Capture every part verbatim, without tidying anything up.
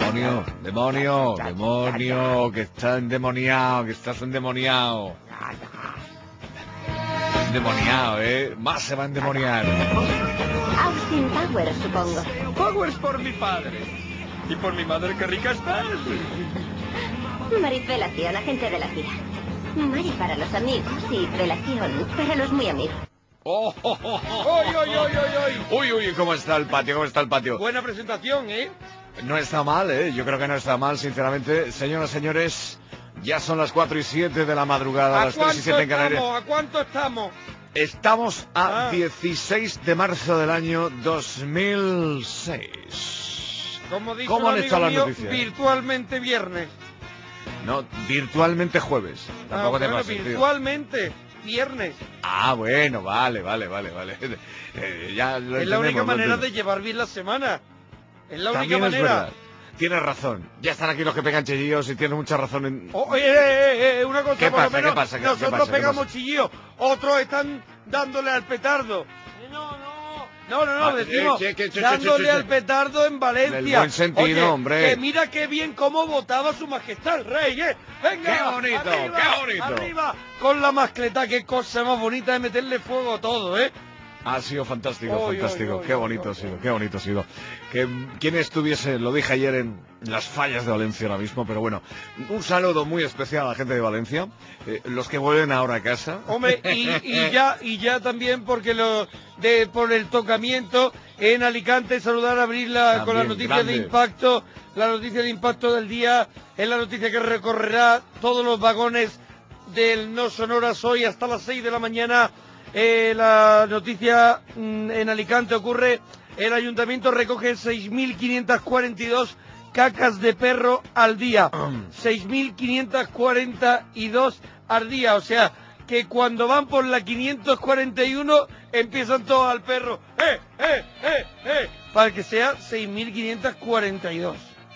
Demonio, demonio, demonio, que está endemoniado, que estás endemoniado. Endemoniado, ¿eh? Más se va a endemoniar. Austin Powers, supongo. Powers por mi padre. Y por mi madre, qué rica estás. Maris Velación, agente de la C I A. Mari para los amigos y Velación para los muy amigos. ¡Oh, oh, oh, oh! ¡Uy, uy, uy, uy, uy! Uy, uy, ¿cómo está el patio? ¿Cómo está el patio? Buena presentación, ¿eh? No está mal, ¿eh? Yo creo que no está mal, sinceramente. Señoras, señores, ya son las cuatro y siete de la madrugada, las tres y siete en Canarias. ¿A cuánto estamos? Estamos a ah. dieciséis de marzo del año dos mil seis. Como dice ¿Cómo un han amigo estado las mío, noticias? virtualmente viernes. No, virtualmente jueves. Tampoco ah, te bueno, pases, virtualmente tío. Viernes. Ah, bueno, vale, vale, vale, vale. Eh, ya lo es la única manera de llevar bien la semana. Es la También única es manera. Verdad. Tienes razón. Ya están aquí los que pegan chillillos y tienes mucha razón en... Oh, eh, eh, eh, una cosa, ¿Qué por pasa, lo menos ¿qué pasa, qué, nosotros qué pasa, pegamos qué pasa? chillillos, otros están dándole al petardo. No, no. No, no, no, Ah, decimos, eh, che, che, dándole che, che, al petardo en Valencia. En el buen sentido, Oye, hombre. que mira qué bien cómo votaba su majestad el rey, ¿eh? Venga, qué bonito, arriba, qué bonito. Arriba, con la mascleta, qué cosa más bonita de meterle fuego a todo, ¿eh? Ha sido fantástico, oy, fantástico. Oy, oy, qué oy, bonito oy, ha sido, oy. qué bonito ha sido. Que quien estuviese, lo dije ayer en las fallas de Valencia ahora mismo, pero bueno, un saludo muy especial a la gente de Valencia, eh, los que vuelven ahora a casa. Hombre, y, y ya y ya también porque lo de por el tocamiento en Alicante, saludar a abrirla con las noticias de impacto, la noticia de impacto del día, es la noticia que recorrerá todos los vagones del No Sonoras hoy hasta las seis de la mañana. Eh, la noticia mmm, en Alicante ocurre, el ayuntamiento recoge seis mil quinientas cuarenta y dos cacas de perro al día, seis mil quinientas cuarenta y dos al día, o sea, que cuando van por la quinientos cuarenta y uno empiezan todos al perro, ¡eh, eh, eh, eh! Para que sea seis mil quinientas cuarenta y dos.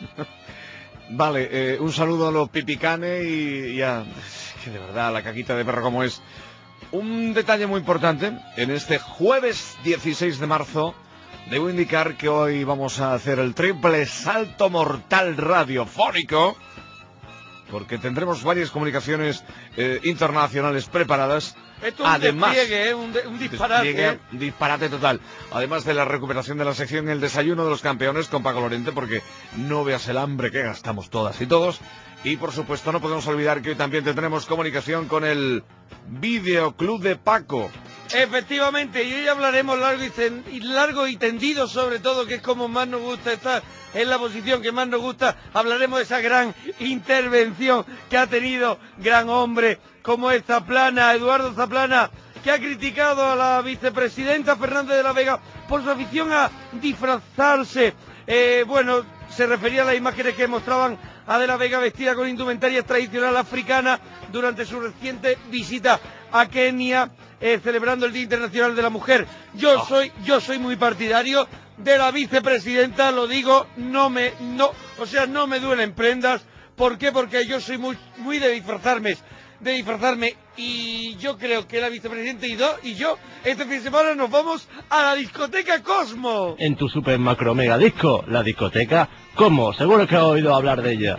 Vale, eh, un saludo a los pipicanes y ya, que de verdad, la caquita de perro como es. Un detalle muy importante, en este jueves dieciséis de marzo, debo indicar que hoy vamos a hacer el triple salto mortal radiofónico, porque tendremos varias comunicaciones eh, internacionales preparadas. Esto es un Además, despliegue, ¿eh? un, de, un disparate. Despliegue, ¿eh? disparate total. Además de la recuperación de la sección El Desayuno de los Campeones con Paco Lorente, porque no veas el hambre que gastamos todas y todos. Y por supuesto no podemos olvidar que hoy también tendremos comunicación con el Videoclub de Paco. Efectivamente, y hoy hablaremos largo y, ten, y largo y tendido sobre todo, que es como más nos gusta estar, en la posición que más nos gusta. Hablaremos de esa gran intervención que ha tenido gran hombre como es Zaplana, Eduardo Zaplana, que ha criticado a la vicepresidenta Fernández de la Vega por su afición a disfrazarse. Eh, bueno, se refería a las imágenes que mostraban a De la Vega vestida con indumentaria tradicional africana durante su reciente visita a Kenia, eh, celebrando el Día Internacional de la Mujer. Yo oh. soy, yo soy muy partidario de la vicepresidenta, lo digo, no me, no, o sea, no me duelen prendas. ¿Por qué? Porque yo soy muy, muy de disfrazarme, de disfrazarme, y yo creo que la vicepresidenta y, do, y yo, este fin de semana nos vamos a la discoteca Cosmo. En tu super macro mega disco, la discoteca Cosmo, seguro que has oído hablar de ella.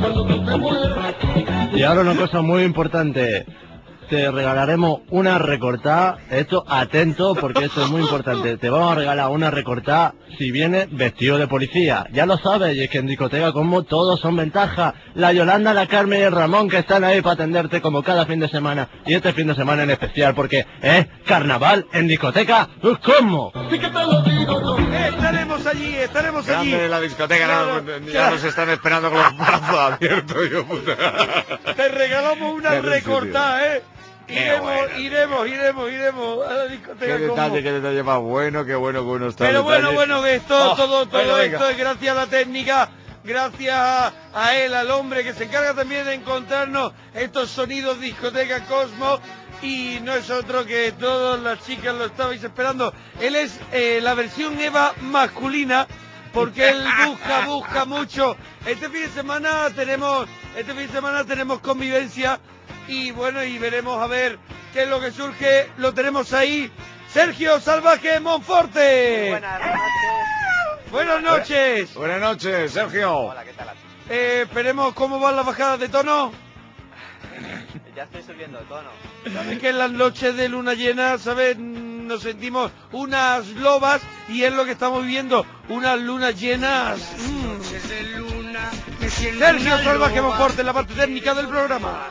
Y ahora una cosa muy importante. Te regalaremos una recortada, esto atento porque esto es muy importante, te vamos a regalar una recortada si vienes vestido de policía, ya lo sabes, y es que en discoteca como todos son ventajas, la Yolanda, la Carmen y el Ramón que están ahí para atenderte como cada fin de semana, y este fin de semana en especial porque es carnaval en discoteca como. Estaremos allí, estaremos allí. Grande la discoteca, claro, no, ya claro. Nos están esperando con los brazos abiertos, yo puta. Te regalamos una recortada, ¿eh? Iremos, bueno, iremos, iremos, iremos a la discoteca. Qué detalle, como. qué detalle más bueno, qué bueno que uno está. Pero bueno, detalle. bueno, que esto, oh, todo, todo venga, esto venga. es gracias a la técnica, gracias a, a él, al hombre que se encarga también de encontrarnos estos sonidos discoteca Cosmo. Y no es otro que todas las chicas lo estabais esperando. Él es eh, la versión Eva masculina, porque él busca, busca mucho. Este fin de semana tenemos, este fin de semana tenemos convivencia. Y bueno, y veremos a ver qué es lo que surge. Lo tenemos ahí, Sergio Salvaje Monforte. Muy buenas noches. Buenas noches. Buenas noches, Sergio. Hola, ¿qué tal? Eh, esperemos cómo van las bajadas de tono. Ya estoy subiendo de tono. Es que en las noches de luna llena, ¿sabes? Nos sentimos unas lobas y es lo que estamos viviendo, unas lunas llenas. Mm. Sergio Salvaje Monforte en la parte técnica del programa.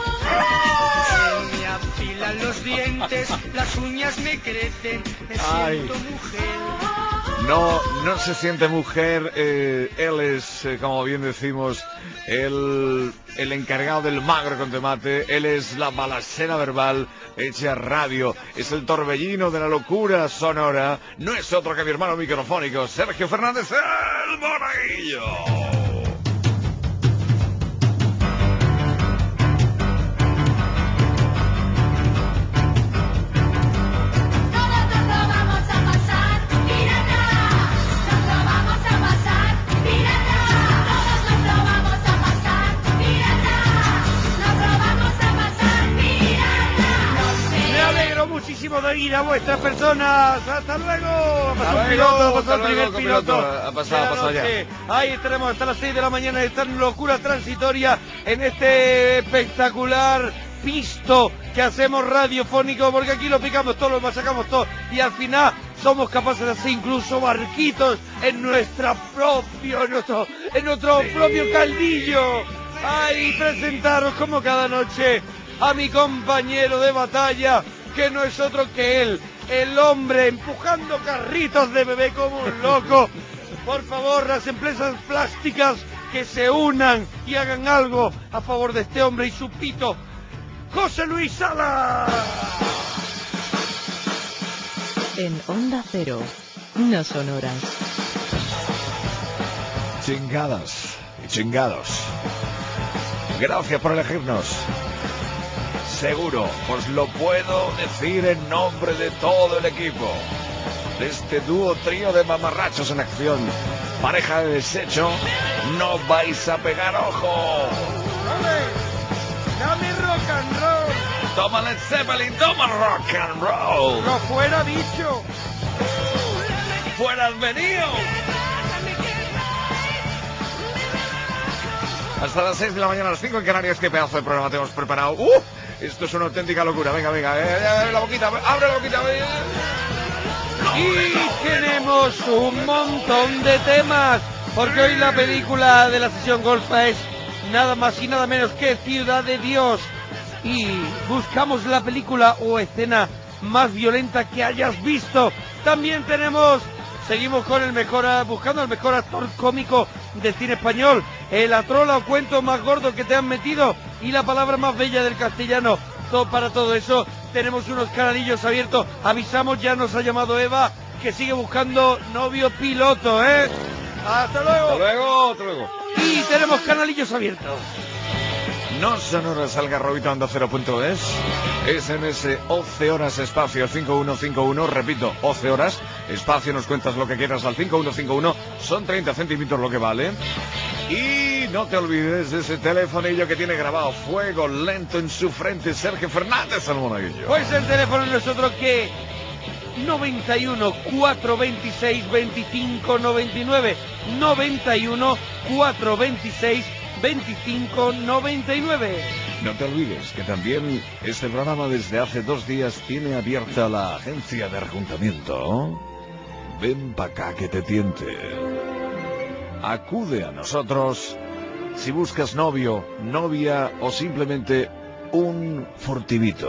Me afilan los dientes, las uñas me crecen, me Ay. siento mujer. No, no se siente mujer, eh, él es, eh, como bien decimos, el, el encargado del magro con tomate, él es la balacera verbal hecha radio, es el torbellino de la locura sonora, no es otro que mi hermano microfónico, Sergio Fernández, el Monaguillo. Muchísimo de ir a vuestras personas. Hasta luego. Ha pasado un luego, piloto, ha hasta pasado el luego, primer copiloto. piloto. Ha pasado, de la ha pasado ya. noche. Ahí estaremos hasta las seis de la mañana. Esta locura transitoria en este espectacular pisto que hacemos radiofónico, porque aquí lo picamos todo, lo masacamos todo y al final somos capaces de hacer incluso barquitos en nuestra propio, en nuestro, en nuestro sí. propio caldillo. Ahí presentaros como cada noche a mi compañero de batalla, que no es otro que él, el hombre empujando carritos de bebé como un loco. Por favor, las empresas plásticas que se unan y hagan algo a favor de este hombre y su pito. José Luis Sala. En Onda Cero, no sonoras. Chingadas y chingados. Gracias por elegirnos. Seguro, os lo puedo decir en nombre de todo el equipo. De este dúo trío de mamarrachos en acción, pareja de desecho, no vais a pegar ojo. ¡Dame rock and roll! Toma Led Zeppelin, toma rock and roll. ¡No fuera dicho! ¡Fueras venido! Hasta las seis de la mañana, a las cinco en Canarias, qué pedazo de programa tenemos preparado. ¡Uh! Esto es una auténtica locura. Venga, venga, eh, eh, la boquita, abre la boquita. Eh. Y tenemos un montón de temas, porque hoy la película de la sesión golfa es nada más y nada menos que Ciudad de Dios. Y buscamos la película o escena más violenta que hayas visto. También tenemos... Seguimos con el mejor, buscando el mejor actor cómico de cine español, el atrola o cuento más gordo que te han metido y la palabra más bella del castellano. Todo, para todo eso tenemos unos canalillos abiertos. Avisamos, ya nos ha llamado Eva, que sigue buscando novio piloto, ¿eh? Hasta luego. Hasta luego, hasta luego. Y tenemos canalillos abiertos. No sonoras algarrobito ando cero punto es. S M S once horas espacio cinco uno cinco uno. Repito, once horas espacio, nos cuentas lo que quieras al cinco uno cinco uno. Son treinta centímetros lo que vale. Y no te olvides de ese telefonillo que tiene grabado fuego lento en su frente Sergio Fernández al Monaguillo. Pues el teléfono no es otro que noventa y uno, cuatrocientos veintiséis, veinticinco noventa y nueve. noventa y uno, cuatrocientos veintiséis, veinticinco noventa y nueve. No te olvides que también este programa desde hace dos días tiene abierta la agencia de rejuntamiento. Ven pa' acá que te tiente. Acude a nosotros si buscas novio, novia o simplemente un furtivito.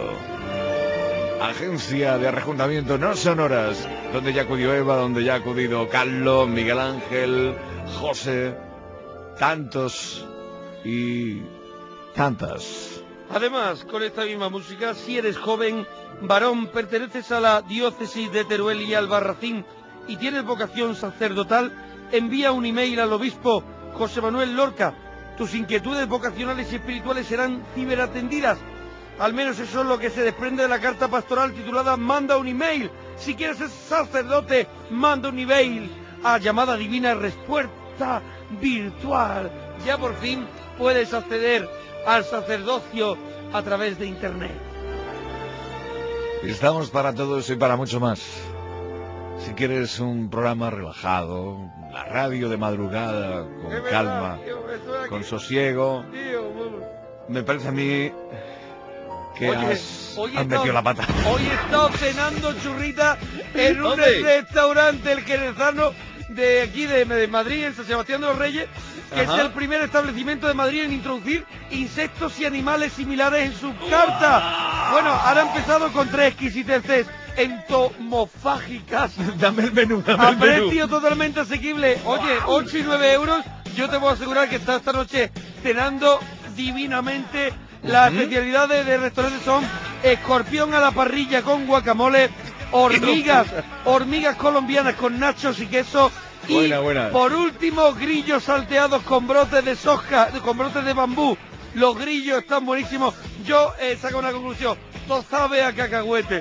Agencia de rejuntamiento no sonoras, donde ya acudió Eva, donde ya ha acudido Carlos, Miguel Ángel, José, tantos y tantas. Además, con esta misma música, si eres joven, varón, perteneces a la diócesis de Teruel y Albarracín y tienes vocación sacerdotal, envía un email al obispo José Manuel Lorca. Tus inquietudes vocacionales y espirituales serán ciberatendidas. Al menos eso es lo que se desprende de la carta pastoral titulada Manda un email. Si quieres ser sacerdote, manda un email a llamada divina respuesta virtual. Ya por fin puedes acceder al sacerdocio a través de internet. Estamos para todo eso y para mucho más. Si quieres un programa relajado, la radio de madrugada, con Es verdad, calma, tío, eso es con aquí. sosiego, Tío, bueno. me parece a mí que Oye, has, hoy he has estado- metido la pata. Hoy he estado cenando churrita en un ¿Dónde? restaurante, el Jerezano, de aquí de, de Madrid, en San Sebastián de los Reyes, que Ajá. es el primer establecimiento de Madrid en introducir insectos y animales similares en su carta. Bueno, ahora ha empezado con tres exquisiteces entomofágicas Dame el menú, dame a el menú. precio totalmente asequible. Oye, ocho y nueve euros. Yo te puedo asegurar que estás esta noche cenando divinamente. Las Ujú. especialidades del restaurante son escorpión a la parrilla con guacamole, hormigas, hormigas colombianas con nachos y queso. Y Buena, buena. por último, grillos salteados con brotes de soja, con brotes de bambú. Los grillos están buenísimos. Yo eh, saco una conclusión. Todo sabe a cacahuete.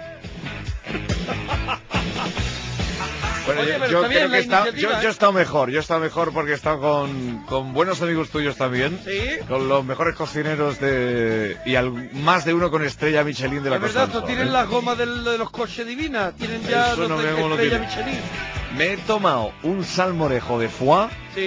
Bueno, Oye, yo, pero yo está bien creo que la he estado- iniciativa, yo, ¿eh? yo he estado mejor, yo he estado mejor porque he estado con, con buenos amigos tuyos también, Sí. con los mejores cocineros de y al, más de uno con estrella Michelin de la Es Costa verdad, del tú Sol, tienes ¿eh? las gomas del- de los coches divinas. Tienen ya Eso los no de veo cómo lo estrella tiene. Michelin. Me he tomado un salmorejo de foie, Sí.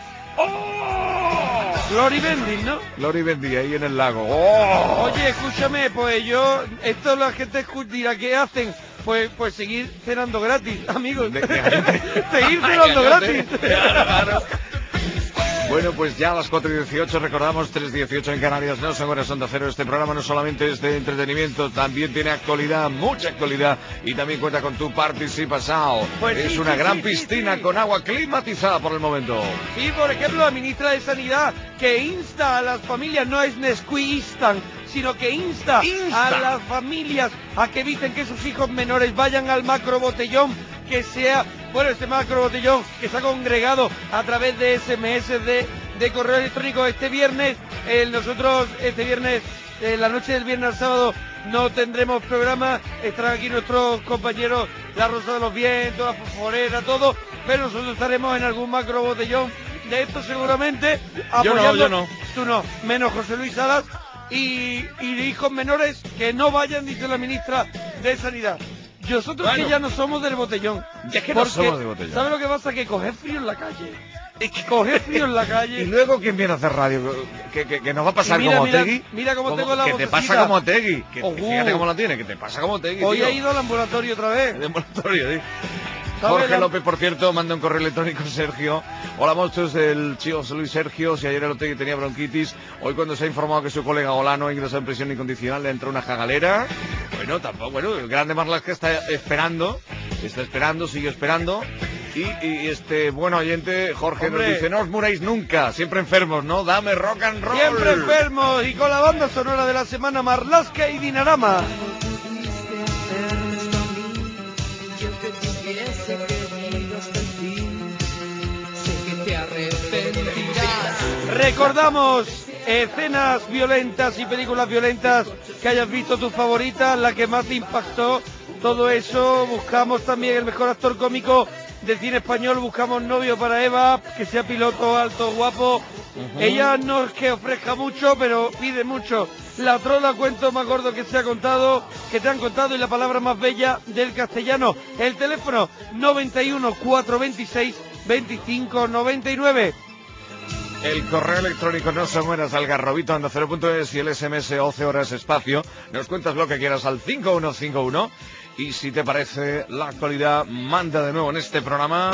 ¡Oh! Glory Bending, ¿no? Lori vendí ahí en el lago. ¡Oh! Oye, escúchame, pues yo, esto la gente escu- dirá, ¿qué hacen? Pues, pues seguir cenando gratis, amigos. De- de- seguir cenando gratis. Claro, claro. Bueno, pues ya a las cuatro y dieciocho, recordamos, tres dieciocho en Canarias, no son horas Onda Cero. Este programa no solamente es de entretenimiento, también tiene actualidad, mucha actualidad, y también cuenta con tu participación. Pues es sí, una sí, gran sí, sí, piscina sí. con agua climatizada por el momento. Sí, por ejemplo, la ministra de Sanidad que insta a las familias, no es nesquistan, sino que insta, Insta. a las familias a que eviten que sus hijos menores vayan al macro botellón, que sea, bueno, este macro botellón que se ha congregado a través de ese eme ese de, de correo electrónico este viernes. Eh, nosotros este viernes, eh, la noche del viernes al sábado, no tendremos programa, estarán aquí nuestros compañeros, la Rosa de los Vientos, la Fosforera, todo, pero nosotros estaremos en algún macro botellón de esto seguramente, Yo no, apoyando, yo no. tú no, menos José Luis Salas, y, y de hijos menores que no vayan, dice la ministra de Sanidad. Nosotros Bueno. que ya no somos del botellón. Ya que no porque, somos del botellón. ¿sabes lo que pasa? Que coger frío en la calle. Coger frío en la calle. Y luego, ¿quién viene a hacer radio? ¿Que, que, que nos va a pasar Y mira, como mira, Otegui? mira cómo Como- tengo la Que te vocecita. pasa como Otegui. Que, que Ojú. fíjate cómo lo tiene, que te pasa como Otegui, Hoy tío. ha ido al ambulatorio otra vez. De ambulatorio, ¿sí? ¿Sabe Jorge la- López, por cierto, manda un correo electrónico, Sergio. Hola, monstruos del chico José Luis Sergio. Si ayer el Otegui tenía bronquitis, hoy cuando se ha informado que su colega Olano ha ingresado en prisión incondicional, le entra una jagalera. Bueno, tampoco, bueno, el grande Marlaska está esperando, está esperando, sigue esperando. Y, y este buen oyente, Jorge, Hombre. nos dice, no os muráis nunca, siempre enfermos, ¿no? Dame rock and roll. Siempre enfermos y con la banda sonora de la semana Marlaska y Dinarama. Recordamos escenas violentas y películas violentas que hayas visto tus favoritas, la que más te impactó, todo eso. Buscamos también el mejor actor cómico del cine español, buscamos novio para Eva, que sea piloto alto, guapo. Ella no es que ofrezca mucho, pero pide mucho. La trola, cuento más gordo que se ha contado, que te han contado, y la palabra más bella del castellano. El teléfono noventa y uno, cuatrocientos veintiséis, veinticinco noventa y nueve. El correo electrónico no se mueras al garrobito anda cero punto es y el ese eme ese once horas espacio. Nos cuentas lo que quieras al cinco uno cinco uno. Y si te parece la actualidad, manda de nuevo en este programa.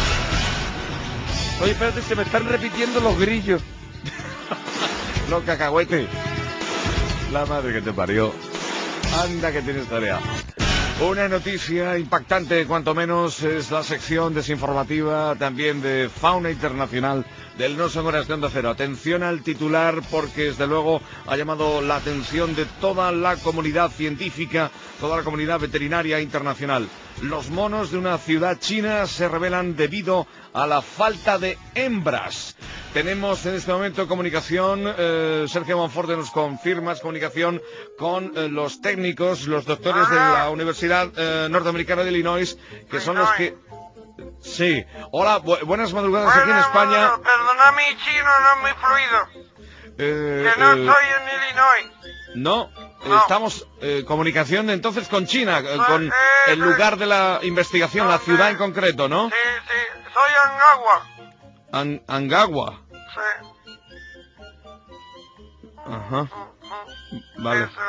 Oye, espérate, se me están repitiendo los grillos. Los cacahuetes. La madre que te parió. Anda que tienes tarea. Una noticia impactante, cuanto menos, es la sección desinformativa también de Fauna Internacional del No Son Horas de Onda Cero. Atención al titular porque, desde luego, ha llamado la atención de toda la comunidad científica, toda la comunidad veterinaria internacional. Los monos de una ciudad china se rebelan debido a la falta de hembras. Tenemos en este momento comunicación, eh, Sergio Monforte nos confirma, comunicación con eh, los técnicos, los doctores de la Universidad eh, Norteamericana de Illinois, que son los que... Sí, hola, bu- buenas madrugadas aquí en España. Perdona mi chino, no es muy fluido. Eh, Que no eh, estoy en Illinois. No, No. Estamos eh, comunicación entonces con China, Soy, con eh, el lugar de la investigación, ¿dónde? la ciudad en concreto, ¿no? Sí, sí, soy Angagua. An Angagua. Sí. Ajá. Uh-huh. Vale. Eso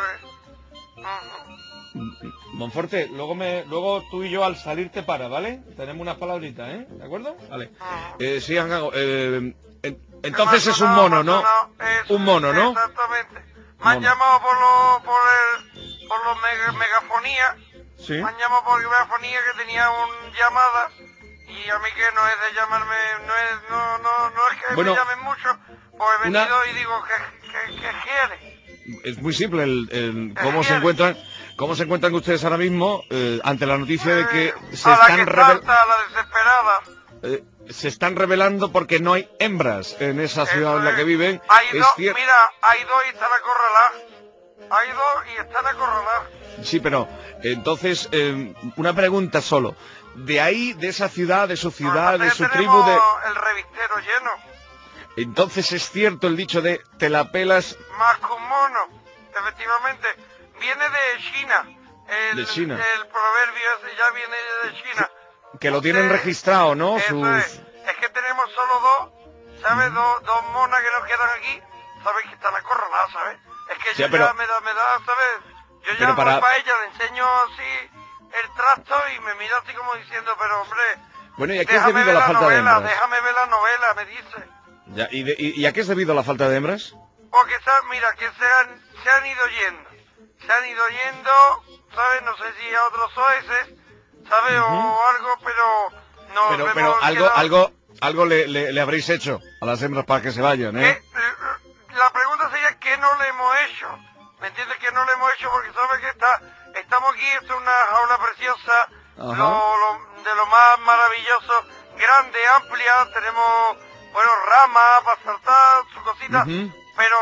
es. Uh-huh. Monforte, luego me, luego tú y yo al salir te para, ¿vale? Tenemos unas palabritas, ¿eh? ¿De acuerdo? Vale. Uh-huh. Eh, sí, Angagua. Eh, en, entonces es un mono, ¿no? Eso, un mono, ¿no? Exactamente. Me han Mono. llamado por los por el, por los mega, megafonía. Sí. Me han llamado por megafonía que tenía un llamada y a mí que no es de llamarme, no es, no, no, no es que bueno, me llamen mucho, pues he una... venido y digo, ¿qué, qué, qué quiere? Es muy simple el, el cómo se encuentran, cómo se encuentran ustedes ahora mismo eh, ante la noticia de que se a la están que revelando. salta, a la desesperada. Eh, se están revelando porque no hay hembras en esa ciudad Eso en la es. que viven. Hay Es dos, cier- mira, hay dos y están acorraladas. Hay dos y están acorraladas. Sí, pero entonces, eh, una pregunta solo. De ahí, de esa ciudad, de su ciudad, de su tribu, de... el revistero lleno. Entonces es cierto el dicho de te la pelas... Más que un mono, efectivamente. Viene de China. El, De China. El proverbio ese ya viene de China. Que lo tienen Usted- registrado, ¿no? Eso Sus... es. Es que tenemos solo dos, ¿sabes? Dos, dos monas que nos quedan aquí, ¿sabes? Que están acorraladas, ¿sabes? Es que Sí, yo pero- ya me da, me da, ¿sabes? Yo ya Pero voy para- para ella, le enseño así el trasto y me mira así como diciendo, pero hombre, Bueno, ¿y a qué es déjame debido ver la la falta de novela, hembras? déjame ver la novela, me dice. Ya, ¿y, de- y- y a qué es debido la falta de hembras? Porque, ¿sabes? Mira, que se han, se han ido yendo. Se han ido yendo, ¿sabes? No sé si a otros soeces, ¿sabes? Ujú. O algo, pero nos Pero, hemos pero algo, quedado- algo, algo le, le- le habréis hecho a las hembras para que se vayan, ¿Qué? ¿eh? La pregunta sería, ¿qué no le hemos hecho? ¿Me entiendes? ¿Qué no le hemos hecho? Porque sabes que está, estamos aquí, esto es una jaula preciosa, Ajá. lo, lo- de lo más maravilloso, grande, amplia, tenemos, bueno, ramas para saltar, su cosita, Ujú. pero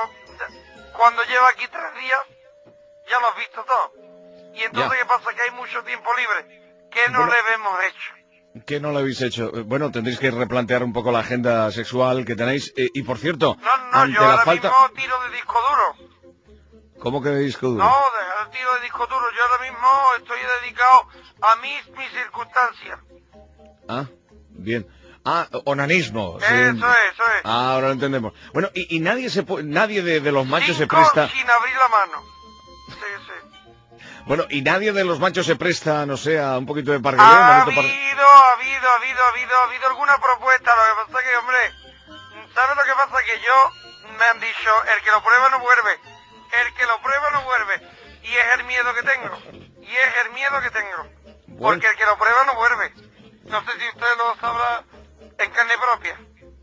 cuando lleva aquí tres días, ya lo has visto todo. Y entonces, Ya. ¿qué pasa? Que hay mucho tiempo libre. ¿Qué no Bueno. le hemos hecho? ¿Qué no lo habéis hecho? Eh, Bueno, tendréis que replantear un poco la agenda sexual que tenéis. Eh, y por cierto, No, no, ante yo la ahora falta... mismo tiro de disco duro. ¿Cómo que de disco duro? No, de, al tiro de disco duro. Yo ahora mismo estoy dedicado a mis, mis circunstancias. Ah, bien. Ah, onanismo. sí. Eso es, eso es. Ah, ahora lo entendemos. Bueno, y, y nadie se pu- nadie de, de los machos se Cinco presta... sin abrir la mano. Sí, sí. Bueno, y nadie de los machos se presta, no sé, a un poquito de pargueleo, Ha un habido, bonito par- ha habido, ha habido, ha habido, ha habido alguna propuesta. Lo que pasa que, hombre, ¿sabes lo que pasa? Que yo, me han dicho, el que lo prueba no vuelve. El que lo prueba no vuelve. Y es el miedo que tengo. Y es el miedo que tengo. Bueno. Porque el que lo prueba no vuelve. No sé si usted lo sabrá en carne propia.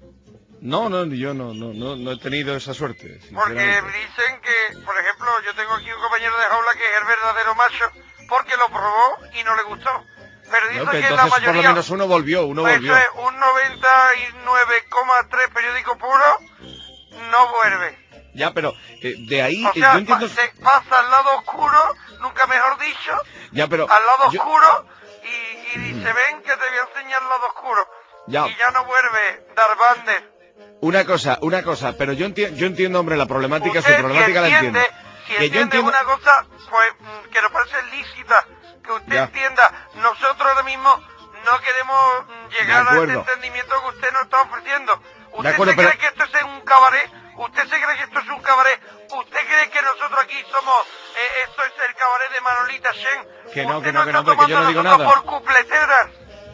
No, no, yo no, no, no, no he tenido esa suerte, Porque sinceramente. dicen que, por ejemplo, yo tengo aquí un compañero de jaula que es el verdadero macho porque lo probó y no le gustó. Pero dice No, que que la entonces mayoría... por lo menos uno volvió, uno Pues volvió. eso es, un noventa y nueve coma tres periódico puro no vuelve. Ya, pero eh, de ahí O eh, sea, yo entiendo... pa- se pasa al lado oscuro, nunca mejor dicho, Ya, pero al lado yo- oscuro y, y dice, ven que te voy a enseñar el lado oscuro. Ya. Y ya no vuelve Darvander. Una cosa, una cosa, pero yo entiendo, yo entiendo, hombre, la problemática, su Usted, problemática si la entiendo. entiende, si Que yo entiende entiendo... una cosa, pues mm, que nos parece lícita, que usted Ya. entienda, nosotros ahora mismo no queremos mm, llegar De a acuerdo. ese entendimiento que usted nos está ofreciendo. ¿Usted acuerdo, se pero- cree que esto es un cabaret? ¿Usted se cree que esto es un cabaret? ¿Usted cree que nosotros aquí somos, eh, esto es el cabaret de Manolita Shen? Que no, Usted que no, nos que no, está hombre, que yo tomando no digo a nosotros nada. por cupleteras.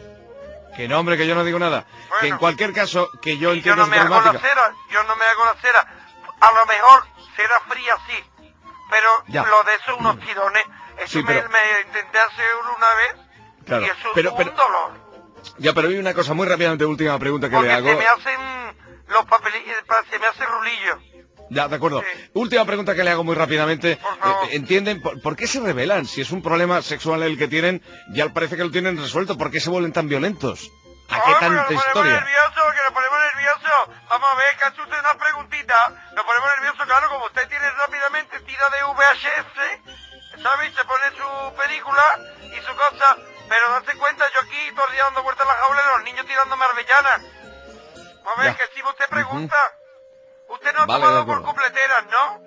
Que no, hombre, que yo no digo nada. Bueno. Que en cualquier caso, que yo Y yo entiendo no su me hago la problemática. cera, yo no me hago la cera. A lo mejor será fría sí, pero Ya. lo de eso unos tirones, eso Sí, me, pero- me intenté hacer una vez Claro, y eso pero- es pero- un dolor. Ya, pero hay una cosa muy rápidamente, última pregunta que Porque le hago. se me hacen los papeles, se me hace rulillo. Ya, de acuerdo. Sí. Última pregunta que le hago muy rápidamente. Por favor. Eh, ¿Entienden por, por qué se rebelan? Si es un problema sexual el que tienen, ya parece que lo tienen resuelto. ¿Por qué se vuelven tan violentos? ¿A qué Ay, porque tanta nos ponemos historia? nerviosos, que nos ponemos nerviosos. Vamos a ver, que hace usted una preguntita. Nos ponemos nerviosos, claro, como usted tiene rápidamente, tira de V H S, ¿sabes? Se pone su película y su cosa. Pero date cuenta, yo aquí todo el día dando vueltas a la jaula y los niños tirándome arbellanas. Vamos a ver, Ya. que si usted pregunta, usted no ha Vale, de tomado por acuerdo. cupleteras, ¿no?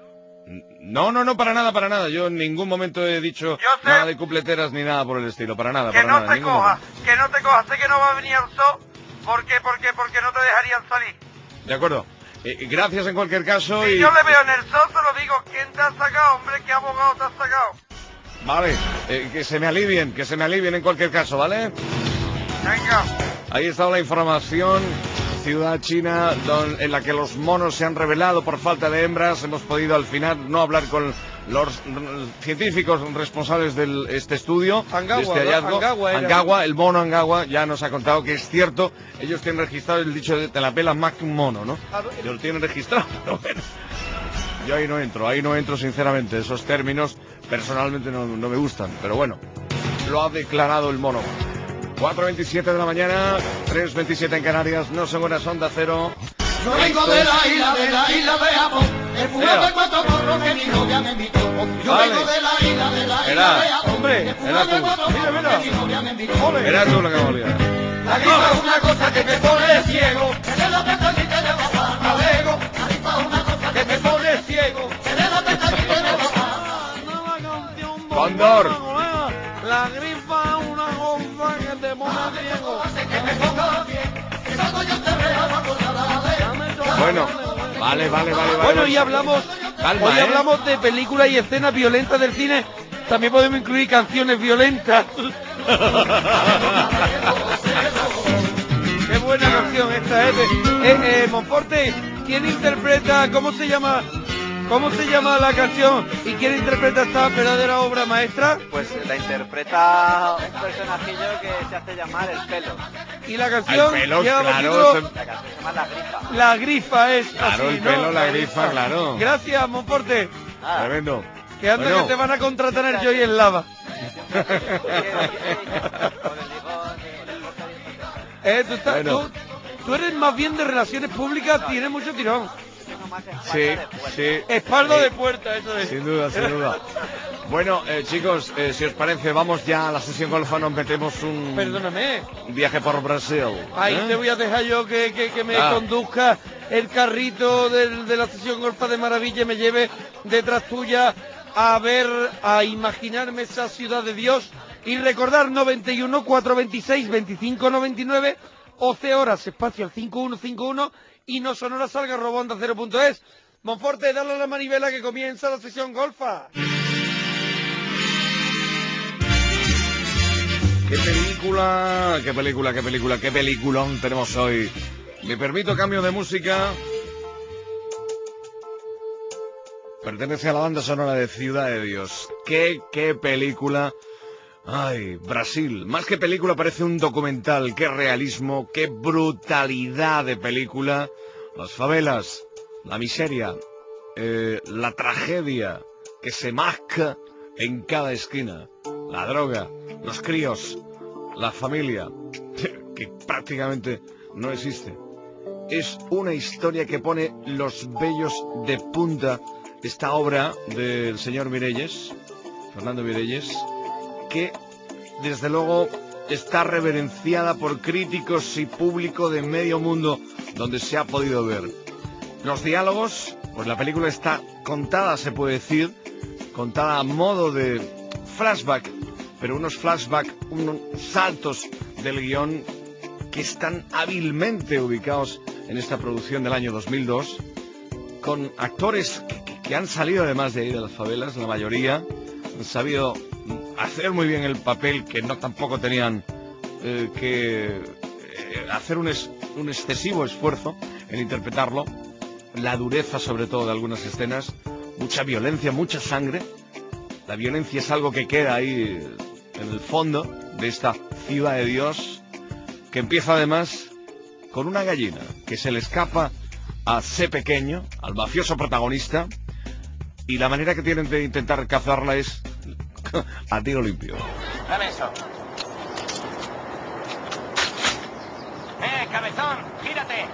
No, no, no, para nada, para nada. Yo en ningún momento he dicho nada de cupleteras ni nada por el estilo, para nada, Que para no nada. te en ningún cojas, momento. que no te cojas, sé que no va a venir el zoo, ¿por qué, por qué, porque no te dejarían salir? De acuerdo. Eh, gracias en cualquier caso Si y... yo le veo en el zoo, se lo digo, ¿quién te ha sacado, hombre? ¿Qué abogado te ha sacado? Vale, eh, que se me alivien, que se me alivien en cualquier caso, ¿vale? Venga. Ahí está la información. Ciudad china don, en la que los monos se han revelado por falta de hembras. Hemos podido al final no hablar con los científicos responsables de este estudio, Angawa, de este hallazgo. Angawa era. Angawa, el mono Angawa, ya nos ha contado que es cierto. Ellos tienen registrado el dicho de te la pelas más que un mono, ¿no? Ellos lo tienen registrado, pero bueno. Yo ahí no entro, ahí no entro sinceramente. Esos términos personalmente no, no me gustan, pero bueno, lo ha declarado el mono. cuatro veintisiete de la mañana, tres veintisiete en Canarias, no son horas Onda Cero. Yo vengo de la isla, de la isla de Japón, el fumado de cuatro porros que mi novia me invitó. Yo Vale. vengo de la isla, de la isla Era, de Japón, hombre, el fumado era de tú. cuatro Mira, porros mira. que mi novia me invitó. Era tú lo que valía. La gripa es una cosa que me pone ciego, que de la pestañita de papá navego. La gripa es una cosa que me pone ciego, que de la pestañita de papá. Cóndor. La gripa es una cosa que te pone ciego. Que me ponga bien, que cuando yo te vea no puedo nada ver. Bueno, vale, vale, vale, vale. Bueno, vale. y hablamos, Calma, hoy ¿eh? hablamos de películas y escenas violentas del cine. También podemos incluir canciones violentas. Qué buena canción esta, ¿eh? Eh, eh, Monforte, ¿quién interpreta, cómo se llama, cómo se llama la canción y quién interpreta esta verdadera obra maestra? Pues la interpreta un personajillo que se hace llamar El Pelo. Y la canción El pelo, lleva por claro, título se- La canción se llama La Grifa. La Grifa, es Claro, así, el ¿no? pelo, la grifa, claro. Gracias, Monforte. Nada. Tremendo. Que anda Bueno. que te van a contratar en el Joy en Lava. Eh, tú, estás, Bueno. tú, tú eres más bien de relaciones públicas, tienes mucho tirón. Sí, sí. Espalda Sí. de puerta, eso es. Sin duda, sin duda. Bueno, eh, chicos, eh, si os parece, vamos ya a la sesión golfa, nos metemos un Perdóname, viaje por Brasil. ahí ¿eh? te voy a dejar yo que, que, que me Ah. conduzca el carrito del, de la sesión golfa de maravilla y me lleve detrás tuya a ver, a imaginarme esa ciudad de Dios y recordar noventa y uno, cuatrocientos veintiséis, veinticinco noventa y nueve, once horas, espacio al cinco uno cinco uno y no sonora salga robonda cero punto es. Monforte, dale a la manivela que comienza la sesión golfa. ¿Qué película, qué película, qué película, qué peliculón tenemos hoy? Me permito cambio de música. Pertenece a la banda sonora de Ciudad de Dios. ¿Qué, qué película? Ay, Brasil. Más que película parece un documental. Qué realismo, qué brutalidad de película. Las favelas, la miseria, eh, la tragedia que se masca en cada esquina. La droga, los críos, la familia, que prácticamente no existe. Es una historia que pone los vellos de punta. Esta obra del señor Mirelles, Fernando Mirelles, que desde luego está reverenciada por críticos y público de medio mundo donde se ha podido ver. Los diálogos, pues la película está contada, se puede decir, contada a modo de flashback, pero unos flashback, unos saltos del guión que están hábilmente ubicados en esta producción del año dos mil dos, con actores que, que, que han salido además de ahí de las favelas, la mayoría, han sabido hacer muy bien el papel, que no tampoco tenían eh, que eh, hacer un, es, un excesivo esfuerzo en interpretarlo, la dureza sobre todo de algunas escenas, mucha violencia, mucha sangre. La violencia es algo que queda ahí en el fondo de esta Ciudad de Dios, que empieza además con una gallina que se le escapa a C pequeño, al mafioso protagonista, y la manera que tienen de intentar cazarla es a tiro limpio. Dame eso. ¡Eh, cabezón! ¡Gírate!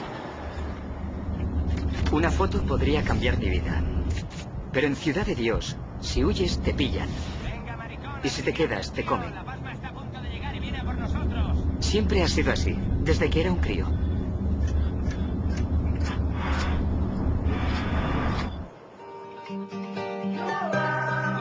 Una foto podría cambiar mi vida. Pero en Ciudad de Dios, si huyes, te pillan. Y si te quedas, te comen. La Pasma está a punto de llegar y viene a por nosotros. Siempre ha sido así, desde que era un crío.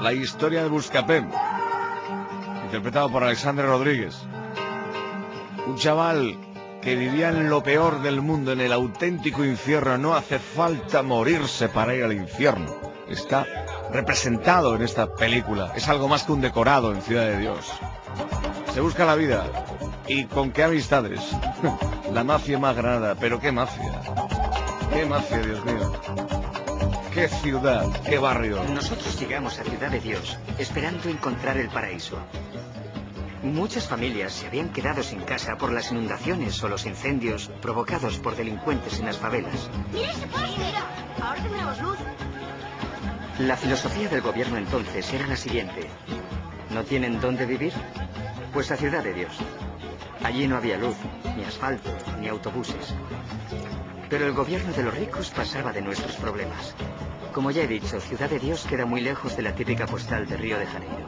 la historia de Buscapé, interpretado por Alexandre Rodríguez. Un chaval que vivía en lo peor del mundo, en el auténtico infierno. No hace falta morirse para ir al infierno. Está representado en esta película. Es algo más que un decorado en Ciudad de Dios. Se busca la vida. ¿Y con qué amistades? La mafia más granada. Pero qué mafia. Qué mafia, Dios mío. Qué ciudad, qué barrio. Nosotros llegamos a Ciudad de Dios esperando encontrar el paraíso. Muchas familias se habían quedado sin casa por las inundaciones o los incendios provocados por delincuentes en las favelas. ¡Mira ese poste! Mira, ahora tendremos luz. La filosofía del gobierno entonces era la siguiente. ¿No tienen dónde vivir? Pues a Ciudad de Dios. Allí no había luz, ni asfalto, ni autobuses. Pero el gobierno de los ricos pasaba de nuestros problemas. Como ya he dicho, Ciudad de Dios queda muy lejos de la típica postal de Río de Janeiro.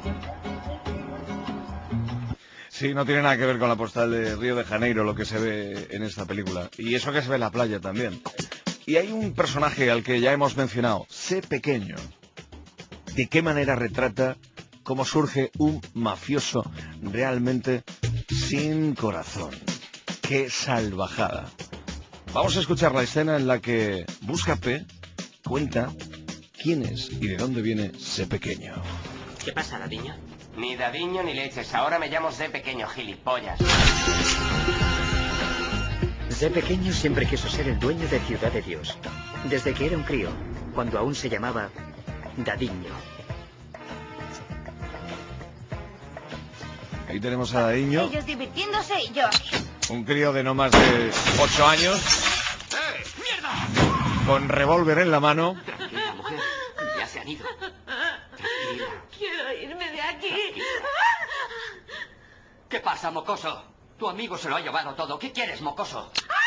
Sí, no tiene nada que ver con la postal de Río de Janeiro lo que se ve en esta película. Y eso que se ve en la playa también. Y hay un personaje al que ya hemos mencionado, Sé Pequeño. ¿De qué manera retrata cómo surge un mafioso realmente sin corazón? ¡Qué salvajada! Vamos a escuchar la escena en la que Buscapé cuenta quién es y de dónde viene Sé Pequeño. ¿Qué pasa, Dadiño? Ni Dadiño ni leches, ahora me llamo Sé Pequeño, gilipollas. Sé Pequeño siempre quiso ser el dueño de Ciudad de Dios. Desde que era un crío, cuando aún se llamaba Dadiño. Ahí tenemos a Dadiño. Ellos divirtiéndose y yo aquí. Un crío de no más de ocho años. ¡Eh, mierda! Con revólver en la mano. Tranquila, mujer. Ya se han ido. Tranquila. Quiero irme de aquí. ¿Qué pasa, mocoso? Tu amigo se lo ha llevado todo. ¿Qué quieres, mocoso?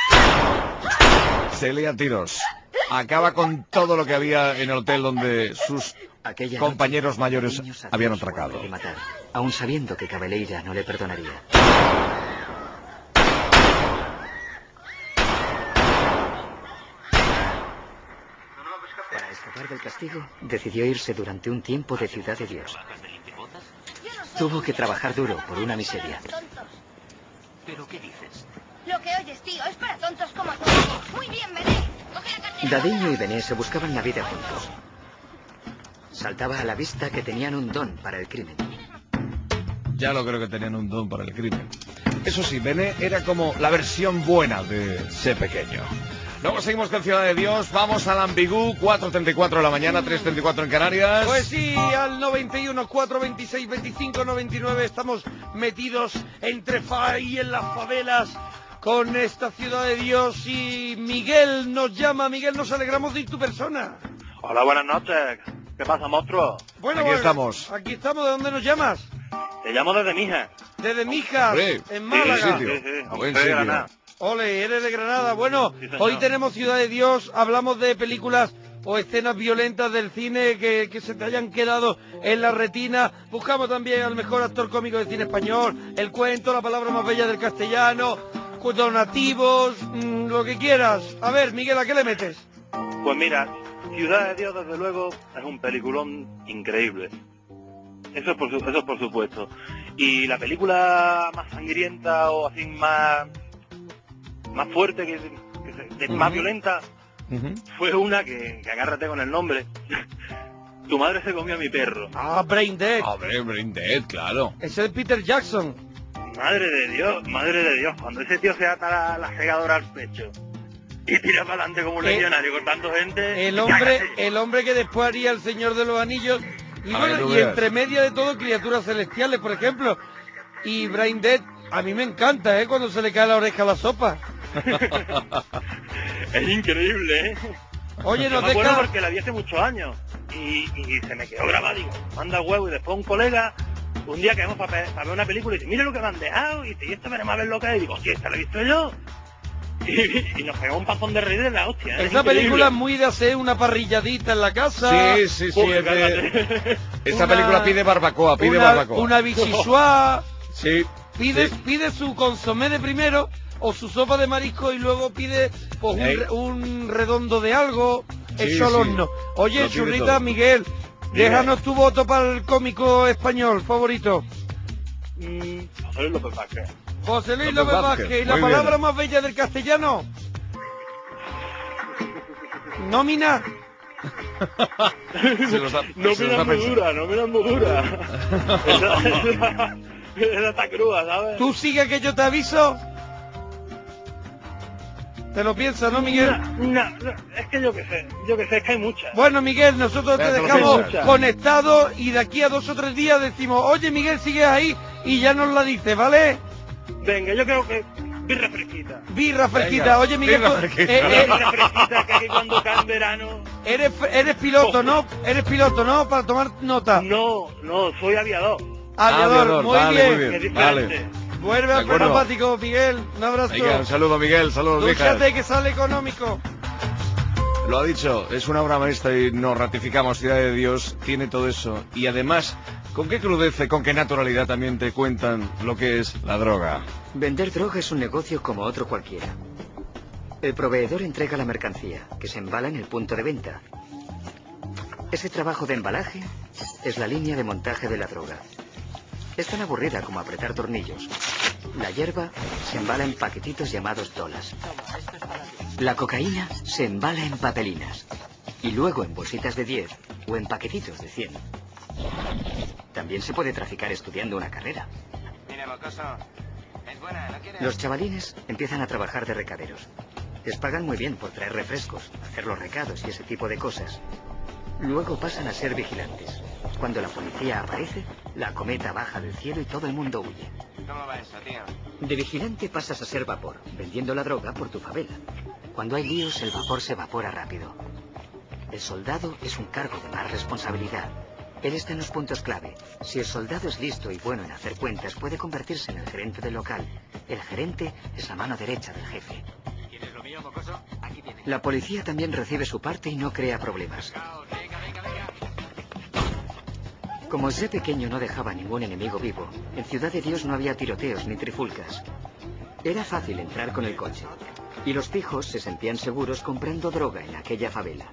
Se lía tiros. Acaba con todo lo que había en el hotel donde sus Aquella compañeros noche, mayores Dadiño sabía habían su atracado. arte de matar, aun sabiendo que Cabeleira no le perdonaría. Para escapar del castigo, decidió irse durante un tiempo de Ciudad de Dios. Tuvo que trabajar duro por una miseria. ¿Pero qué dices? Lo que oyes, tío, es para tontos como tú. Muy bien, Bené. Coge la cartera. Dadiño y Bené se buscaban la vida juntos. Saltaba a la vista que tenían un don para el crimen. Ya lo creo que tenían un don para el crimen. Eso sí, Bené era como la versión buena de Sé Pequeño. Luego seguimos con Ciudad de Dios. Vamos al Ambigú, cuatro treinta y cuatro de la mañana, tres treinta y cuatro en Canarias. Pues sí, al noventa y uno, cuatro veintiséis, veinticinco, noventa y nueve estamos metidos entre fa y en las favelas con esta Ciudad de Dios y Miguel nos llama. Miguel, nos alegramos de ir tu persona. Hola, buenas noches. ¿Qué pasa, monstruo? Bueno, Aquí bueno, estamos. Aquí estamos. ¿De dónde nos llamas? Te llamo desde Mijas. Desde Mijas, Sí, en sí, Málaga. sitio. Sí, sí, A buen soy de sitio. Granada. Ole, eres de Granada. Bueno, Sí, señor. hoy tenemos Ciudad de Dios, hablamos de películas o escenas violentas del cine que, que se te hayan quedado en la retina. Buscamos también al mejor actor cómico de cine español, el cuento, la palabra más bella del castellano, donativos, mmm, lo que quieras. A ver, Miguel, ¿a qué le metes? Pues mira, Ciudad de Dios, desde luego, es un peliculón increíble. Eso es por, su- eso es por supuesto. Y la película más sangrienta o así más más fuerte, que, que se- de- más Ujú. violenta, Ujú. fue una que, que agárrate con el nombre. Tu madre se comió a mi perro. Ah, Brain Dead. Hombre, Brain Dead, claro. Ese es Peter Jackson. Madre de Dios, madre de Dios, cuando ese tío se ata la, la segadora al pecho y tira para adelante como un Eh, legionario cortando gente. El hombre, cágate. el hombre que después haría El Señor de los Anillos. Y A bueno, que tú y veas. entre media de todo, criaturas celestiales, por ejemplo. Y Brain Dead, a mí me encanta, ¿eh? Cuando se le cae la oreja a la sopa. Es increíble, ¿eh? Oye, Yo nos me acuerdo deja... porque la vi hace muchos años y, y se me quedó grabado, digo, manda huevo. Y después un colega, un día que vamos para ver una película y dice, mira lo que me han dejado, y dice, y esto veremos a ver lo que es. Y digo, hostia, ¿esta la he visto yo? Y, y nos pegó un pasón de reír de la hostia. ¿eh? Esa Increíble. película es muy de hacer una parrilladita en la casa. Sí, sí, sí. Uy, es de- cállate. Esta Una- película pide barbacoa, pide una, barbacoa. Una bichichoa. Sí. Pide, sí. pide su consomé de primero o su sopa de marisco y luego pide pues, un, Ey. re- un redondo de algo Sí, hecho al sí. horno. Oye, Lo pide churrita, todo. Miguel, Déjanos tu voto para el cómico español favorito. Mm, José Luis López Vázquez. José Luis López López Vázquez, Vázquez. ¿Y la muy palabra bien. más bella del castellano? Nómina. Se lo está- No se lo miras está muy pensando. dura, no miras muy dura. esa, esa, esa está cruda, ¿sabes? ¿Tú sigue que yo te aviso? Te lo piensas, ¿no, Miguel? No, no, no, es que yo qué sé, yo qué sé, es que hay muchas. Bueno, Miguel, nosotros Venga, te te lo dejamos piensas. conectado y de aquí a dos o tres días decimos, oye, Miguel, sigues ahí y ya nos la dices, ¿vale? Venga, yo creo que birra fresquita. Birra fresquita. Venga, Oye, Miguel, birra tú- fresquita. eh, eh, Birra fresquita, que aquí cuando cae en verano... eres, eres piloto, ¿no? Eres piloto, ¿no? Para tomar nota. No, no, soy aviador. Aviador, Aviador, muy, vale, bien. muy bien. Es diferente. Vale. Vuelve De al acuerdo. pneumático, Miguel. Un abrazo. Venga, un saludo, Miguel, saludos, viejas. Dúchate que sale económico. Lo ha dicho, es una obra maestra y nos ratificamos, Ciudad de Dios tiene todo eso. Y además, ¿con qué crudeza y con qué naturalidad también te cuentan lo que es la droga? Vender droga es un negocio como otro cualquiera. El proveedor entrega la mercancía, que se embala en el punto de venta. Ese trabajo de embalaje es la línea de montaje de la droga. Es tan aburrida como apretar tornillos. La hierba se embala en paquetitos llamados dolas. La cocaína se embala en papelinas. Y luego en bolsitas de diez o en paquetitos de cien. También se puede traficar estudiando una carrera. Mira, mocoso, es buena, ¿no quieres? Los chavalines empiezan a trabajar de recaderos. Les pagan muy bien por traer refrescos, hacer los recados y ese tipo de cosas. Luego pasan a ser vigilantes. Cuando la policía aparece, la cometa baja del cielo y todo el mundo huye. ¿Cómo va eso, tío? De vigilante pasas a ser vapor, vendiendo la droga por tu favela. Cuando hay líos, el vapor se evapora rápido. El soldado es un cargo de más responsabilidad. Él está en los puntos clave. Si el soldado es listo y bueno en hacer cuentas, puede convertirse en el gerente del local. El gerente es la mano derecha del jefe. ¿Quieres lo mío, mocoso? Aquí tienes. La policía también recibe su parte y no crea problemas. Venga, venga, venga. Como Zé pequeño no dejaba ningún enemigo vivo, en Ciudad de Dios no había tiroteos ni trifulcas. Era fácil entrar con el coche. Y los pijos se sentían seguros comprando droga en aquella favela.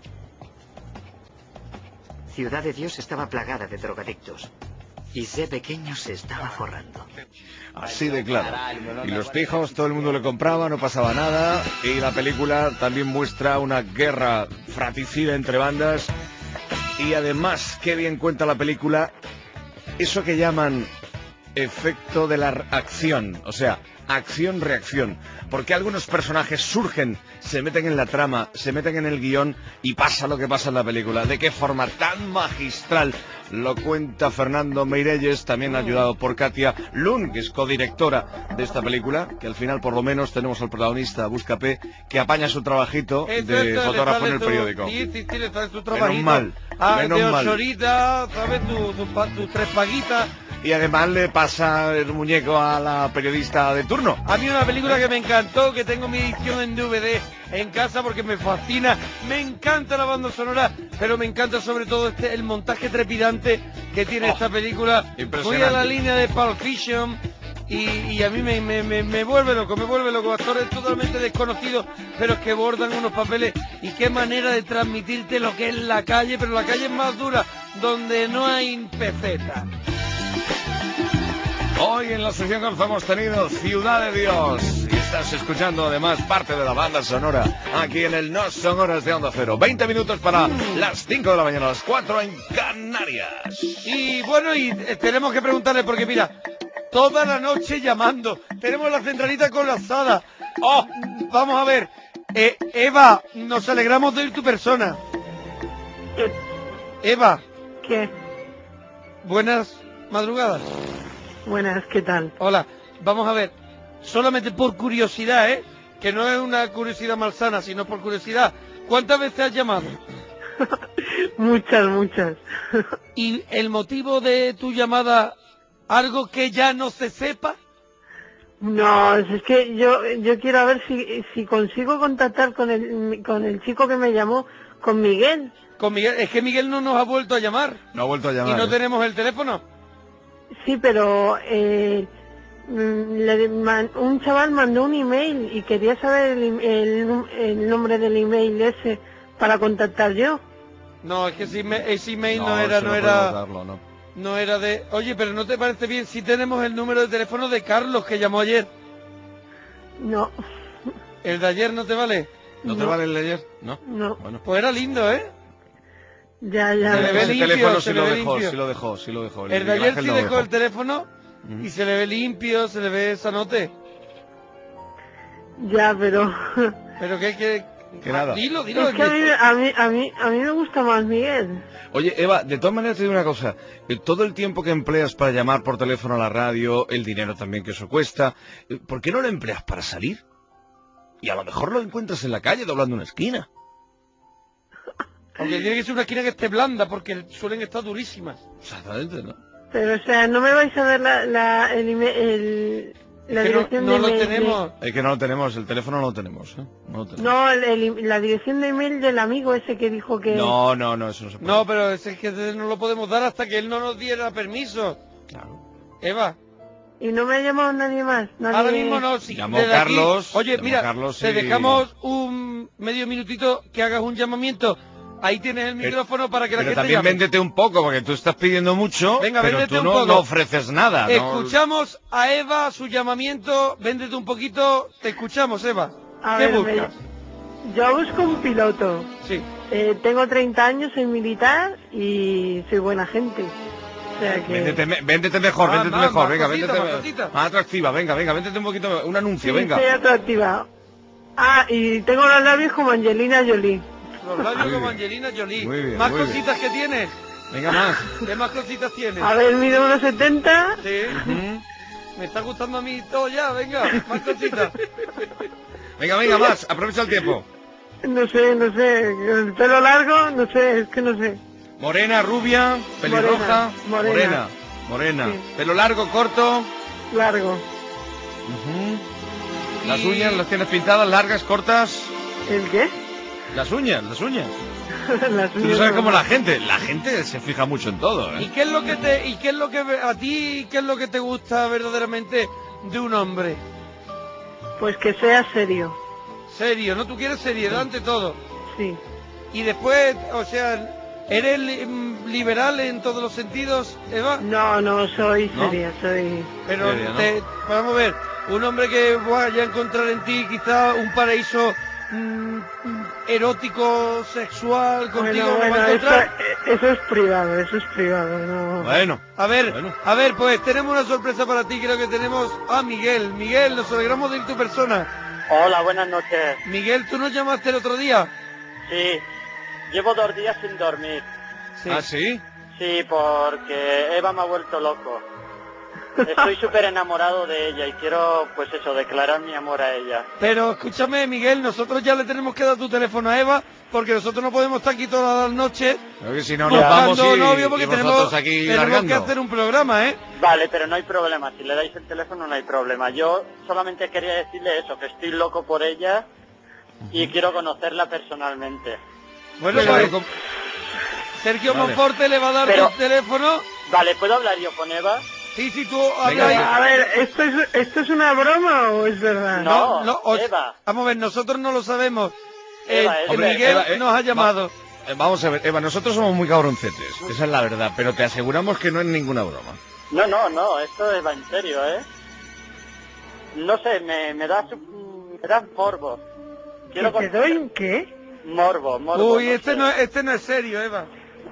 Ciudad de Dios estaba plagada de drogadictos. Y Zé pequeño se estaba forrando. Así de claro. Y los pijos, todo el mundo le compraba, no pasaba nada. Y la película también muestra una guerra fratricida entre bandas. Y además, qué bien cuenta la película eso que llaman efecto de la acción. O sea, acción-reacción. Porque algunos personajes surgen, se meten en la trama, se meten en el guión y pasa lo que pasa en la película. De qué forma tan magistral lo cuenta Fernando Meirelles, también ayudado por Katia Lund, que es codirectora de esta película, que al final por lo menos tenemos al protagonista, Buscapé, que apaña su trabajito Eso, de eso, le fotógrafo sale en el su- periódico. Sí, sí, sí, le sale su Menos trabajito. mal, Ah, menos de mal. ocho horitas, ¿sabes? Tus tu, pa- tus tres paguitas. Y además le pasa el muñeco a la periodista de turno. A mí una película que me encantó, que tengo mi edición en D V D en casa porque me fascina, me encanta la banda sonora, pero me encanta sobre todo este el montaje trepidante que tiene Oh, esta película, muy impresionante. a la línea de Pulp Fiction. Y, y a mí me, me, me, me vuelve loco, me vuelve loco, actores totalmente desconocidos, pero que bordan unos papeles, y qué manera de transmitirte lo que es la calle, pero la calle es más dura, donde no hay peseta. Hoy en la sección Golf hemos tenido Ciudad de Dios y estás escuchando además parte de la banda sonora aquí en el No Son Horas de Onda Cero. veinte minutos para las cinco de la mañana, las cuatro en Canarias. Y bueno, y eh, tenemos que preguntarle, porque mira, toda la noche llamando, tenemos la centralita colapsada. Oh, vamos a ver, eh, Eva, nos alegramos de oír tu persona. Eva. ¿Qué? Buenas madrugadas. Buenas, ¿qué tal? Hola, vamos a ver, solamente por curiosidad, ¿eh? Que no es una curiosidad malsana, sino por curiosidad. ¿Cuántas veces has llamado? Muchas, muchas. ¿Y el motivo de tu llamada, algo que ya no se sepa? No, es que yo yo quiero ver si si consigo contactar con el con el chico que me llamó, con Miguel. Con Miguel, es que Miguel no nos ha vuelto a llamar. No ha vuelto a llamar. Y no ¿eh? tenemos el teléfono. Sí, pero eh, mm, le man- un chaval mandó un email y quería saber el, im- el, num- el nombre del email ese para contactar yo. No, es que ese email, ese email no, No, era, eso no no era, podemos darlo, no. no era de... Oye, pero ¿no te parece bien si tenemos el número de teléfono de Carlos que llamó ayer? No. ¿El de ayer no te vale? ¿No, te No. vale el de ayer? No. No. Bueno. Pues era lindo, ¿eh? Ya, ya. Se le ve Ese limpio, teléfono se sí le lo ve dejó, limpio. sí lo dejó, sí lo dejó. El de Miguel ayer Ángel sí lo dejó el teléfono Ujú. y se le ve limpio, se le ve sanote. Ya, pero... Pero que que... Que nada. Dilo, dilo. Es que a mí, a mí, a mí, a mí me gusta más Miguel. Oye, Eva, de todas maneras te digo una cosa. eh, Todo el tiempo que empleas para llamar por teléfono a la radio, el dinero también que eso cuesta, eh, ¿por qué no lo empleas para salir? Y a lo mejor lo encuentras en la calle doblando una esquina. Aunque tiene que ser una esquina que esté blanda porque suelen estar durísimas. Exactamente, ¿no? Pero, o sea, no me vais a dar la, la, el, email- el, la Es que no, dirección no de lo email de- tenemos. Es que no lo tenemos, el teléfono no lo tenemos, ¿eh? No lo tenemos. No, el- el- la dirección de email del amigo ese que dijo que... No, no, no, eso no se puede. No, pero es que no lo podemos dar hasta que él no nos diera permiso. Claro. Eva, Y no me ha llamado nadie más. Nadie... ahora mismo no. Si Llamó desde aquí- Carlos, Oye, llamó mira, Carlos te y- dejamos un medio minutito que hagas un llamamiento. Ahí tienes el micrófono para que la Pero gente también llame. véndete un poco, porque tú estás pidiendo mucho, Venga, pero véndete tú un no, poco. no ofreces nada. ¿no? Escuchamos a Eva, su llamamiento. Véndete un poquito. Te escuchamos, Eva. A ¿Qué ver, buscas? me- yo busco un piloto. Sí. Eh, tengo treinta años, soy militar y soy buena gente. O sea que... Véndete, me- véndete mejor, Ah, véndete más, mejor, más venga, cosita, véndete más cosita. más atractiva, venga, venga, véndete un poquito, un anuncio, Sí, venga. soy atractiva. Ah, y tengo los labios como Angelina Jolie. Los labios Muy como bien. Angelina Jolie. Muy bien, ¿Más muy bien. cositas que tienes? Venga más. ¿Qué más cositas tienes? A ver, mido unos setenta. Sí. Me está gustando a mí todo ya, venga, más cositas. Venga, venga, más, aprovecha el tiempo. No sé, no sé, el pelo largo, no sé, es que no sé. Morena, rubia, pelirroja, Morena, morena, morena. morena. Sí. Pelo largo, corto. Largo. Ujú. Las uñas las tienes pintadas, largas, cortas. ¿El qué? Las uñas, las uñas. Las Tú no uñas sabes no. cómo la gente, la gente se fija mucho en todo, ¿Y ¿eh? qué es lo que te, y qué es lo que ve- a ti, qué es lo que te gusta verdaderamente de un hombre? Pues que sea serio. Serio, ¿no? Tú quieres seriedad ante todo. Sí. Y después, o sea, ¿eres li- mm, liberal en todos los sentidos, Eva? No, no, soy ¿No? seria, soy... Pero Seria, ¿no? te- vamos a ver, un hombre que vaya a encontrar en ti quizá un paraíso mm, mm, erótico, sexual, contigo, Bueno, ¿lo va bueno, a eso, encontrar? eh, eso es privado, eso es privado, no... Bueno, A ver, Bueno. a ver, pues tenemos una sorpresa para ti, creo que tenemos a Miguel. Miguel, nos alegramos de ir tu persona. Hola, buenas noches. Miguel, ¿tú nos llamaste el otro día? Sí, llevo dos días sin dormir. Sí. ¿Ah, sí? Sí, porque Eva me ha vuelto loco. Estoy súper enamorado de ella y quiero, pues eso, declarar mi amor a ella. Pero escúchame, Miguel, nosotros ya le tenemos que dar tu teléfono a Eva, porque nosotros no podemos estar aquí todas las noches Creo que si no nos vamos buscando y, novio, porque y tenemos, vosotros aquí tenemos largando. que hacer un programa, ¿eh? Vale, pero no hay problema. Si le dais el teléfono no hay problema. Yo solamente quería decirle eso, que estoy loco por ella y quiero conocerla personalmente. Bueno, Pero- pues, pero- Sergio Vale. Monforte le va a dar Pero- tu teléfono. Vale, ¿puedo hablar yo con Eva? Sí, sí, tú Venga, habla ahí. venga. A ver, ¿esto es, ¿esto es una broma o es verdad? No, no, o- Eva. Vamos a ver, nosotros no lo sabemos. Eva, Eh, es Hombre, Miguel Eva, eh, nos ha va- llamado. Eh, Vamos a ver, Eva, nosotros somos muy cabroncetes, esa es la verdad, pero te aseguramos que no es ninguna broma. No, no, no, esto va en serio, ¿eh? No sé, me, me da su- me da morbo. ¿Que Quiero te con- doy qué? morbo, morbo. Uy, este sé. no, es- este no es serio, Eva.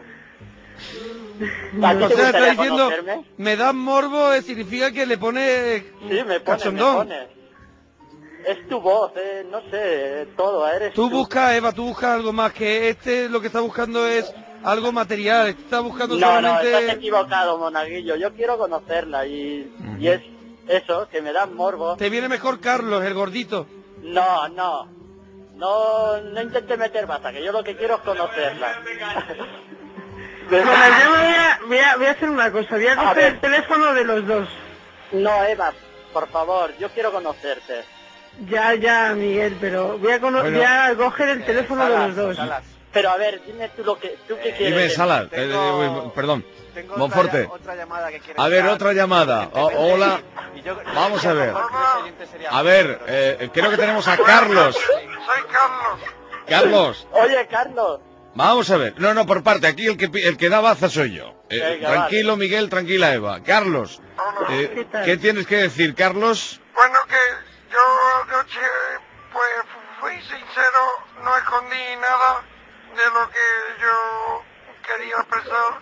¿A ti O te sea, está gustaría diciendo, conocerme? me da morbo, eh, significa que le pone Sí, me pone, me cachondón. pone. Es tu voz, eh, no sé, todo, eres Tú buscas, Eva, tú buscas algo más, que este lo que está buscando es algo material, este está buscando No, no, solamente... estás equivocado, monaguillo. Yo quiero conocerla y, y es eso, que me da morbo. Te viene mejor Carlos, el gordito. No, no. No, no intentes meter bata, que yo lo que quiero es conocerla. Bueno, yo voy a, voy, a, voy a hacer una cosa, voy a A coger ver. el teléfono de los dos. No, Eva, por favor, yo quiero conocerte. Ya, ya, Miguel, pero voy a, cono- Bueno. voy a coger el teléfono de los dos. Pero a ver, dime tú lo que tú qué quieres. Dime, de mí. Salas, eh, tengo- eh, perdón, Tengo Monforte. Otra, otra llamada que quiere A ver, entrar otra llamada. O- urgentemente. hola. Y yo- Vamos yo a lo ver. mejor que los oyentes sería A mejor, ver, pero- eh, creo que tenemos a Carlos. Soy Carlos. Carlos, Oye, Carlos, Vamos a ver. No, no, por parte. Aquí el que, el que da baza soy yo. Eh, Venga, tranquilo, vale. Miguel, tranquila, Eva. Carlos, eh, ¿Qué tal? ¿qué tienes que decir, Carlos? Bueno, que yo anoche, pues, fui sincero, no escondí nada de lo que yo quería expresar.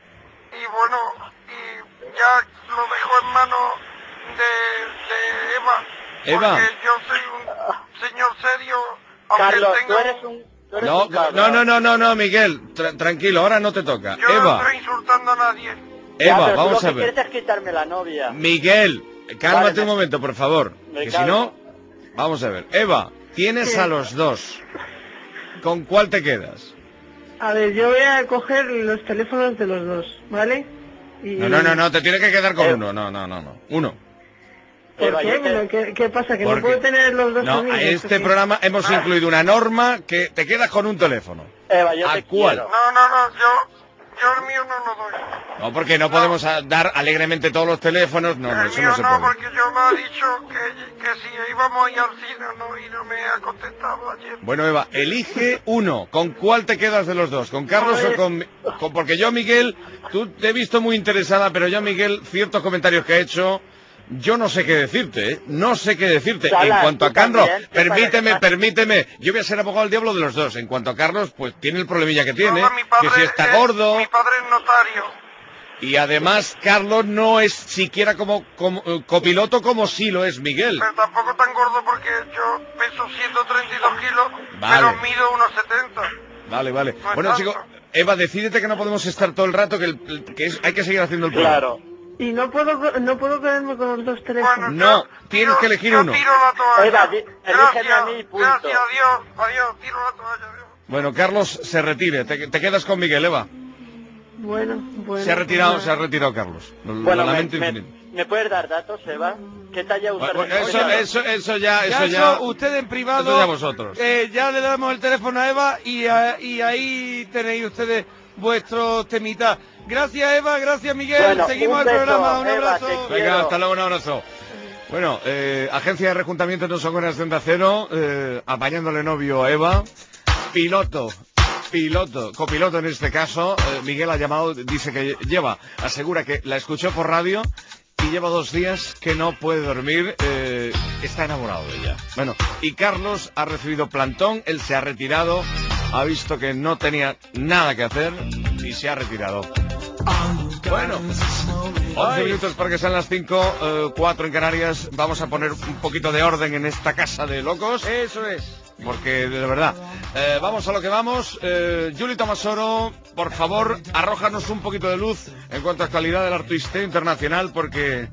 Y bueno, y ya lo dejo en manos de, de Eva. Eva. Porque yo soy un señor serio, aunque Carlos, tenga tú eres un... tú eres No, un cabrón. no, no, no, no, no, Miguel. Tra- tranquilo, ahora no te toca. Yo no Eva, estoy insultando a nadie. Ya, Eva, pero tú vamos lo a que ver. quieres es quitarme la novia. Miguel, cálmate Vale, un me- momento, por favor. me Que si calmo. no, vamos a ver. Eva, tienes Sí. a los dos. ¿Con cuál te quedas? A ver, yo voy a coger los teléfonos de los dos, ¿vale? Y... No, no, no, no, te tienes que quedar con Eh. uno. No, no, no, no. Uno. ¿Por Eva, qué? yo te- Bueno, ¿qué, qué pasa? ¿Que Porque- no puedo tener los dos No, amigos? a este ¿O qué? programa hemos incluido una norma que te quedas con un teléfono. Eva, yo ¿A te cuál? quiero. No, no, no, yo, yo el mío no lo doy. No, porque no podemos a- dar alegremente todos los teléfonos. No, no, El eso mío no se no, puede. porque yo me he dicho que, que si íbamos a ir al cine no, y no me ha contestado ayer. Bueno, Eva, elige uno. ¿Con cuál te quedas de los dos? ¿Con Carlos o con, Mi- con- Porque yo, Miguel, tú te he visto muy interesada, pero yo, Miguel, ciertos comentarios que ha hecho, yo no sé qué decirte, ¿eh? No sé qué decirte. Salas, En cuanto tú a Carlos, también, ¿qué permíteme, pasa? permíteme. Yo voy a ser abogado del diablo de los dos. En cuanto a Carlos, pues tiene el problemilla que tiene, Ahora mi padre, que si está eh, gordo. Mi padre es notario. Y además, Carlos no es siquiera como, como eh, copiloto como sí lo es Miguel. Pero tampoco tan gordo porque yo peso ciento treinta y dos kilos, Vale. pero mido unos setenta. Vale, vale. No es Bueno, tanto. chicos, Eva, decídete que no podemos estar todo el rato, que, el- que es- hay que seguir haciendo el programa. Claro. Y no puedo, co- no puedo quedarme con los dos teléfonos. Bueno, No, yo tienes tiro- que elegir yo uno. tiro la toalla. Eva, di- elígeme Gracias, a mí, punto. gracias, adiós, adiós, tiro la toalla, adiós. Bueno, Carlos se retire. Te, te quedas con Miguel, Eva. Bueno, bueno. Se ha retirado, pues se ha nada. retirado Carlos. Lo, lo Bueno, me, lamento me- infinito. ¿me puedes dar datos, Eva? ¿Qué talla usas? Bueno, en eso, Moya? eso, eso ya, Ya eso eso, ya. usted en privado, Eso ya vosotros. eh, ya le damos el teléfono a Eva y, a- y ahí tenéis ustedes vuestros temitas. Gracias, Eva, gracias, Miguel. Bueno, Seguimos un el beso, programa, un Eva, abrazo. te quiero. Venga, hasta luego, un abrazo. Bueno, eh, agencia de rejuntamiento no son buenas de Onda Cero, eh, apañándole novio a Eva. Piloto, piloto, copiloto en este caso. eh, Miguel ha llamado, dice que lleva, asegura que la escuchó por radio y lleva dos días que no puede dormir, eh, está enamorado de ella. Bueno, y Carlos ha recibido plantón, él se ha retirado, ha visto que no tenía nada que hacer y se ha retirado. Bueno, once minutos para que sean las cinco, eh, cuatro en Canarias. Vamos a poner un poquito de orden en esta casa de locos. Eso es. Porque, de verdad, eh, vamos a lo que vamos. Eh, Juli Tomasoro, por favor, arrójanos un poquito de luz en cuanto a calidad del artisteo internacional, porque...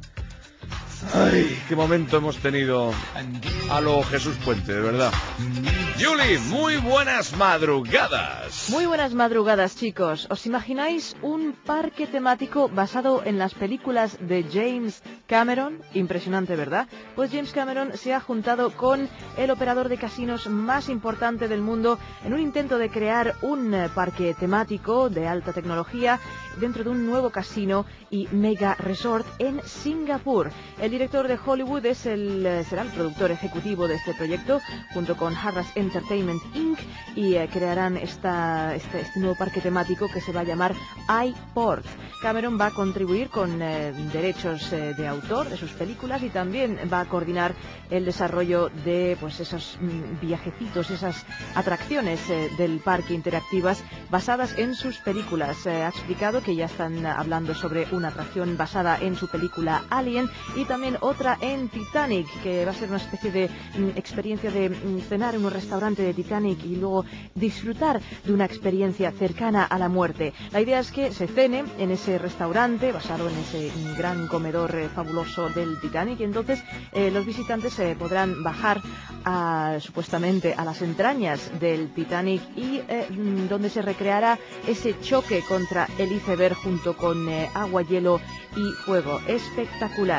¡Ay, qué momento hemos tenido a lo Jesús Puente, de verdad! Juli, muy buenas madrugadas. Muy buenas madrugadas, chicos. ¿Os imagináis un parque temático basado en las películas de James Cameron? Impresionante, ¿verdad? Pues James Cameron se ha juntado con el operador de casinos más importante del mundo en un intento de crear un eh, parque temático de alta tecnología dentro de un nuevo casino y mega resort en Singapur. El director de Hollywood es el, eh, será el productor ejecutivo de este proyecto, junto con Harrah's Entertainment incorporated, y eh, crearán esta, este, este nuevo parque temático que se va a llamar iPort. Cameron va a contribuir con eh, derechos eh, de autor de sus películas y también va a coordinar el desarrollo de pues esos mm, viajecitos, esas atracciones eh, del parque interactivas basadas en sus películas. Eh, ha explicado que ya están hablando sobre una atracción basada en su película Alien y también otra en Titanic, que va a ser una especie de mm, experiencia de mm, cenar en un restaurante de Titanic y luego disfrutar de una experiencia cercana a la muerte. La idea es que se cene en ese restaurante basado en ese mm, gran comedor eh, fabuloso del Titanic, y entonces eh, los visitantes eh, podrán bajar a, supuestamente a las entrañas del Titanic y eh, mm, donde se recreará ese choque contra el iceberg junto con eh, agua, hielo y fuego. Espectacular.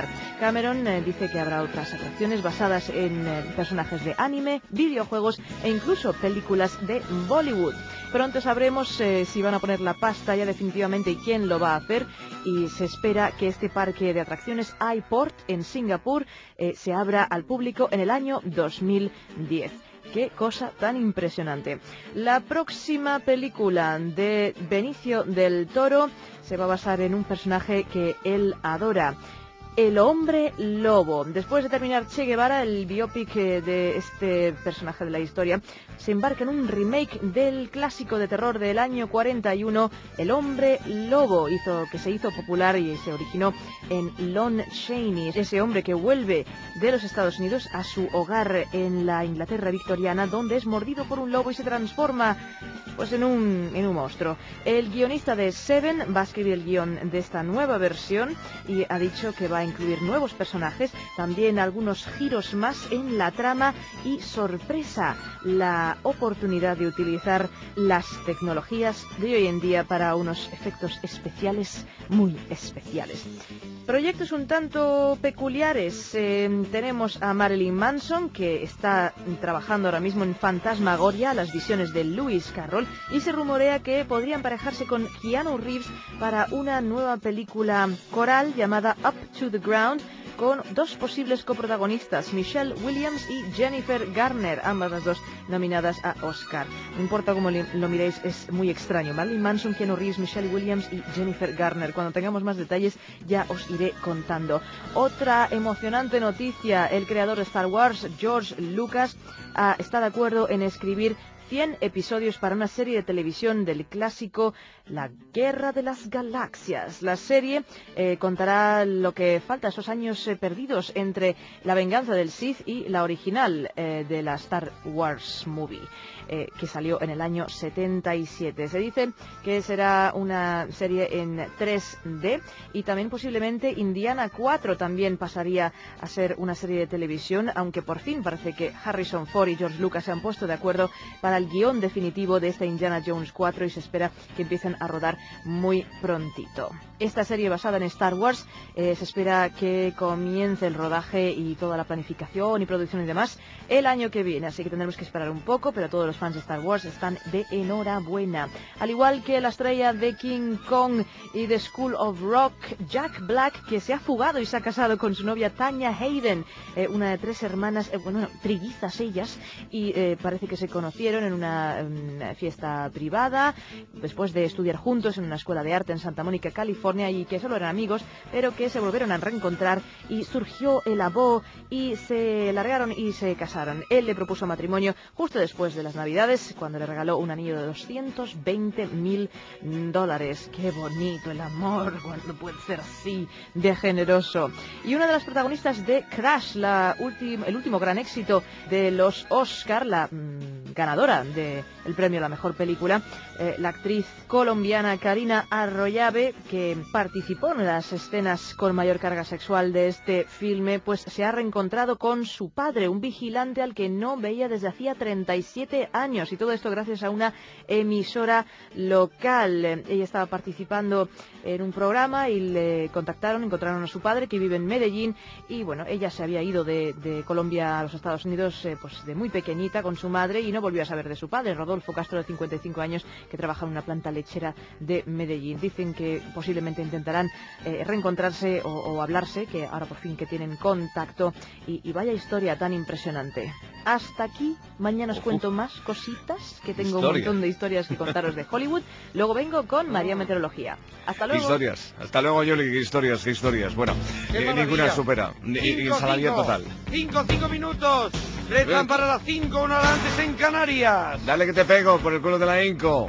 Cameron eh, dice que habrá otras atracciones basadas en eh, personajes de anime, videojuegos e incluso películas de Bollywood. Pronto sabremos eh, si van a poner la pasta ya definitivamente y quién lo va a hacer, y se espera que este parque de atracciones iPort en Singapur eh, se abra al público en el año dos mil diez. ¡Qué cosa tan impresionante! La próxima película de Benicio del Toro se va a basar en un personaje que él adora, el hombre lobo. Después de terminar Che Guevara, el biopic de este personaje de la historia se embarca en un remake del clásico de terror del año cuarenta y uno, El hombre lobo, hizo, que se hizo popular y se originó en Lon Chaney, ese hombre que vuelve de los Estados Unidos a su hogar en la Inglaterra victoriana, donde es mordido por un lobo y se transforma pues en un, en un monstruo. El guionista de Seven va a escribir el guión de esta nueva versión y ha dicho que va a incluir nuevos personajes, también algunos giros más en la trama y, sorpresa, la oportunidad de utilizar las tecnologías de hoy en día para unos efectos especiales muy especiales. Proyectos un tanto peculiares. Eh, tenemos a Marilyn Manson, que está trabajando ahora mismo en Fantasmagoria, las visiones de Lewis Carroll, y se rumorea que podría emparejarse con Keanu Reeves para una nueva película coral llamada Up to the Ground, con dos posibles coprotagonistas, Michelle Williams y Jennifer Garner, ambas las dos nominadas a Oscar. No importa cómo lo miréis, es muy extraño. Marilyn Manson, Keanu Reeves, Michelle Williams y Jennifer Garner. Cuando tengamos más detalles ya os iré contando. Otra emocionante noticia: el creador de Star Wars, George Lucas, ah, está de acuerdo en escribir cien episodios para una serie de televisión del clásico La Guerra de las Galaxias. La serie eh, contará lo que falta, esos años eh, perdidos entre La Venganza del Sith y la original eh, de la Star Wars Movie, eh, que salió en el año setenta y siete. Se dice que será una serie en tres D y también posiblemente Indiana cuatro también pasaría a ser una serie de televisión, aunque por fin parece que Harrison Ford y George Lucas se han puesto de acuerdo para el guión definitivo de esta Indiana Jones cuatro y se espera que empiecen a rodar muy prontito. Esta serie basada en Star Wars eh, se espera que comience el rodaje y toda la planificación y producción y demás el año que viene, así que tendremos que esperar un poco, pero todos los fans de Star Wars están de enhorabuena. Al igual que la estrella de King Kong y de School of Rock, Jack Black, que se ha fugado y se ha casado con su novia Tanya Hayden, eh, una de tres hermanas, eh, bueno, trillizas ellas, y eh, parece que se conocieron en una, en una fiesta privada, después de estudiar juntos en una escuela de arte en Santa Mónica, California, y que solo eran amigos, pero que se volvieron a reencontrar y surgió el amor y se largaron y se casaron. Él le propuso matrimonio justo después de las Navidades, cuando le regaló un anillo de doscientos veinte mil dólares. ¡Qué bonito el amor cuando puede ser así de generoso! Y una de las protagonistas de Crash, la ultim, el último gran éxito de los Oscar, la mmm, ganadora del premio a la mejor película, eh, la actriz colombiana Karina Arroyave, que participó en las escenas con mayor carga sexual de este filme, pues se ha reencontrado con su padre, un vigilante al que no veía desde hacía treinta y siete años, y todo esto gracias a una emisora local. Ella estaba participando en un programa y le contactaron, encontraron a su padre, que vive en Medellín, y bueno, ella se había ido de, de Colombia a los Estados Unidos eh, pues de muy pequeñita con su madre y no volvió a saber de su padre, Rodolfo Castro, de cincuenta y cinco años, que trabaja en una planta lechera de Medellín. Dicen que posiblemente intentarán eh, reencontrarse o, o hablarse, que ahora por fin que tienen contacto, y, y vaya historia tan impresionante. Hasta aquí, mañana os Ojo. cuento más cositas, que tengo Historia. un montón de historias que contaros de Hollywood. Luego vengo con María Meteorología. Hasta luego. Historias. Hasta luego, Yoli. Qué historias, qué historias. Bueno, eh, ninguna supera. Ensaladilla total. Cinco, cinco minutos. Restan para las cinco, una hora antes en Canarias. Dale que te pego por el culo de la Inco.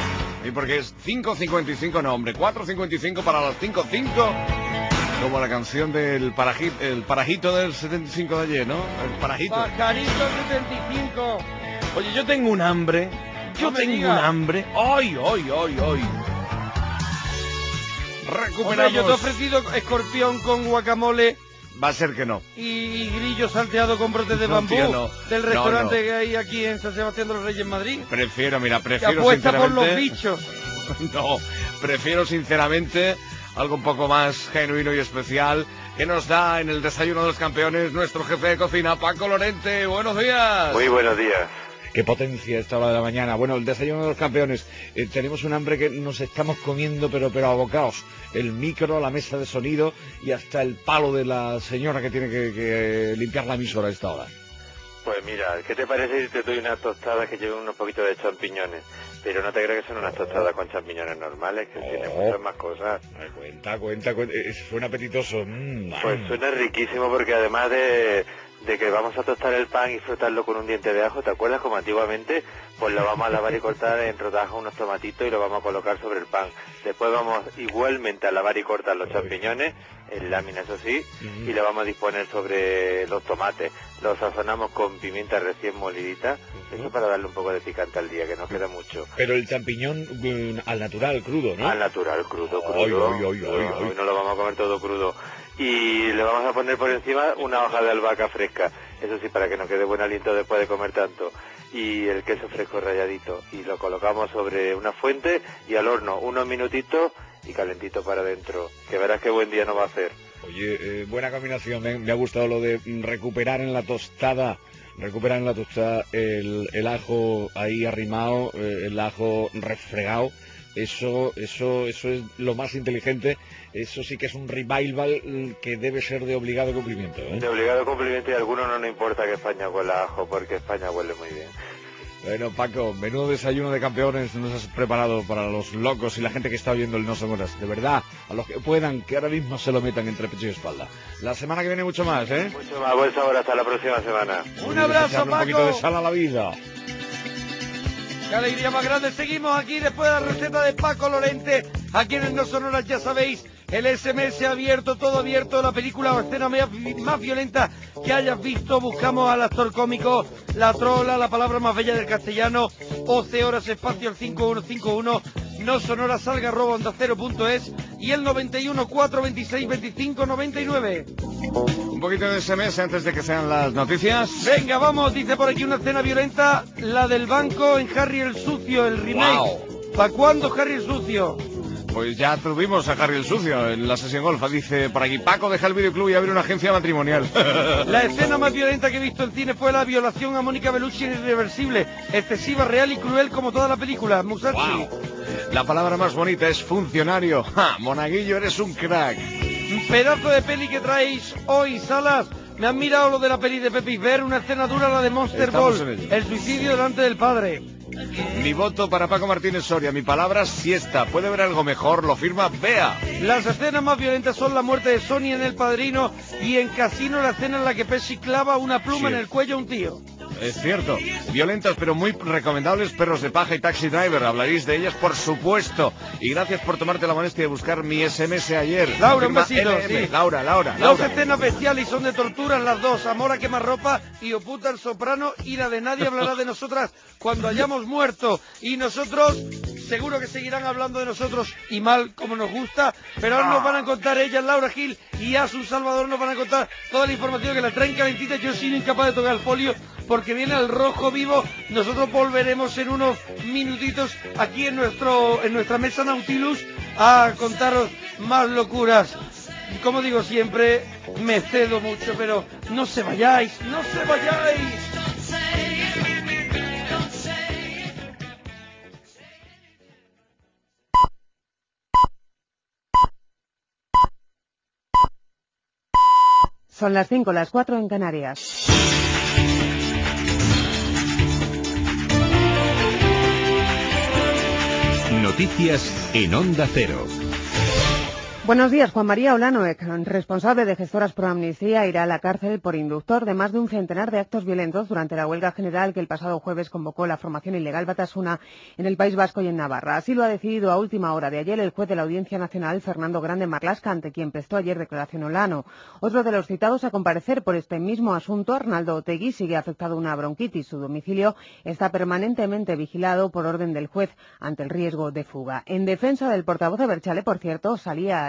Y porque es cinco cincuenta y cinco, no, hombre, cuatro cincuenta y cinco para las cinco cinco. Como la canción del parajito, el parajito del setenta y cinco de ayer, ¿no? El parajito. Pajarito setenta y cinco. Oye, yo tengo un hambre. Yo No me tengo digas. un hambre. ¡Ay, ay, ay, ay! Recuperamos. Hombre, yo te he ofrecido escorpión con guacamole Va a ser que no. y grillo salteado con brotes de No, bambú, tío, no. del No, restaurante no. que hay aquí en San Sebastián de los Reyes, en Madrid. Prefiero, mira, Que prefiero apuesta por sinceramente... los bichos. No, prefiero sinceramente algo un poco más genuino y especial. que nos da en el desayuno de los campeones nuestro jefe de cocina, Paco Lorente. Buenos días. Muy buenos días. Qué potencia esta hora de la mañana. Bueno, el desayuno de los campeones. Eh, tenemos un hambre que nos estamos comiendo, pero pero abocaos. El micro, la mesa de sonido y hasta el palo de la señora que tiene que, que limpiar la emisora a esta hora. Pues mira, ¿qué te parece si te doy unas tostadas que lleven unos poquitos de champiñones? Pero no te creas que son unas tostadas con champiñones normales, que oh. tienen muchas más cosas. Cuenta, cuenta, cuenta. Suena apetitoso. Mm, pues suena riquísimo porque además de... de que vamos a tostar el pan y frotarlo con un diente de ajo, ¿te acuerdas como antiguamente? Pues lo vamos a lavar y cortar en rodajas unos tomatitos y lo vamos a colocar sobre el pan. Después vamos igualmente a lavar y cortar los champiñones, en láminas eso sí, uh-huh. y lo vamos a disponer sobre los tomates. Los sazonamos con pimienta recién molidita, uh-huh. eso para darle un poco de picante al día, que nos queda mucho. Pero el champiñón um, al natural, crudo, ¿no? Al natural, crudo, crudo. Ay, ay, ay, ay, ay. Hoy no lo vamos a comer todo crudo. Y le vamos a poner por encima una hoja de albahaca fresca, eso sí, para que nos quede buen aliento después de comer tanto, y el queso fresco ralladito, y lo colocamos sobre una fuente y al horno unos minutitos y calentito para adentro, que verás qué buen día nos va a hacer. Oye, eh, buena combinación, me, me ha gustado lo de recuperar en la tostada, recuperar en la tostada el, el ajo ahí arrimado, eh, el ajo refregado. Eso, eso, eso es lo más inteligente. Eso sí que es un revival que debe ser de obligado cumplimiento, ¿eh? De obligado cumplimiento, y a algunos no nos importa que España huela a ajo, porque España huele muy bien. Bueno, Paco, menudo desayuno de campeones nos has preparado para los locos y la gente que está oyendo el No Son Horas. De verdad, a los que puedan, que ahora mismo se lo metan entre pecho y espalda. La semana que viene mucho más, ¿eh? Mucho más, buen sabor, hasta la próxima semana. Un abrazo, Paco. Un poquito de sal a la vida. ¡Qué alegría más grande! Seguimos aquí después de la receta de Paco Lorente. Aquí en el No Son Horas, ya sabéis, el ese eme ese abierto, todo abierto, la película o escena más violenta que hayas visto. Buscamos al actor cómico, la trola, la palabra más bella del castellano, once horas espacio el cinco uno cinco uno, no sonora salga arroba onda cero punto es y el noventa y uno, cuatro veintiséis, veinticinco, noventa y nueve. Un poquito de ese eme ese antes de que sean las noticias. Venga, vamos, dice por aquí una escena violenta, la del banco en Harry el Sucio, el remake. Wow. ¿Para cuándo Harry el Sucio? Pues ya tuvimos a Harry el Sucio en la sesión golfa. Dice por aquí, Paco deja el videoclub y abre una agencia matrimonial. La escena más violenta que he visto en cine fue la violación a Mónica Bellucci en Irreversible. Excesiva, real y cruel como toda la película. Musashi. Wow. La palabra más bonita es funcionario. ¡Ja! Monaguillo, eres un crack. Un pedazo de peli que traéis hoy, Salas. Me han mirado lo de la peli de Pepe Ver, una escena dura, la de Monster Estamos Ball. El suicidio delante del padre. Mi voto para Paco Martínez Soria, mi palabra siesta. ¿Puede ver algo mejor? Lo firma Bea. Las escenas más violentas son la muerte de Sonia en El Padrino y en Casino la escena en la que Pesci clava una pluma sí. en el cuello a un tío. Es cierto, violentas pero muy recomendables, Perros de Paja y Taxi Driver, hablaréis de ellas por supuesto. Y gracias por tomarte la molestia de buscar mi ese eme ese ayer. Laura, un besito, L M. sí. Laura, Laura, Dos Laura. escenas bestiales y son de tortura las dos, Amor a quemarropa y Oputa el soprano, y la de Nadie hablará de nosotras cuando hayamos muerto. Y nosotros, seguro que seguirán hablando de nosotros y mal como nos gusta, pero ahora nos van a contar ellas, Laura Gil y Asun Salvador, nos van a contar toda la información que la traen calentita. Yo soy incapaz de tocar el folio porque viene el rojo vivo. Nosotros volveremos en unos minutitos aquí en nuestro en nuestra mesa Nautilus a contaros más locuras. Como digo siempre, me cedo mucho, pero no se vayáis, no se vayáis. Son las cinco, las cuatro en Canarias. Noticias en Onda Cero. Buenos días. Juan María Olanoek, responsable de Gestoras Pro Amnistía, irá a la cárcel por inductor de más de un centenar de actos violentos durante la huelga general que el pasado jueves convocó la formación ilegal Batasuna en el País Vasco y en Navarra. Así lo ha decidido a última hora de ayer el juez de la Audiencia Nacional, Fernando Grande Marlasca, ante quien prestó ayer declaración Olano. Otro de los citados a comparecer por este mismo asunto, Arnaldo Otegui, sigue afectado a una bronquitis. Su domicilio está permanentemente vigilado por orden del juez ante el riesgo de fuga. En defensa del portavoz de Berchale, por cierto, salía ayer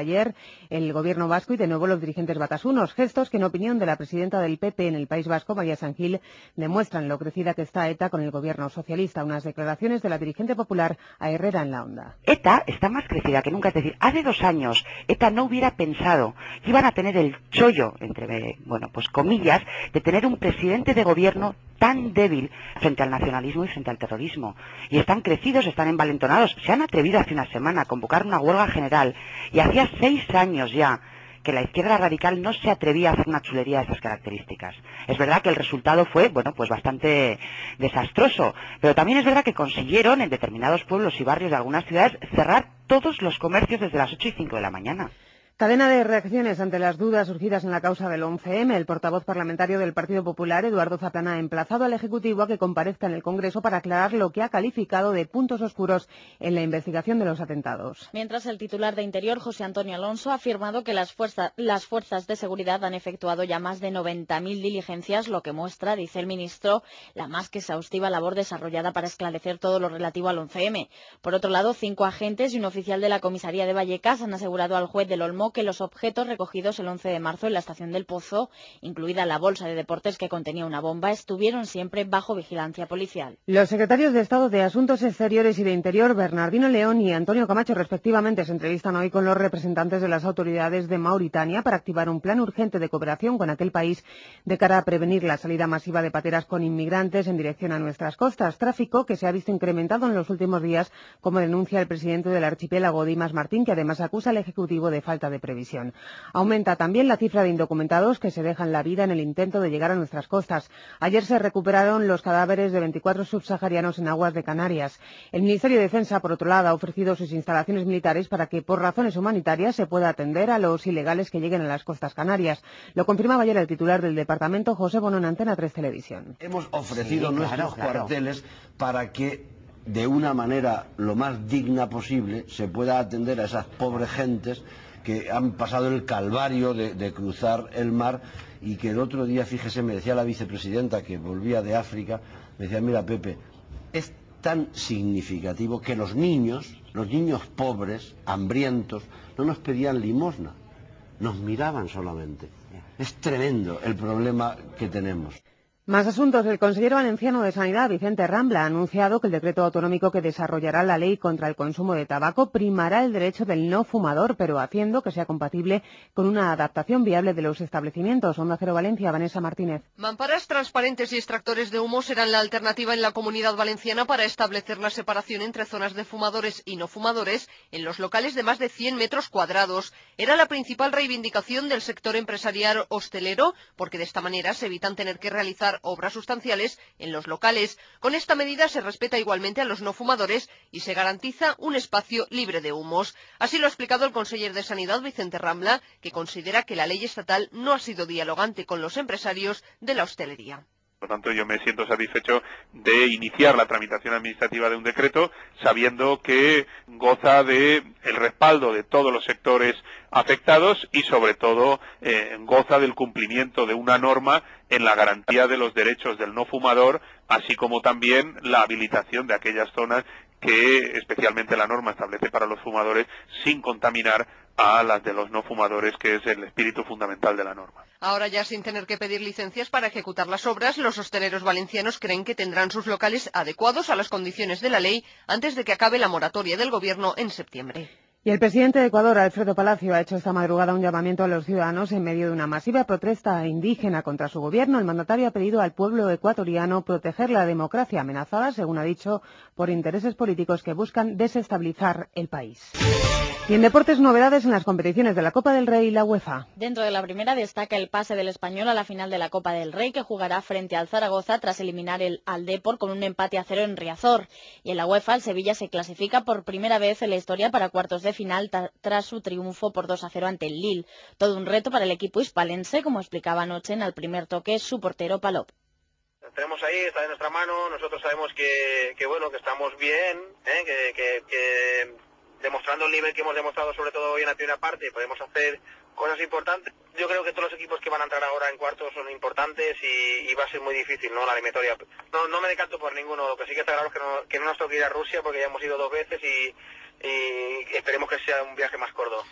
ayer el gobierno vasco y de nuevo los dirigentes batasunos, gestos que en opinión de la presidenta del P P en el País Vasco, María San Gil, demuestran lo crecida que está ETA con el gobierno socialista. Unas declaraciones de la dirigente popular a Herrera en la Onda. ETA está más crecida que nunca, es decir, hace dos años ETA no hubiera pensado que iban a tener el chollo, entre, bueno, pues comillas, de tener un presidente de gobierno tan débil frente al nacionalismo y frente al terrorismo. Y están crecidos, están envalentonados. Se han atrevido hace una semana a convocar una huelga general y hacía seis años ya que la izquierda radical no se atrevía a hacer una chulería de esas características. Es verdad que el resultado fue, bueno, pues bastante desastroso, pero también es verdad que consiguieron en determinados pueblos y barrios de algunas ciudades cerrar todos los comercios desde las ocho y cinco de la mañana. Cadena de reacciones ante las dudas surgidas en la causa del once eme. El portavoz parlamentario del Partido Popular, Eduardo Zaplana, ha emplazado al Ejecutivo a que comparezca en el Congreso para aclarar lo que ha calificado de puntos oscuros en la investigación de los atentados. Mientras el titular de Interior, José Antonio Alonso, ha afirmado que las, fuerza, las fuerzas de seguridad han efectuado ya más de noventa mil diligencias, lo que muestra, dice el ministro, la más que exhaustiva labor desarrollada para esclarecer todo lo relativo al once eme. Por otro lado, cinco agentes y un oficial de la comisaría de Vallecas han asegurado al juez del Olmo que los objetos recogidos el once de marzo en la estación del Pozo, incluida la bolsa de deportes que contenía una bomba, estuvieron siempre bajo vigilancia policial. Los secretarios de Estado de Asuntos Exteriores y de Interior, Bernardino León y Antonio Camacho, respectivamente, se entrevistan hoy con los representantes de las autoridades de Mauritania para activar un plan urgente de cooperación con aquel país de cara a prevenir la salida masiva de pateras con inmigrantes en dirección a nuestras costas, tráfico que se ha visto incrementado en los últimos días, como denuncia el presidente del archipiélago, Dimas Martín, que además acusa al Ejecutivo de falta de previsión. Aumenta también la cifra de indocumentados que se dejan la vida en el intento de llegar a nuestras costas. Ayer se recuperaron los cadáveres de veinticuatro subsaharianos en aguas de Canarias. El Ministerio de Defensa, por otro lado, ha ofrecido sus instalaciones militares para que, por razones humanitarias, se pueda atender a los ilegales que lleguen a las costas canarias. Lo confirmaba ayer el titular del departamento, José Bono, en Antena tres Televisión. Hemos ofrecido Sí, nuestros claro, claro. cuarteles para que, de una manera lo más digna posible, se pueda atender a esas pobres gentes que han pasado el calvario de, de cruzar el mar y que el otro día, fíjese, me decía la vicepresidenta que volvía de África, me decía, mira Pepe, es tan significativo que los niños, los niños pobres, hambrientos, no nos pedían limosna, nos miraban solamente. Es tremendo el problema que tenemos. Más asuntos. El consejero valenciano de Sanidad, Vicente Rambla, ha anunciado que el decreto autonómico que desarrollará la ley contra el consumo de tabaco primará el derecho del no fumador, pero haciendo que sea compatible con una adaptación viable de los establecimientos. Onda Cero Valencia, Vanessa Martínez. Mamparas transparentes y extractores de humo serán la alternativa en la Comunidad Valenciana para establecer la separación entre zonas de fumadores y no fumadores en los locales de más de cien metros cuadrados. Era la principal reivindicación del sector empresarial hostelero, porque de esta manera se evitan tener que realizar obras sustanciales en los locales. Con esta medida se respeta igualmente a los no fumadores y se garantiza un espacio libre de humos. Así lo ha explicado el conseller de Sanidad, Vicente Rambla, que considera que la ley estatal no ha sido dialogante con los empresarios de la hostelería. Por lo tanto, yo me siento satisfecho de iniciar la tramitación administrativa de un decreto, sabiendo que goza de el respaldo de todos los sectores afectados y, sobre todo, eh, goza del cumplimiento de una norma en la garantía de los derechos del no fumador, así como también la habilitación de aquellas zonas que especialmente la norma establece para los fumadores sin contaminar a las de los no fumadores, que es el espíritu fundamental de la norma. Ahora ya sin tener que pedir licencias para ejecutar las obras, los hosteleros valencianos creen que tendrán sus locales adecuados a las condiciones de la ley antes de que acabe la moratoria del Gobierno en septiembre. Y el presidente de Ecuador, Alfredo Palacio, ha hecho esta madrugada un llamamiento a los ciudadanos en medio de una masiva protesta indígena contra su gobierno. El mandatario ha pedido al pueblo ecuatoriano proteger la democracia amenazada, según ha dicho, por intereses políticos que buscan desestabilizar el país. Y en deportes, novedades en las competiciones de la Copa del Rey y la UEFA. Dentro de la primera destaca el pase del Español a la final de la Copa del Rey, que jugará frente al Zaragoza tras eliminar el, al Depor con un empate a cero en Riazor. Y en la UEFA, el Sevilla se clasifica por primera vez en la historia para cuartos de final tras su triunfo por dos a cero ante el Lille. Todo un reto para el equipo hispalense, como explicaba anoche en el primer toque su portero Palop. Tenemos ahí, está en nuestra mano, nosotros sabemos que, que bueno, que estamos bien, ¿eh? que, que, que demostrando el nivel que hemos demostrado sobre todo hoy en la primera parte, podemos hacer cosas importantes. Yo creo que todos los equipos que van a entrar ahora en cuartos son importantes y, y va a ser muy difícil, ¿no?, la eliminatoria. No, no me decanto por ninguno, lo que sí que está claro es que no, que no nos toque ir a Rusia porque ya hemos ido dos veces y, y esperemos que sea un viaje más corto.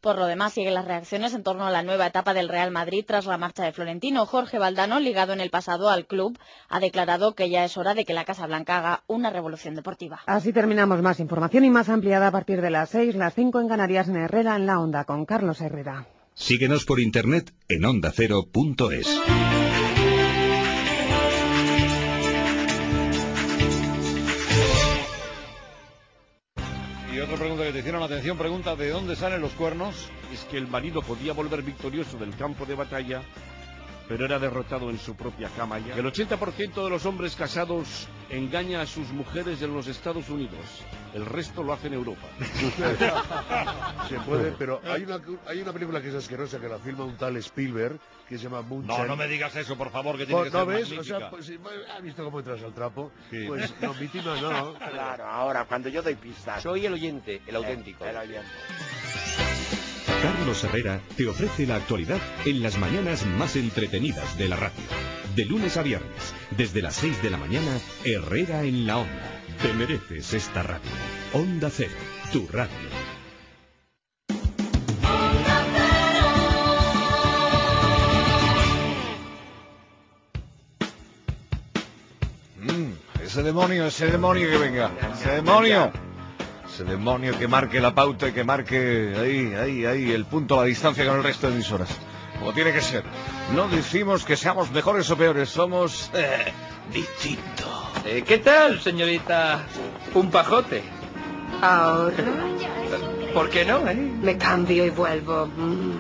Por lo demás, siguen las reacciones en torno a la nueva etapa del Real Madrid tras la marcha de Florentino. Jorge Valdano, ligado en el pasado al club, ha declarado que ya es hora de que la Casa Blanca haga una revolución deportiva. Así terminamos. Más información y más ampliada a partir de las seis, las cinco en Canarias, en Herrera en la Onda, con Carlos Herrera. Síguenos por internet en onda cero punto es. Y otra pregunta que te hicieron atención, pregunta: ¿de dónde salen los cuernos? Es que el marido podía volver victorioso del campo de batalla, pero era derrotado en su propia cama ya. El ochenta por ciento de los hombres casados engaña a sus mujeres en los Estados Unidos. El resto lo hace en Europa. Se puede, pero hay una, hay una película que es asquerosa, que la filma un tal Spielberg, que se llama Moonshine. No, no me digas eso, por favor, que tiene Pues, que ¿no ser ves? magnífica. O sea, pues, ¿has visto cómo entras al trapo? Sí. Pues no, víctima no. Claro, ahora, cuando yo doy pistas. Soy el oyente, el auténtico. El oyente. Carlos Herrera te ofrece la actualidad en las mañanas más entretenidas de la radio. De lunes a viernes, desde las seis de la mañana, Herrera en la Onda. Te mereces esta radio. Onda Cero, tu radio. Mm, ese demonio, ese demonio que venga. Ese demonio. Ese demonio que marque la pauta y que marque ahí, ahí, ahí, el punto, la distancia con el resto de emisoras. Como tiene que ser. No decimos que seamos mejores o peores, somos eh, distintos. Eh, ¿Qué tal, señorita? Un pajote. Ahora, ¿Por qué no, eh? me cambio y vuelvo. Mm.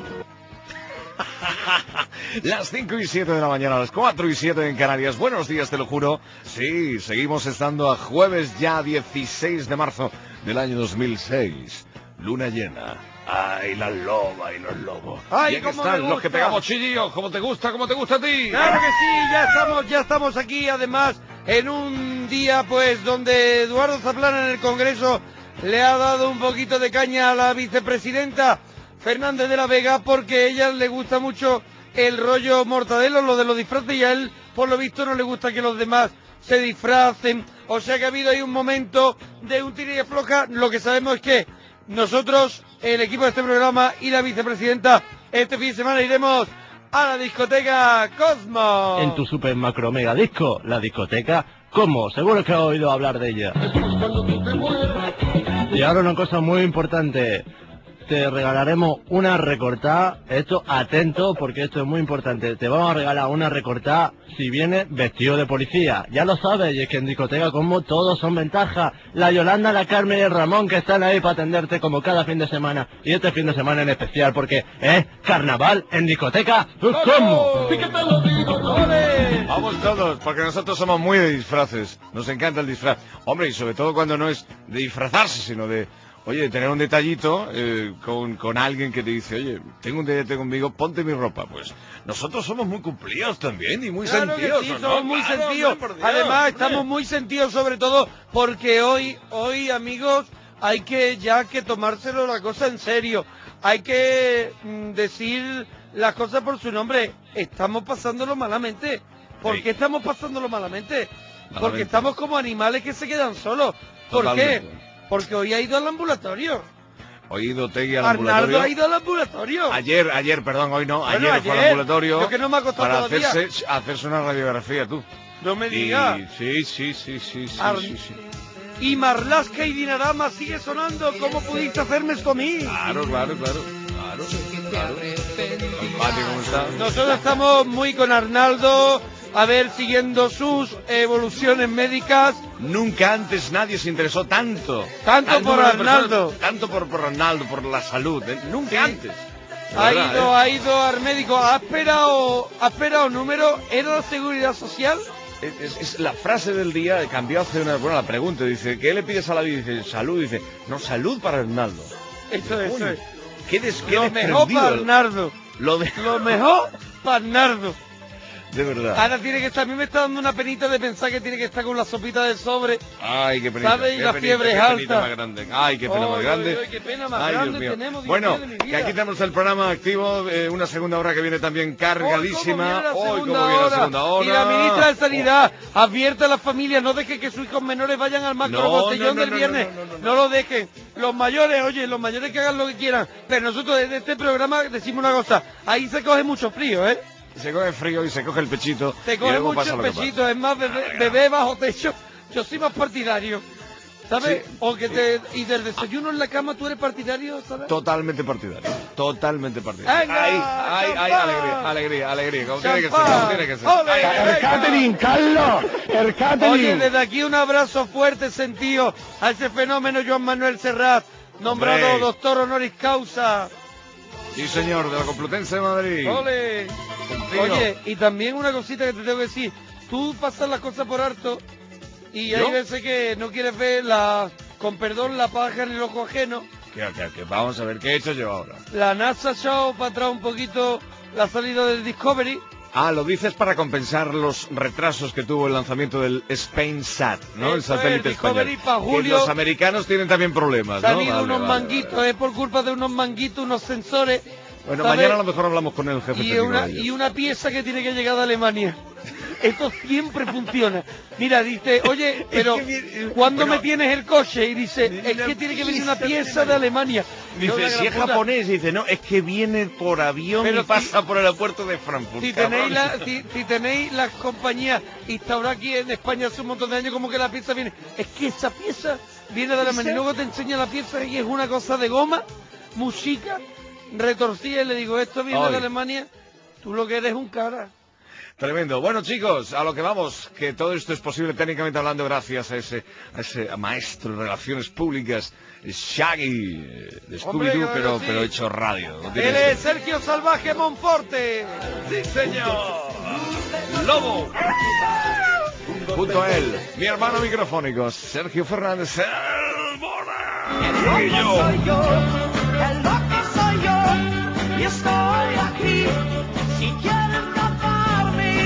Las cinco y siete de la mañana, las cuatro y siete en Canarias. Buenos días, te lo juro. Sí, seguimos estando a jueves ya dieciséis de marzo del año dos mil seis. Luna llena. Ay, la loba y los lobos. Ay, y aquí cómo me están los gusta. que pegamos chillillos. ¿Cómo te gusta? ¿Cómo te gusta a ti? Claro que sí, ya estamos, ya estamos aquí, además, en un día, pues, donde Eduardo Zaplana en el Congreso le ha dado un poquito de caña a la vicepresidenta Fernández de la Vega, porque a ella le gusta mucho el rollo mortadelo, lo de los disfraces, y a él, por lo visto, no le gusta que los demás se disfracen. O sea que ha habido ahí un momento de un tira y afloja. Lo que sabemos es que nosotros, el equipo de este programa y la vicepresidenta, este fin de semana iremos a la discoteca Cosmos. En tu super macro mega disco, la discoteca Cosmos. Seguro que has oído hablar de ella. Y ahora una cosa muy importante. Te regalaremos una recortada. Esto, atento, porque esto es muy importante. Te vamos a regalar una recortada si vienes vestido de policía. Ya lo sabes, y es que en discoteca como todos son ventajas. La Yolanda, la Carmen y el Ramón, que están ahí para atenderte como cada fin de semana. Y este fin de semana en especial, porque es carnaval en discoteca como. Vamos todos, porque nosotros somos muy de disfraces. Nos encanta el disfraz. Hombre, y sobre todo cuando no es de disfrazarse, sino de... Oye, tener un detallito eh, con, con alguien que te dice, oye, tengo un detalle conmigo, ponte mi ropa. Pues nosotros somos muy cumplidos también y muy Claro que sentidos, sí, ¿no? somos muy Claro, sentidos. hombre, por Dios, Además, hombre. estamos muy sentidos sobre todo porque hoy, hoy, amigos, hay que ya que tomárselo la cosa en serio. Hay que mm, decir las cosas por su nombre. Estamos pasándolo malamente. ¿Por Sí. qué estamos pasándolo malamente? Porque Malamente. estamos como animales que se quedan solos. ¿Por Totalmente. qué? Porque hoy ha ido al ambulatorio. Hoy ha ido Tegui al Arnaldo ambulatorio. ha ido al ambulatorio. Ayer, ayer, perdón, hoy no, Bueno, ayer, fue al ayer. ambulatorio Yo que no me ha costado para todavía. hacerse, hacerse una radiografía, tú. No me Y- digas. Sí, sí, sí, sí, sí, Ar- sí, sí. Y Marlaska y Dinarama sigue sonando. ¿Cómo pudiste hacerme esto a mí? Claro, claro, claro, claro, claro. Pati, ¿cómo está? Nosotros estamos muy con Arnaldo, a ver, siguiendo sus evoluciones médicas. Nunca antes nadie se interesó tanto. Tanto Al por número de Arnaldo. personas, tanto por, por Arnaldo, por la salud. ¿eh? Nunca Sí. antes. De Ha verdad, ido, ¿eh? ha ido al médico, ha esperado, ha esperado número, ¿era la seguridad social? Es, es- es la frase del día, cambió hace una... Bueno, la pregunta, dice, ¿qué le pides a la vida? Dice, salud. Dice, no, salud para Arnaldo. Eso es, eso es. ¿Qué, des, qué Lo mejor desprendido. para Arnaldo. Lo de... Lo mejor para Arnaldo. De verdad. Ahora tiene que estar, a mí me está dando una penita de pensar que tiene que estar con la sopita del sobre. Ay, qué penita. ¿Sabes? Y qué la penita, fiebre qué es penita alta. más grande. Ay, qué pena Ay, más grande. ay, ay, qué pena más Ay, Dios grande mío. tenemos, Dios Bueno, mío de mi que vida. aquí tenemos el programa activo, eh, una segunda hora que viene también cargadísima. Hoy, Hoy, como como viene la segunda hora. Y la ministra de Sanidad advierte a las familias, no dejen que sus hijos menores vayan al macro No, botellón no, no, del no, viernes. no, no, no, no. No lo dejen. Los mayores, oye, los mayores que hagan lo que quieran. Pero nosotros desde este programa decimos una cosa, ahí se coge mucho frío, ¿eh? Se coge frío y se coge el pechito. Se y coge luego mucho pasa el lo que pasa. pechito, es más, bebé, bebé bajo techo. Yo soy más partidario, ¿sabes? Sí. O que te, y del desayuno en la cama tú eres partidario, ¿sabes? Totalmente partidario. Totalmente partidario. ¡Venga, Ay, ay, ay, champán! alegría, alegría, alegría. Como tiene que ser, ¡Champán! como tiene que ser. ¡Ole, Ay, ay, venga! ay. Catherine, Carlos, el Catherine. Oye, desde aquí un abrazo fuerte sentido a ese fenómeno Joan Manuel Serrat, nombrado Hombre. doctor honoris causa. Sí, señor, de la Complutense de Madrid. ¡Ole! Tío. Oye, y también una cosita que te tengo que decir. Tú pasas las cosas por harto y ¿Yo? hay veces que no quieres ver la, con perdón, la paja en el ojo ajeno. ¿Qué, qué, qué? Vamos a ver, ¿qué he hecho yo ahora? La NASA Show para atrás un poquito la salida del Discovery. Ah, lo dices para compensar los retrasos que tuvo el lanzamiento del SpainSat, ¿no? El Eso es, satélite el Discovery español. pa' Que julio. los americanos tienen también problemas, Se han ¿no? ido Vale, unos vale, manguitos, vale. es por culpa de unos manguitos, unos sensores. Bueno, ¿sabes? mañana a lo mejor hablamos con el jefe y técnico una, de ellos. y una pieza que tiene que llegar de Alemania. Esto siempre funciona. Mira, dice, oye, pero ¿cuándo bueno, me tienes el coche? Y dice, es que tiene que venir una pieza de Alemania. Yo, la Dice, gran si es puta. japonés, dice, no, es que viene por avión Pero y pasa por el aeropuerto de Frankfurt. Si cabrón. tenéis, la, si, si tenéis las compañías instauradas aquí en España hace un montón de años, como que la pieza viene. Es que esa pieza viene de Alemania. Y luego te enseña la pieza y es una cosa de goma, música, retorcida. Y le digo, esto viene Ay. de Alemania. Tú lo que eres un cara. Tremendo. Bueno, chicos, a lo que vamos, que todo esto es posible técnicamente hablando gracias a ese, a ese maestro de relaciones públicas, Shaggy, eh, de Hombre, Scooby-Doo, claro, pero, sí. pero hecho radio. ¿no? Tiene Él que es Sergio Salvaje Monforte. ¡Sí, señor! ¡Lobo! Junto a él, mi hermano microfónico, Sergio Fernández, el Mora. Y yo. Soy yo, el loco soy yo, y estoy aquí. Si quieren rapar mi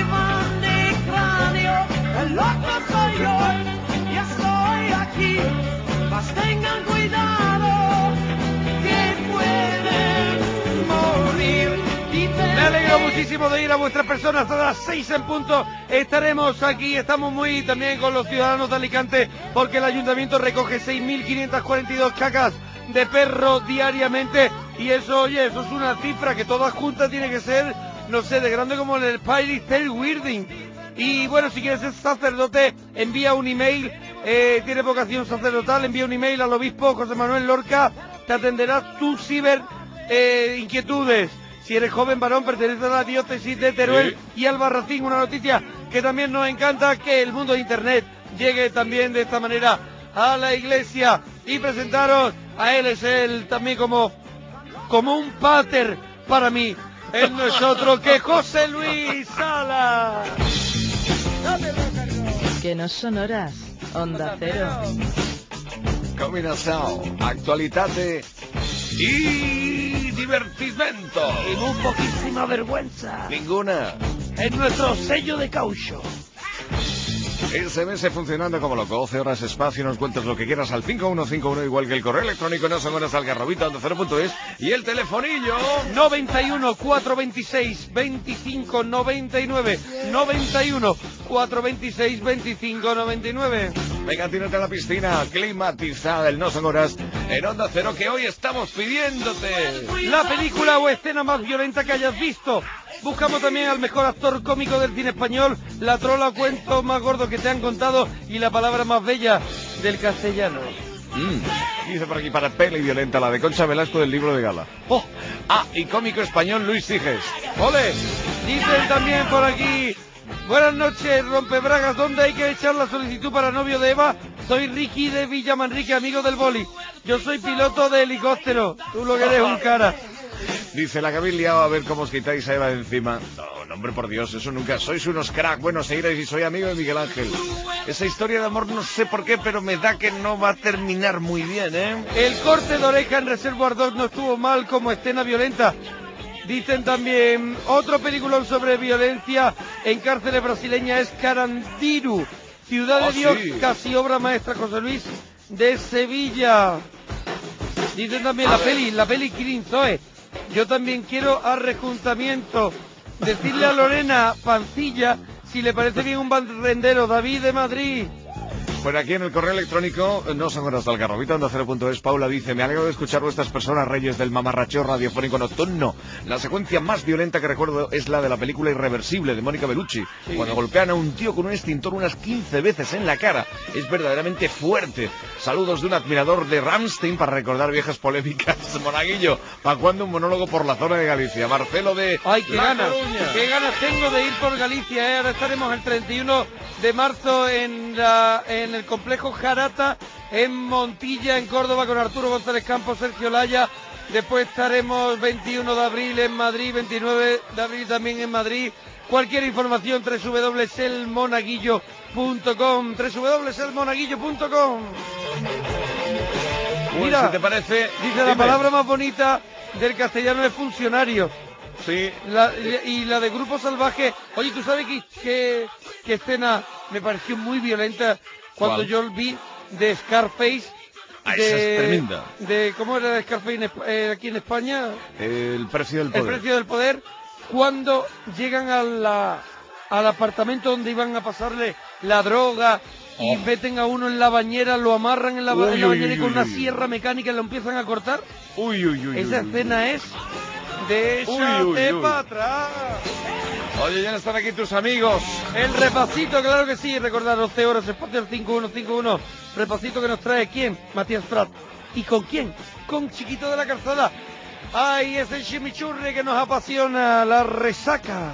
cráneo, el loco soy yo, y estoy aquí. Mas tengan cuidado, que pueden morir. Me alegro muchísimo de ir a vuestras personas hasta las seis en punto. Estaremos aquí, estamos muy también con los ciudadanos de Alicante porque el ayuntamiento recoge seis mil quinientas cuarenta y dos cacas de perro diariamente y eso, oye, eso es una cifra que todas juntas tiene que ser, no sé, de grande como el Spirit Tail Weirding. Y bueno, si quieres ser sacerdote, envía un email, eh, tiene vocación sacerdotal, envía un email al obispo José Manuel Lorca, te atenderá tus ciber eh, inquietudes. Si eres joven varón, pertenece a la diócesis de Teruel Sí. y Albarracín, una noticia que también nos encanta, que el mundo de Internet llegue también de esta manera a la iglesia. Y presentaros a él, es él también como, como un pater para mí. Es nosotros que José Luis Sala. Que no son horas. Onda Cero. Combinación, actualitate y divertimento. Y muy poquísima vergüenza. Ninguna. Es nuestro sello de caucho. S M S funcionando como loco, doce horas espacio, nos cuentas lo que quieras al cinco uno cinco uno, igual que el correo electrónico, no son horas al garrobito, onda cero punto es, y el telefonillo noventa y uno, cuatrocientos veintiséis, veinticinco noventa y nueve, noventa y uno, cuatrocientos veintiséis, veinticinco noventa y nueve. Venga, tírate a la piscina climatizada del No Son Horas en Onda Cero, que hoy estamos pidiéndote la película o escena más violenta que hayas visto. Buscamos también al mejor actor cómico del cine español, la trola o cuento más gordo que te han contado y la palabra más bella del castellano. Mm. Dice por aquí, para peli violenta, la de Concha Velasco del libro de gala. Oh. Ah, y cómico español Luis Siges. ¡Ole! Dicen también por aquí, buenas noches, rompebragas, ¿dónde hay que echar la solicitud para novio de Eva? Soy Ricky de Villamanrique, amigo del boli. Yo soy piloto de helicóptero, tú lo que eres un cara. Dice, la que habéis liado a ver cómo os quitáis a Eva de encima. No, no, hombre, por Dios, eso nunca. Sois unos crack. Bueno, seguiréis y soy amigo de Miguel Ángel. Esa historia de amor no sé por qué, pero me da que no va a terminar muy bien, ¿eh? El corte de oreja en Reservoir Dogs no estuvo mal como escena violenta. Dicen también, otro peliculón sobre violencia en cárceles brasileñas es Carandiru, Ciudad de Oh, Dios, sí. casi obra maestra, José Luis, de Sevilla. Dicen también A la ver. peli, la peli Kirin Zoe. Yo también quiero arrejuntamiento. Decirle a Lorena Pancilla si le parece bien un barrendero. David de Madrid. Pues aquí en el correo electrónico, no son horas de Algarrobita, onda cero punto es, Paula dice, me alegro de escuchar vuestras personas reyes del mamarracheo radiofónico nocturno. La secuencia más violenta que recuerdo es la de la película Irreversible de Mónica Bellucci, Sí. cuando golpean a un tío con un extintor unas quince veces en la cara. Es verdaderamente fuerte. Saludos de un admirador de Rammstein para recordar viejas polémicas. Monaguillo, ¿para cuándo un monólogo por la zona de Galicia? Marcelo de Ay, qué La ganas, Coruña. qué ganas tengo de ir por Galicia, ¿eh? Ahora estaremos el treinta y uno de marzo en, la, en el complejo Jarata, en Montilla, en Córdoba, con Arturo González Campos, Sergio Laya. Después estaremos veintiuno de abril en Madrid, veintinueve de abril también en Madrid. Cualquier información, doble u doble u doble u punto el monaguillo punto com, doble u doble u doble u punto el monaguillo punto com. Pues, Mira, si te parece, dice la dime. palabra más bonita del castellano es funcionario. Sí. La- y la de Grupo Salvaje. Oye, ¿tú sabes qué, qué, qué escena me pareció muy violenta cuando ¿Cuál? yo vi de Scarface? Ah, de, esa es tremenda. De, ¿Cómo era Scarface en Esp- eh, aquí en España? El precio del El poder. precio del poder. Cuando llegan a la, al apartamento donde iban a pasarle la droga y Oh. meten a uno en la bañera, lo amarran en la, ba- Uy, en la uy, bañera y uy, con uy, una uy. sierra mecánica lo empiezan a cortar. Uy, uy, uy. Esa uy, uy. escena es de Uy, échate uy, uy. para atrás. Oye, ya están aquí tus amigos. El repasito, claro que sí, recordar doce horas, espacio del cinco uno cinco uno. Repasito que nos trae ¿quién? Matías Prat. ¿Y con quién? Con Chiquito de la Calzada. Ay, ese chimichurri que nos apasiona, la resaca.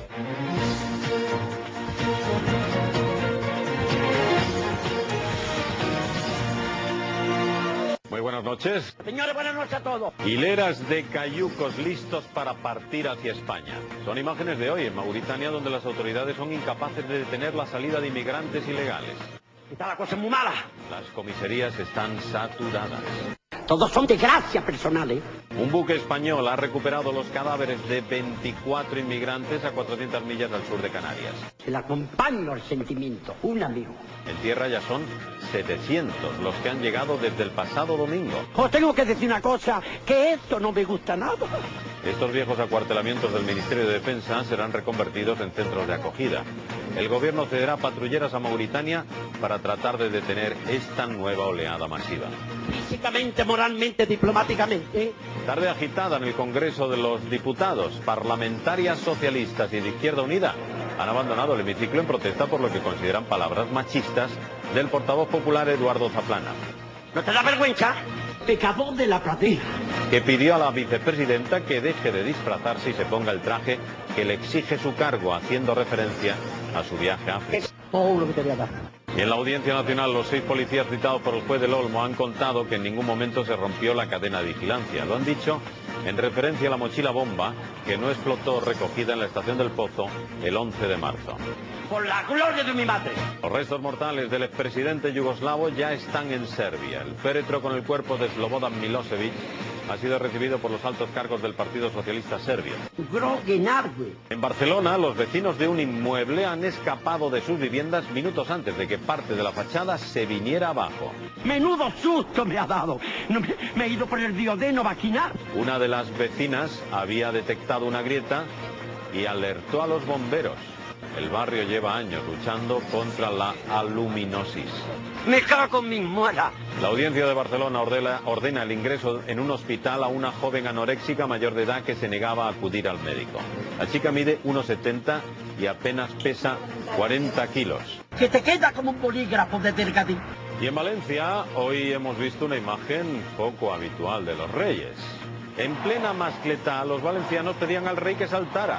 Muy buenas noches. Señores, buenas noches a todos. Hileras de cayucos listos para partir hacia España. Son imágenes de hoy en Mauritania, donde las autoridades son incapaces de detener la salida de inmigrantes ilegales. Está la cosa muy mala. Las comisarías están saturadas. Todos son desgracias personales. Un buque español ha recuperado los cadáveres de veinticuatro inmigrantes a cuatrocientas millas al sur de Canarias. Se le acompaña el sentimiento. Un amigo. En tierra ya son setecientos los que han llegado desde el pasado domingo. Os tengo que decir una cosa, que esto no me gusta nada. Estos viejos acuartelamientos del Ministerio de Defensa serán reconvertidos en centros de acogida. El gobierno cederá patrulleras a Mauritania para tratar de detener esta nueva oleada masiva. Físicamente, moralmente, diplomáticamente. Tarde agitada en el Congreso de los Diputados. Parlamentarias socialistas y de Izquierda Unida han abandonado el hemiciclo en protesta por lo que consideran palabras machistas del portavoz popular Eduardo Zaplana, ¿No te da vergüenza? Pecador de la pradera. que pidió a la vicepresidenta que deje de disfrazarse y se ponga el traje que le exige su cargo, haciendo referencia a su viaje a África. Oh, lo que te voy a dar. Y en la Audiencia Nacional, los seis policías citados por el juez del Olmo han contado que en ningún momento se rompió la cadena de vigilancia. Lo han dicho en referencia a la mochila bomba que no explotó recogida en la estación del Pozo el once de marzo. Por la gloria de mi madre. Los restos mortales del expresidente yugoslavo ya están en Serbia. El féretro con el cuerpo de Slobodan Milosevic ha sido recibido por los altos cargos del Partido Socialista Serbio. Grogenargue. En Barcelona, los vecinos de un inmueble han escapado de sus viviendas minutos antes de que parte de la fachada se viniera abajo. Menudo susto me ha dado. No me, me he ido por el diodeno vaquinar. Una de las vecinas había detectado una grieta y alertó a los bomberos. El barrio lleva años luchando contra la aluminosis. Me cago en mi muela. La Audiencia de Barcelona ordena, ordena el ingreso en un hospital a una joven anoréxica mayor de edad que se negaba a acudir al médico. La chica mide uno setenta y apenas pesa cuarenta kilos. Que te queda como un bolígrafo de delgadito. Y en Valencia hoy hemos visto una imagen poco habitual de los reyes. En plena mascletá, los valencianos pedían al rey que saltara.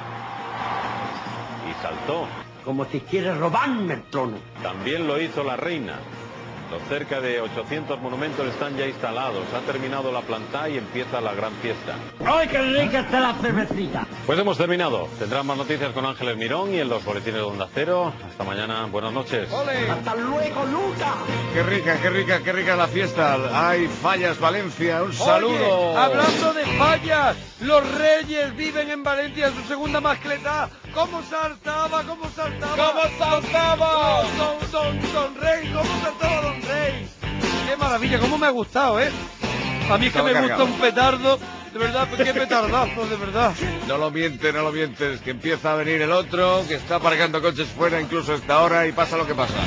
Y saltó. Como si quieres robarme el trono. También lo hizo la reina. Los cerca de ochocientos monumentos están ya instalados. Ha terminado la planta y empieza la gran fiesta. ¡Ay, qué rica está la cervecita! Pues hemos terminado. Tendrán más noticias con Ángeles Mirón y en los boletines de Onda Cero. Hasta mañana. Buenas noches. ¡Ole! ¡Hasta luego, Luca! Qué rica, qué rica, qué rica la fiesta. Ay, Fallas, Valencia, un saludo. Oye, hablando de fallas, los Reyes viven en Valencia en su segunda mascleta. ¿Cómo saltaba? ¿Cómo saltaba? ¿Cómo saltaba? Don, don, don, don Rey, ¿cómo saltaba Don Rey? Qué maravilla, cómo me ha gustado, ¿eh? A mí es que Estaba me cargado. gusta un petardo. De verdad, qué petardazo, de verdad. No lo mientes, no lo mientes, que empieza a venir el otro, que está aparcando coches fuera incluso a esta hora y pasa lo que pasa.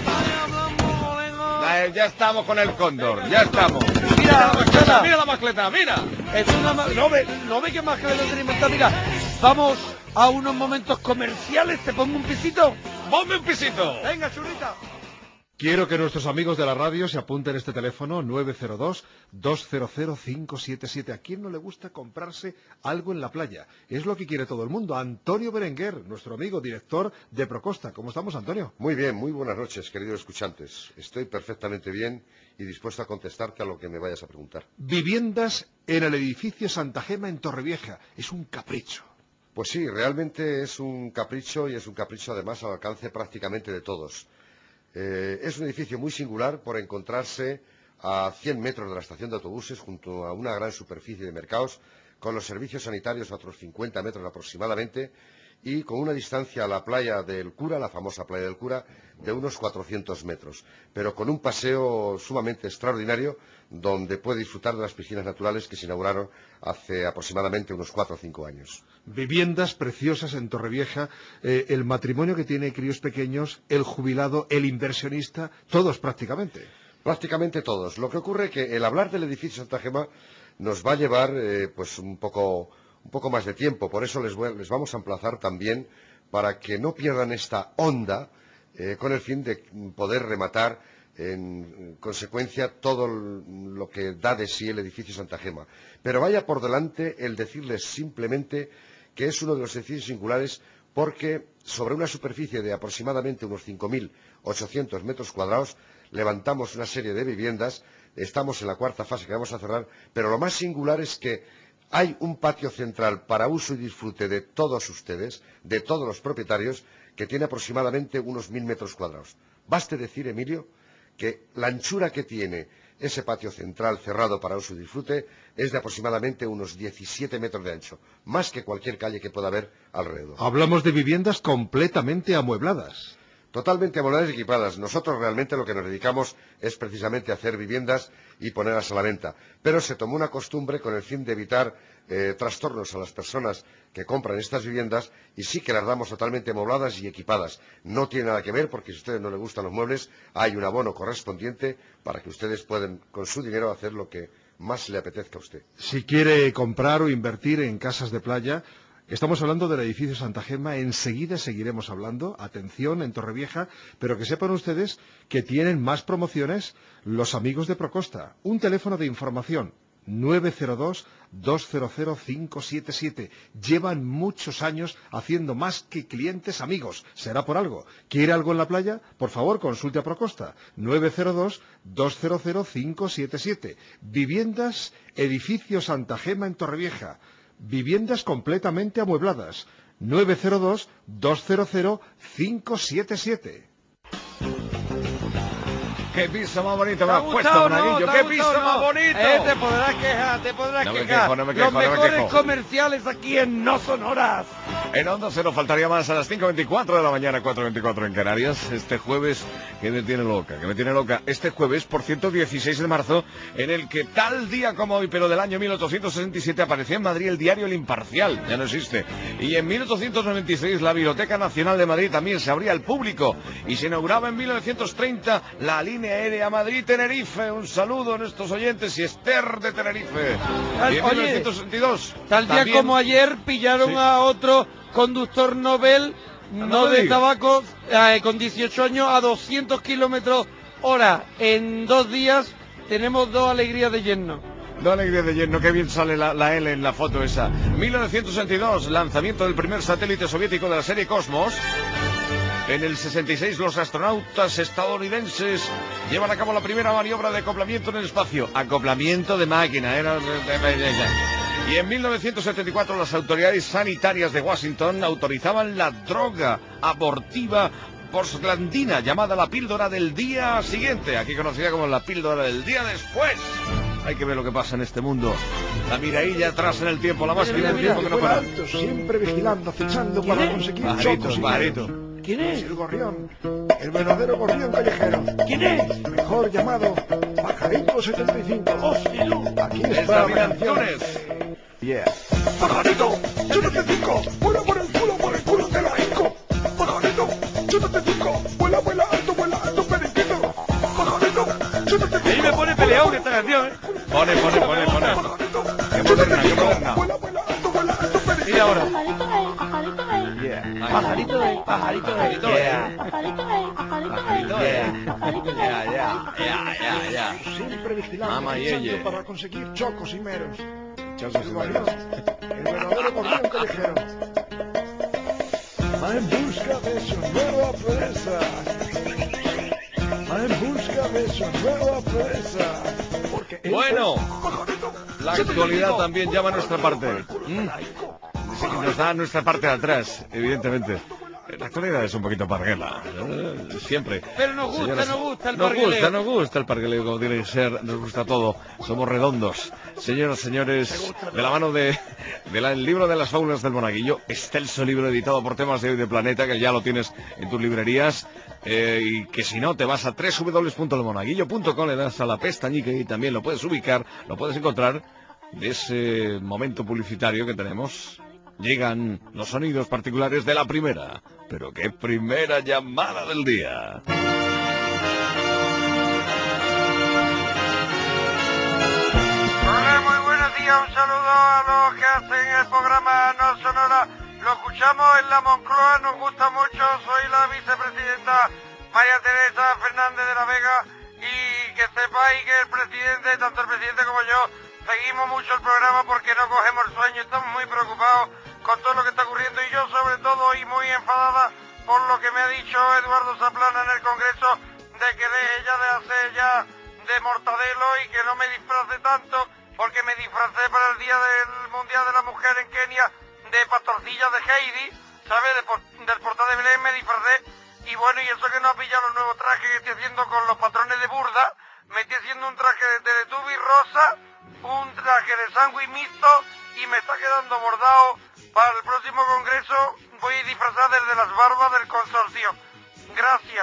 Eh, ya estamos con el cóndor, ya estamos. Mira la mascleta, mira la mascleta, mira. Es una ma- no ve, no ve qué mascleta tiene montada. Mira, vamos a unos momentos comerciales. ¿Te pongo un pisito? ¡Ponme un pisito! Venga, churrita. Quiero que nuestros amigos de la radio se apunten este teléfono nueve cero dos, dos cero cero, cinco siete siete. ¿A quién no le gusta comprarse algo en la playa? Es lo que quiere todo el mundo. Antonio Berenguer, nuestro amigo director de Procosta. ¿Cómo estamos, Antonio? Muy bien, muy buenas noches, queridos escuchantes. Estoy perfectamente bien y dispuesto a contestarte a lo que me vayas a preguntar. Viviendas en el edificio Santa Gema en Torrevieja. Es un capricho. Pues sí, realmente es un capricho y es un capricho además al alcance prácticamente de todos. Eh, es un edificio muy singular por encontrarse a cien metros de la estación de autobuses junto a una gran superficie de mercados con los servicios sanitarios a otros cincuenta metros aproximadamente y con una distancia a la playa del Cura, la famosa playa del Cura, de unos cuatrocientos metros, pero con un paseo sumamente extraordinario donde puede disfrutar de las piscinas naturales que se inauguraron hace aproximadamente unos cuatro o cinco años. Viviendas preciosas en Torrevieja, eh, el matrimonio que tiene críos pequeños, el jubilado, el inversionista, todos prácticamente. Prácticamente todos. Lo que ocurre es que el hablar del edificio Santa Gema nos va a llevar eh, pues un poco, un poco más de tiempo. Por eso les, voy, les vamos a emplazar también para que no pierdan esta onda eh, con el fin de poder rematar en consecuencia todo lo que da de sí el edificio Santa Gema. Pero vaya por delante el decirles simplemente que es uno de los edificios singulares porque sobre una superficie de aproximadamente unos cinco mil ochocientos metros cuadrados levantamos una serie de viviendas, estamos en la cuarta fase que vamos a cerrar, pero lo más singular es que hay un patio central para uso y disfrute de todos ustedes, de todos los propietarios, que tiene aproximadamente unos mil metros cuadrados. Baste decir, Emilio, que la anchura que tiene ese patio central cerrado para uso y disfrute es de aproximadamente unos diecisiete metros de ancho, más que cualquier calle que pueda haber alrededor. Hablamos de viviendas completamente amuebladas. Totalmente amuebladas y equipadas. Nosotros realmente lo que nos dedicamos es precisamente a hacer viviendas y ponerlas a la venta. Pero se tomó una costumbre con el fin de evitar eh, trastornos a las personas que compran estas viviendas y sí que las damos totalmente amuebladas y equipadas. No tiene nada que ver porque si a ustedes no les gustan los muebles, hay un abono correspondiente para que ustedes puedan con su dinero hacer lo que más le apetezca a usted. Si quiere comprar o invertir en casas de playa, estamos hablando del edificio Santa Gema, enseguida seguiremos hablando, atención, en Torrevieja, pero que sepan ustedes que tienen más promociones los amigos de Procosta. Un teléfono de información, nueve cero dos, dos cero cero, cinco siete siete. Llevan muchos años haciendo más que clientes amigos. ¿Será por algo? ¿Quiere algo en la playa? Por favor, consulte a Procosta. nueve cero dos, dos cero cero, cinco siete siete. Viviendas, edificio Santa Gema en Torrevieja. Viviendas completamente amuebladas. nueve cero dos, dos cero cero, cinco siete siete. ¡Qué piso más bonito me ¿Te ha has puesto, gustado, no? Monaguillo! ¿Te ha ¡Qué gustado, piso no? más bonito! Eh, te podrás quejar, te podrás No me quejar. quejo, no me quejo, Los no me mejores quejo. comerciales aquí en No Sonoras. En Onda Cero faltaría más a las cinco veinticuatro de la mañana, cuatro veinticuatro en Canarias. Este jueves, que me tiene loca, que me tiene loca. Este jueves, por cierto, dieciséis de marzo, en el que tal día como hoy, pero del año mil ochocientos sesenta y siete, aparecía en Madrid el diario El Imparcial. Ya no existe. Y en mil ochocientos noventa y seis, la Biblioteca Nacional de Madrid también se abría al público. Y se inauguraba en mil novecientos treinta la línea aérea Madrid-Tenerife. Un saludo a nuestros oyentes y Esther de Tenerife. Y en Oye, mil novecientos sesenta y dos, Tal día también- como ayer pillaron Sí. a otro conductor Nobel, No no me de digas. tabaco, eh, con dieciocho años a doscientos kilómetros hora. En dos días tenemos dos alegrías de yerno. No alegría de lleno, qué bien sale la, la L en la foto esa. mil novecientos sesenta y dos, lanzamiento del primer satélite soviético de la serie Cosmos. En el sesenta y seis, los astronautas estadounidenses llevan a cabo la primera maniobra de acoplamiento en el espacio. Acoplamiento de máquina, era... Y en mil novecientos setenta y cuatro las autoridades sanitarias de Washington autorizaban la droga abortiva prosglandina, llamada la píldora del día siguiente, aquí conocida como la píldora del día después. Hay que ver lo que pasa en este mundo. La mirailla atrás en el tiempo, la máquina del tiempo que no para. Alto, siempre vigilando, acechando para conseguir Pajarito, chocos y pajarito. meros. ¿Quién es? El gorrión, el verdadero gorrión callejero. ¿Quién es? Mejor llamado Pajarito setenta y cinco. ¡Hostia! Aquí Es está David la canción. Antunes. Yeah. Pajarito setenta y cinco, vuela por el culo, por el culo te la hinco. Pajarito setenta y cinco, vuela, vuela alto, vuela alto, periquito. Pajarito setenta y cinco. Ahí me pone peleón esta canción, ¿eh? Pone, pone, pone, pone. Qué moderna, qué moderna. Mira ahora. Pajarito es, pajarito es. Yeah. Pajarito es. Ya, ya, ya, ya, ya. Siempre vigilando, Mamá acechando yeye. para conseguir chocos y meros. Chocos y meros. El verdadero gorrión callejero. Va en busca de su nueva presa. Va en busca de su nueva presa. Porque él Bueno, es- la actualidad también llama a nuestra parte. ¿Mm? Sí, nos da nuestra parte de atrás, evidentemente. La actualidad es un poquito parguela, ¿eh? Siempre. Pero nos gusta, Señoras, nos gusta el nos pargueleo. gusta, nos gusta el pargueleo, como tiene que ser, nos gusta todo. Somos redondos. Señoras, señores, de la mano de, de la- el libro de las fábulas del Monaguillo, excelso libro editado por Temas de Hoy de Planeta, que ya lo tienes en tus librerías, eh, y que si no, te vas a doble u doble u doble u punto el monaguillo punto com, le das a la pestañica y también lo puedes ubicar, lo puedes encontrar de ese momento publicitario que tenemos. Llegan los sonidos particulares de la primera, pero qué primera llamada del día. Hola, muy buenos días, un saludo a los que hacen el programa No Sonora. Lo escuchamos en la Moncloa, nos gusta mucho, soy la vicepresidenta María Teresa Fernández de la Vega, y que sepáis que el presidente, tanto el presidente como yo, seguimos mucho el programa porque no cogemos el sueño, estamos muy preocupados con todo lo que está ocurriendo, y yo sobre todo, y muy enfadada por lo que me ha dicho Eduardo Zaplana en el Congreso, de que deje ya de hacer ya de mortadelo y que no me disfrace tanto, porque me disfracé para el Día del Mundial de la Mujer en Kenia de pastorcilla de Heidi, ¿sabes? De por- del portal de Belén me disfracé, y bueno, y eso que no ha pillado los nuevos trajes que estoy haciendo con los patrones de Burda, me estoy haciendo un traje de Teletubby rosa, un traje de sándwich mixto, y me está quedando bordado para el próximo congreso. Voy a disfrazar desde las barbas del consorcio. Gracias.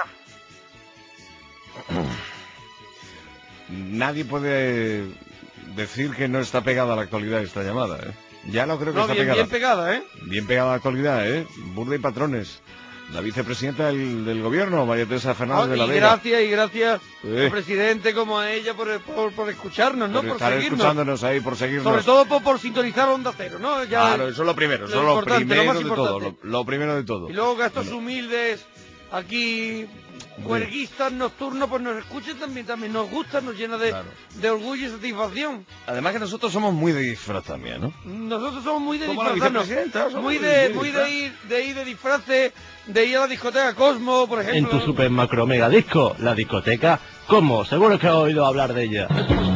Nadie puede decir que no está pegada a la actualidad esta llamada, ¿eh? Ya no creo que No, está bien, pegada. bien pegada, ¿eh? Bien pegada a la actualidad, ¿eh? Burda y patrones. La vicepresidenta del, del gobierno, María Teresa Fernández Ah, de la y Vega. gracias, y gracias Eh. al presidente como a ella por, por, por escucharnos, ¿no? Por Por estar seguirnos. escuchándonos ahí, por seguirnos. Sobre todo por, por sintonizar Onda Cero, ¿no? Ya Claro, eso es lo primero, eso es lo importante, primero más de todo, importante. lo, lo primero de todo. Y luego gastos humildes, aquí, huerguistas nocturnos, pues nos escuchen también, también nos gusta, nos llena de, de orgullo y satisfacción. Además que nosotros somos muy de disfraz también, ¿no? Nosotros somos muy de Como la disfrazarnos, vicepresidenta, somos muy muy de, de muy disfraz. de ir, de ir de disfraces, de ir a la discoteca Cosmo, por En ejemplo. tu super macro mega disco, la discoteca, ¿cómo? Seguro que has oído hablar de ella.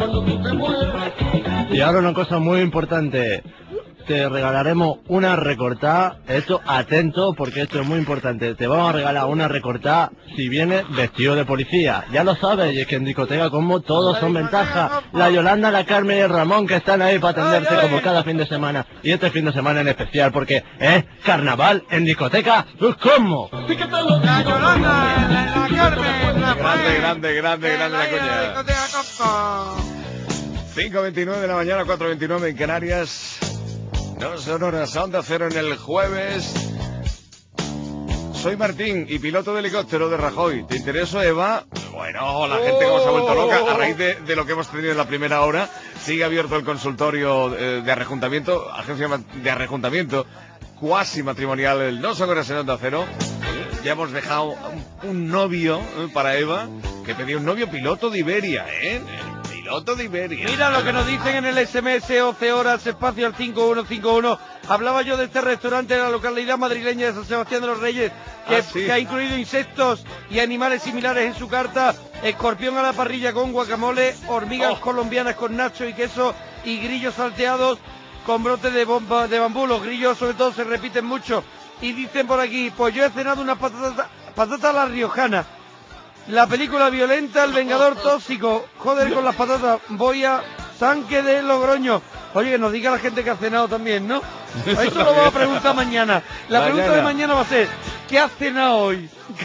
Y ahora una cosa muy importante. Te regalaremos una recortada, esto atento porque esto es muy importante, te vamos a regalar una recortada si vienes vestido de policía, ya lo sabes, y es que en discoteca como todos son ventajas, la Yolanda, la Carmen y el Ramón que están ahí para atenderte como cada fin de semana, y este fin de semana en especial porque es carnaval en discoteca, ¿cómo? La Yolanda, la, la Carmen, la Grande, grande, grande, grande la coña. discoteca Cosmo. cinco veintinueve de la mañana, cuatro veintinueve en Canarias. No sonoras a Onda Cero en el jueves. Soy Martín y piloto de helicóptero de Rajoy. ¿Te interesa, Eva? Bueno, la gente como se ha vuelto loca a raíz de, de lo que hemos tenido en la primera hora. Sigue abierto el consultorio eh, de arrejuntamiento, agencia de arrejuntamiento cuasi matrimonial, el No Sonoras en Onda Cero. Eh, ya hemos dejado un, un novio eh, para Eva, que pedía un novio piloto de Iberia, ¿eh? Piloto de Iberia. Mira lo que nos dicen en el S M S once horas, espacio al cinco uno cinco uno. Hablaba yo de este restaurante de la localidad madrileña de San Sebastián de los Reyes, que, Ah, sí. que ha incluido insectos y animales similares en su carta, escorpión a la parrilla con guacamole, hormigas Oh. colombianas con nacho y queso y grillos salteados. con brotes de bomba de bambú. Los grillos sobre todo se repiten mucho. Y dicen por aquí, pues yo he cenado unas patatas patata a la riojana. La película violenta, El Vengador Tóxico. Joder con las patatas. Voy a Sanque de Logroño. Oye, que nos diga la gente que ha cenado también, ¿no? Esto lo vamos a preguntar mañana. La Mañana. pregunta de mañana va a ser, ¿qué has cenado hoy?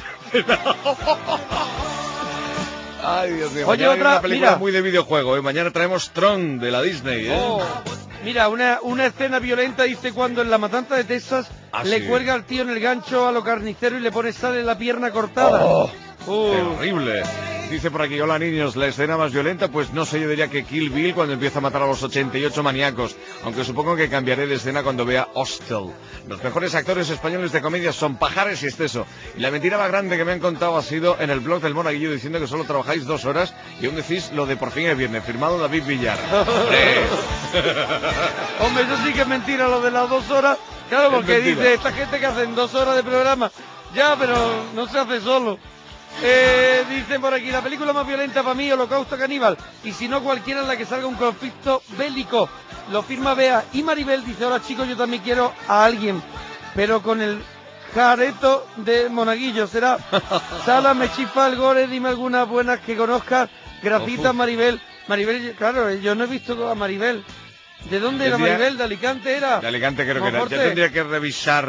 Ay, Dios mío. Oye, Mañana hay otra- una película mira. muy de videojuego, ¿eh? Mañana traemos Tron de la Disney, ¿eh? Oh, mira, una, una escena violenta dice cuando en la matanza de Texas Ah, le sí. cuelga al tío en el gancho a lo carnicero y le pone sal en la pierna cortada. Oh, Uh. terrible. Dice por aquí, hola niños, la escena más violenta, pues no sé, yo diría que Kill Bill cuando empieza a matar a los ochenta y ocho maníacos, aunque supongo que cambiaré de escena cuando vea Hostel. Los mejores actores españoles de comedia son Pajares y Esteso, y la mentira más grande que me han contado ha sido en el blog del Monaguillo diciendo que solo trabajáis dos horas y aún decís lo de por fin es viernes, firmado David Villar. ¡Hombre! Hombre, eso sí que es mentira, lo de las dos horas. Claro, Es porque mentira. dice, esta gente que hacen dos horas de programa, ya, pero no se hace solo. Eh, dicen por aquí, la película más violenta para mí, Holocausto Caníbal, y si no cualquiera en la que salga un conflicto bélico. Lo firma Bea. Y Maribel dice, hola chicos, yo también quiero a alguien, pero con el careto de Monaguillo. Será Sala, me chispa el gore, dime algunas buenas que conozcas. Gracias, Uf. Maribel. Maribel, claro, yo no he visto a Maribel. ¿De dónde era Tendría- Maribel? ¿De Alicante era? De Alicante creo que era. Monforte. Yo tendría que revisar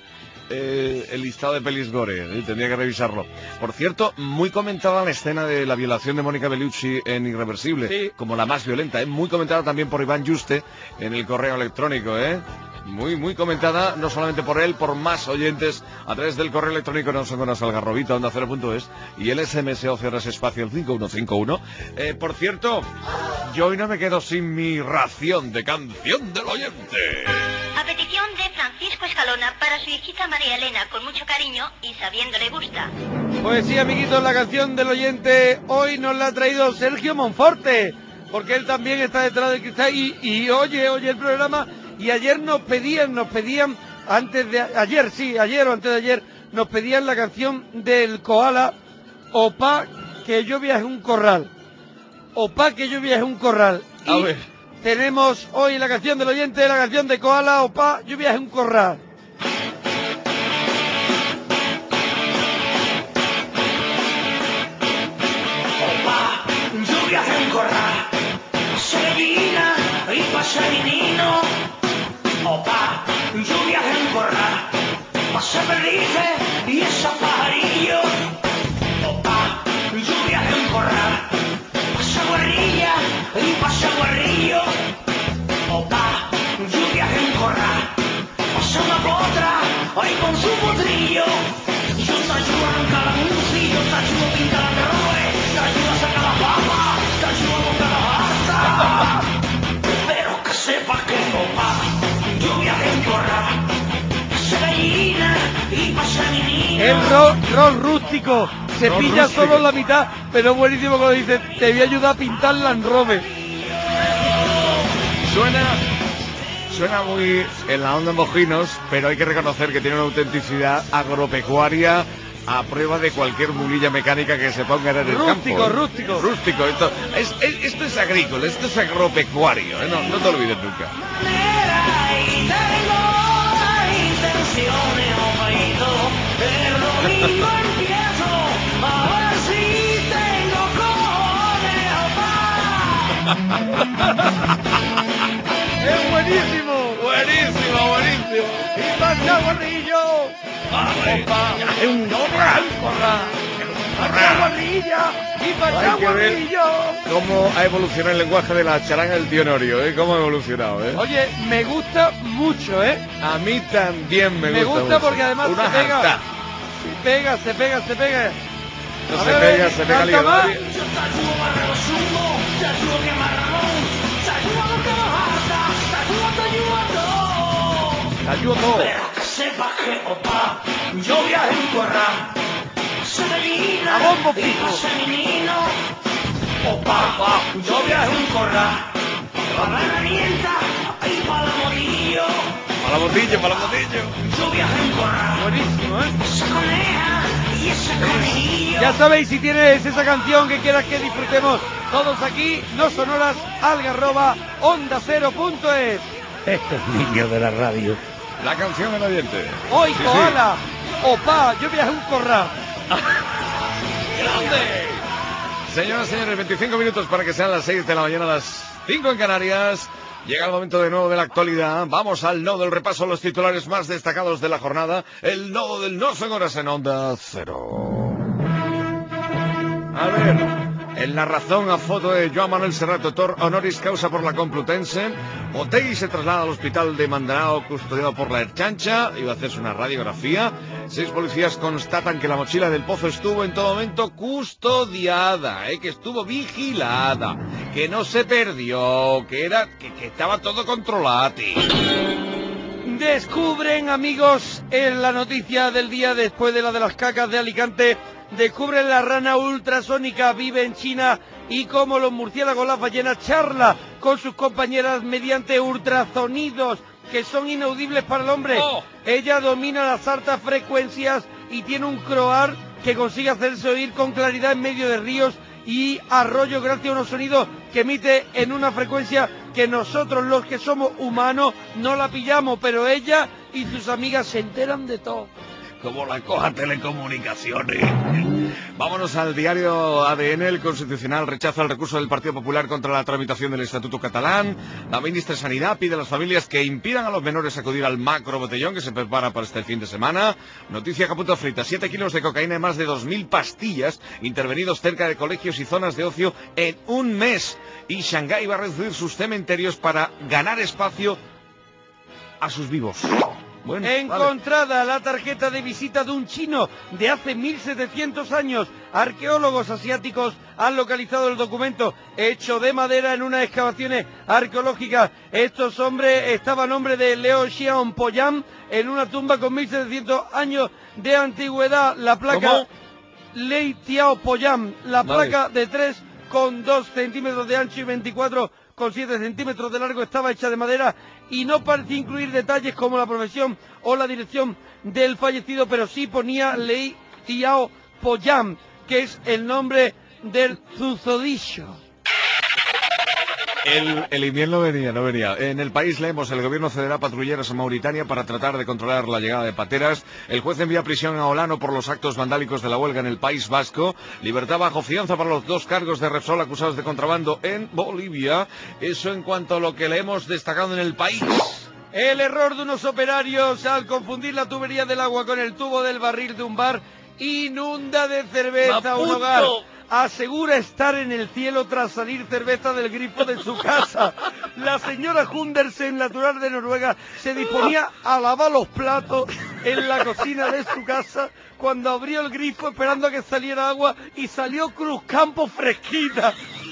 eh, el listado de pelis gore, ¿eh? Tendría que revisarlo. Por cierto, muy comentada la escena de la violación de Mónica Bellucci en Irreversible, Sí. como la más violenta, ¿eh? Muy comentada también por Iván Juste en el correo electrónico, ¿eh? Muy, muy comentada, no solamente por él, por más oyentes a través del correo electrónico no son con algarrobita, onda cero punto es, y el S M S O cierres espacio el cinco uno cinco uno. Eh, por cierto, yo hoy no me quedo sin mi ración de canción del oyente. A petición de Francisco Escalona para su hijita María Elena, con mucho cariño y sabiéndole gusta. Pues sí, amiguitos, la canción del oyente hoy nos la ha traído Sergio Monforte, porque él también está detrás del cristal y, y oye, oye el programa. Y ayer nos pedían, nos pedían, antes de, ayer, sí, ayer o antes de ayer, nos pedían la canción del Koala, Opa, que yo viaje un corral. Opa, que yo viaje un corral. A Y ver. tenemos hoy la canción del oyente, la canción de Koala, Opa, yo viaje un corral. Lluvia en corral, Sevillina y paseminino. Opa, lluvia en corral, pase perdices y esos pajarillos. Opa, lluvia en corral, pase guarrilla y pase guarrillo. Opa, lluvia en corral, pase una potra ahí con su potrillo. Yo te ayudo a arrancar la música, yo te ayudo a pintar la roe, te ayudo a sacar la papa, te ayudo a montar la pasta. Pero que sepas que opa, lluvia en corral, pase gallina y pase menino. El rock, rock rústico, se Rock pilla rústico. solo la mitad, pero es buenísimo cuando dice, te voy a ayudar a pintar Land Rover. Suena, suena muy en la onda Mojinos, pero hay que reconocer que tiene una autenticidad agropecuaria a prueba de cualquier mulilla mecánica que se ponga en el Rústico, campo. ¿eh? rústico. Rústico, esto es, es- esto es agrícola, esto es agropecuario, ¿eh? no, no te olvides nunca. Y tengo la intención de oído, el domingo empiezo a ver si tengo cojones, ¡Es buenísimo! Buenísimo, buenísimo. ¡Y pasa guarrillo! ¡Opa! Es un corral! ¡Pasa guarrilla! ¡Y pasa Hay que ver guarrillo! cómo ha evolucionado el lenguaje de la charanga del tío Norio, ¿eh? Cómo ha evolucionado, ¿eh? Oye, me gusta mucho, ¿eh? A mí también me, Me gusta gusta mucho. porque además Una se pega. jarta. Se pega, se pega, se pega. No A se ver, pega, se pega canta el más. Yo te ayudo a barrer los humos, te ayudo a quemar ramón, te ayudo a lo que nos harta, te ayudo, te ayudo a todo. Te ayudo todo. Pero que sepas que, opa, yo viaje en corral, se gallina A bombo y fijo. pase menino. Opa, yo viaje en corral, para la herramienta y para la morillo. Para la botilla, para la botella. Yo viaje en corral, Buenísimo, ¿eh? esa coneja y ese conejillo. Ya sabéis, si tienes esa canción que quieras que disfrutemos todos aquí, no sonoras, algarroba, onda cero punto es. Estos niños de la radio. La canción del oyente. ¡Hoy, Sí, koala! ¡Opa! Yo viajo un corral. ¡Grande! Señoras y señores, veinticinco minutos para que sean las seis de la mañana, las cinco en Canarias. Llega el momento de nuevo de la actualidad. Vamos al nodo del repaso a los titulares más destacados de la jornada. El nodo del no son horas en Onda Cero. A ver... En La Razón, a foto de Joan Manuel Serrat, doctor honoris causa por la Complutense. Otegi se traslada al hospital de Mandanao, custodiado por la Erchancha. Iba a hacerse una radiografía. Seis policías constatan que la mochila del Pozo estuvo en todo momento custodiada, ¿eh? Que estuvo vigilada, que no se perdió, que era que, que estaba todo controlado. Descubren, amigos, en la noticia del día después de la de las cacas de Alicante, descubren la rana ultrasónica, vive en China y como los murciélagos, las ballenas, charla con sus compañeras mediante ultrasonidos que son inaudibles para el hombre. Oh. Ella domina las altas frecuencias y tiene un croar que consigue hacerse oír con claridad en medio de ríos y arroyos gracias a unos sonidos que emite en una frecuencia que nosotros, los que somos humanos, no la pillamos, pero ella y sus amigas se enteran de todo. Como la coja telecomunicaciones. Vámonos al diario A D N. El Constitucional rechaza el recurso del Partido Popular contra la tramitación del Estatuto Catalán. La ministra de Sanidad pide a las familias que impidan a los menores acudir al macro botellón que se prepara para este fin de semana. Noticia caputa frita. Siete kilos de cocaína y más de dos mil pastillas intervenidos cerca de colegios y zonas de ocio en un mes. Y Shanghái va a reducir sus cementerios para ganar espacio a sus vivos. Bueno, encontrada vale. La tarjeta de visita de un chino de hace mil setecientos años. Arqueólogos asiáticos han localizado el documento hecho de madera en unas excavaciones arqueológicas. Estos hombres estaban a nombre de Leo Xiaopoyam en una tumba con mil setecientos años de antigüedad. La placa ¿Cómo? Lei Xiaopoyam, la vale. placa de tres con dos centímetros de ancho y veinticuatro con siete centímetros de largo estaba hecha de madera y no parecía incluir detalles como la profesión o la dirección del fallecido, pero sí ponía Lei Xiaopoyam, que es el nombre del susodicho. El, el invierno venía, no venía. En el país leemos, el gobierno cederá patrulleras a Mauritania para tratar de controlar la llegada de pateras. El juez envía a prisión a Olano por los actos vandálicos de la huelga en el País Vasco. Libertad bajo fianza para los dos cargos de Repsol acusados de contrabando en Bolivia. Eso en cuanto a lo que le hemos destacado en el país. El error de unos operarios al confundir la tubería del agua con el tubo del barril de un bar inunda de cerveza un hogar. Asegura estar en el cielo tras salir cerveza del grifo de su casa. La señora Hundersen, natural de Noruega, se disponía a lavar los platos en la cocina de su casa cuando abrió el grifo esperando a que saliera agua y salió Cruzcampo fresquita.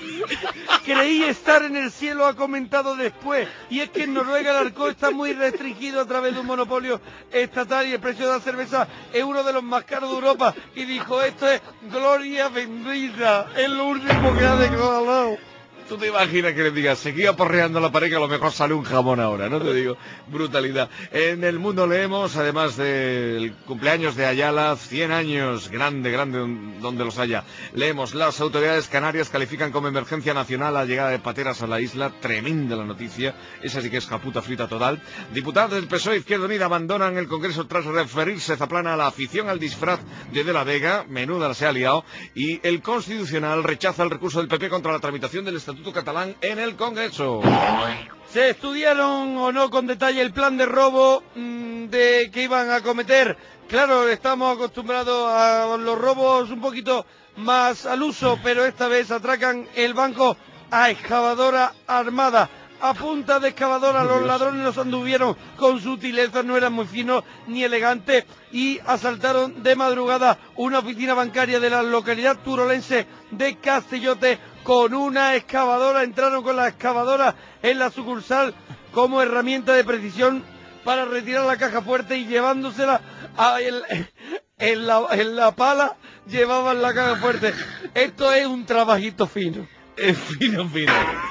Creí estar en el cielo, ha comentado después. Y es que en Noruega el alcohol está muy restringido a través de un monopolio estatal y el precio de la cerveza es uno de los más caros de Europa. Y dijo, esto es gloria bendita, es lo último que ha declarado. Tú te imaginas que le digas, seguía porreando la pared que a lo mejor sale un jamón ahora, ¿no? Te digo, brutalidad. En El Mundo leemos, además del cumpleaños de Ayala, cien años, grande, grande, donde los haya. Leemos, las autoridades canarias califican como emergencia nacional la llegada de pateras a la isla. Tremenda la noticia, esa sí que es japuta frita total. Diputados del P S O E Izquierda Unida abandonan el Congreso tras referirse Zaplana a la afición al disfraz de De la Vega, menuda se ha liado, y el Constitucional rechaza el recurso del P P contra la tramitación del Estatuto Catalán en el Congreso. ¿Se estudiaron o no con detalle el plan de robo mmm, de que iban a cometer? Claro, estamos acostumbrados a los robos un poquito más al uso, pero esta vez atracan el banco a excavadora armada. A punta de excavadora los ladrones los anduvieron con sutileza, no eran muy finos ni elegantes y asaltaron de madrugada una oficina bancaria de la localidad turolense de Castellote con una excavadora. Entraron con la excavadora en la sucursal como herramienta de precisión para retirar la caja fuerte y llevándosela a el, en, la, en la pala llevaban la caja fuerte. Esto es un trabajito fino. Es fino, fino.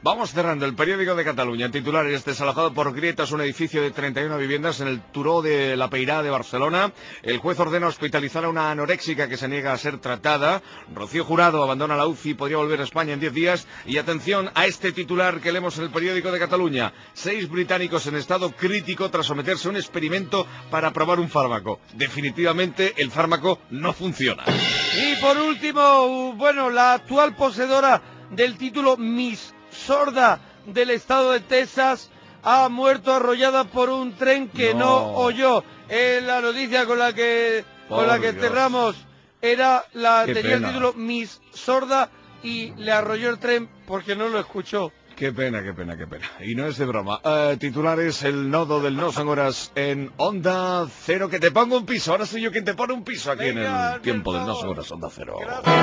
Vamos cerrando el periódico de Cataluña. Titulares: desalojado por grietas un edificio de treinta y una viviendas en el Turó de la Peirá de Barcelona. El juez ordena hospitalizar a una anoréxica que se niega a ser tratada. Rocío Jurado abandona la U C I y podría volver a España en diez días. Y atención a este titular que leemos en el periódico de Cataluña. Seis británicos en estado crítico tras someterse a un experimento para probar un fármaco. Definitivamente el fármaco no funciona. Y por último, bueno, la actual poseedora del título Miss Sorda del estado de Texas ha muerto arrollada por un tren que no, No. oyó. Es la noticia con la que con Por la que Dios. cerramos. Era la Qué tenía pena. el título Miss Sorda y le arrolló el tren porque no lo escuchó. Qué pena, qué pena, qué pena. Y no es de broma. Eh, titulares: el nodo del no son horas en Onda Cero. Que te pongo un piso. Ahora soy yo quien te pone un piso aquí Venga, en el tiempo del no son horas Onda Cero.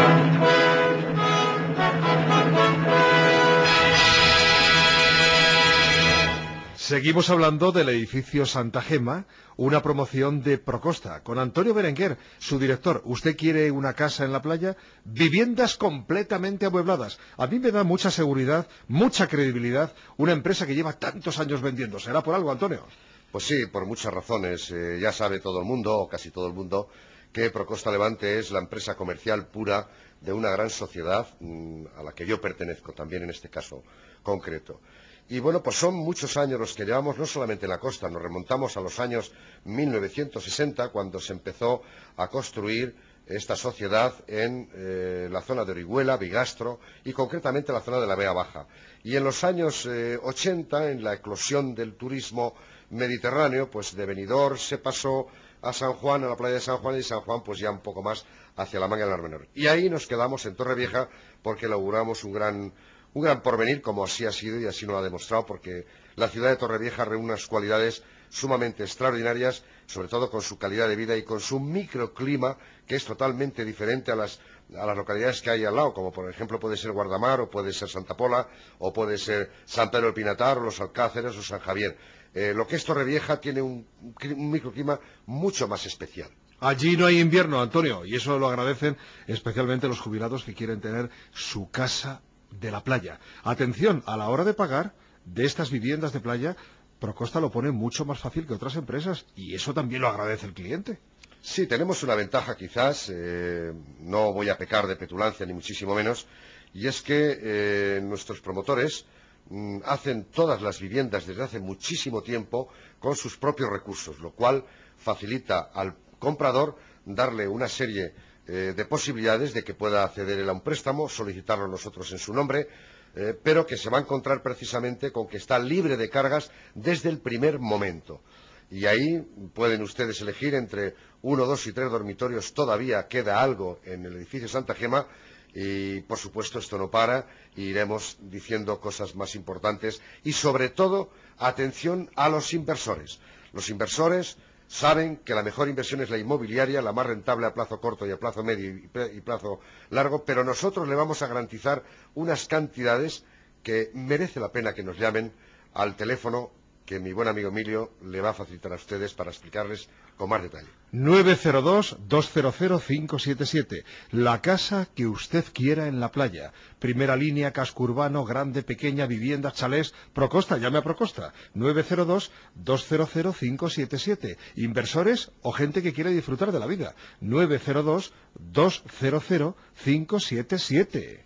Seguimos hablando del edificio Santa Gema, una promoción de Procosta, con Antonio Berenguer, su director. ¿Usted quiere una casa en la playa? Viviendas completamente amuebladas. A mí me da mucha seguridad, mucha credibilidad, una empresa que lleva tantos años vendiendo. ¿Será por algo, Antonio? Pues sí, por muchas razones. Eh, ya sabe todo el mundo, o casi todo el mundo, que Procosta Levante es la empresa comercial pura de una gran sociedad mmm, a la que yo pertenezco también en este caso concreto. Y bueno, pues son muchos años los que llevamos, no solamente en la costa, nos remontamos a los años mil novecientos sesenta, cuando se empezó a construir esta sociedad en eh, la zona de Orihuela, Bigastro y concretamente la zona de la Vega Baja. Y en los años eh, ochenta, en la eclosión del turismo mediterráneo, pues de Benidorm se pasó a San Juan, a la playa de San Juan, y de San Juan pues ya un poco más hacia la Manga del Mar Menor. Y ahí nos quedamos en Torrevieja porque inauguramos un gran... Un gran porvenir, como así ha sido y así nos lo ha demostrado, porque la ciudad de Torrevieja reúne unas cualidades sumamente extraordinarias, sobre todo con su calidad de vida y con su microclima, que es totalmente diferente a las, a las localidades que hay al lado, como por ejemplo puede ser Guardamar, o puede ser Santa Pola, o puede ser San Pedro del Pinatar, o Los Alcáceres, o San Javier. Eh, lo que es Torrevieja tiene un, un microclima mucho más especial. Allí no hay invierno, Antonio, y eso lo agradecen especialmente los jubilados que quieren tener su casa de la playa. Atención, a la hora de pagar de estas viviendas de playa, Procosta lo pone mucho más fácil que otras empresas, y eso también lo agradece el cliente. Sí, tenemos una ventaja quizás, eh, no voy a pecar de petulancia ni muchísimo menos, y es que eh, nuestros promotores mm, hacen todas las viviendas desde hace muchísimo tiempo con sus propios recursos, lo cual facilita al comprador darle una serie eh, de posibilidades de que pueda acceder él a un préstamo, solicitarlo nosotros en su nombre, eh, pero que se va a encontrar precisamente con que está libre de cargas desde el primer momento. Y ahí pueden ustedes elegir entre uno, dos y tres dormitorios. Todavía queda algo en el edificio Santa Gema y, por supuesto, esto no para. Y iremos diciendo cosas más importantes y, sobre todo, atención a los inversores. Los inversores saben que la mejor inversión es la inmobiliaria, la más rentable a plazo corto y a plazo medio y plazo largo, pero nosotros le vamos a garantizar unas cantidades que merece la pena que nos llamen al teléfono que mi buen amigo Emilio le va a facilitar a ustedes para explicarles con más detalle. nueve cero dos, dos cero cero, cinco siete siete. La casa que usted quiera en la playa. Primera línea, casco urbano, grande, pequeña, viviendas, chalés. Procosta, llame a Procosta. nueve cero dos, dos cero cero, cinco siete siete. Inversores o gente que quiere disfrutar de la vida. nueve cero dos, dos cero cero, cinco siete siete.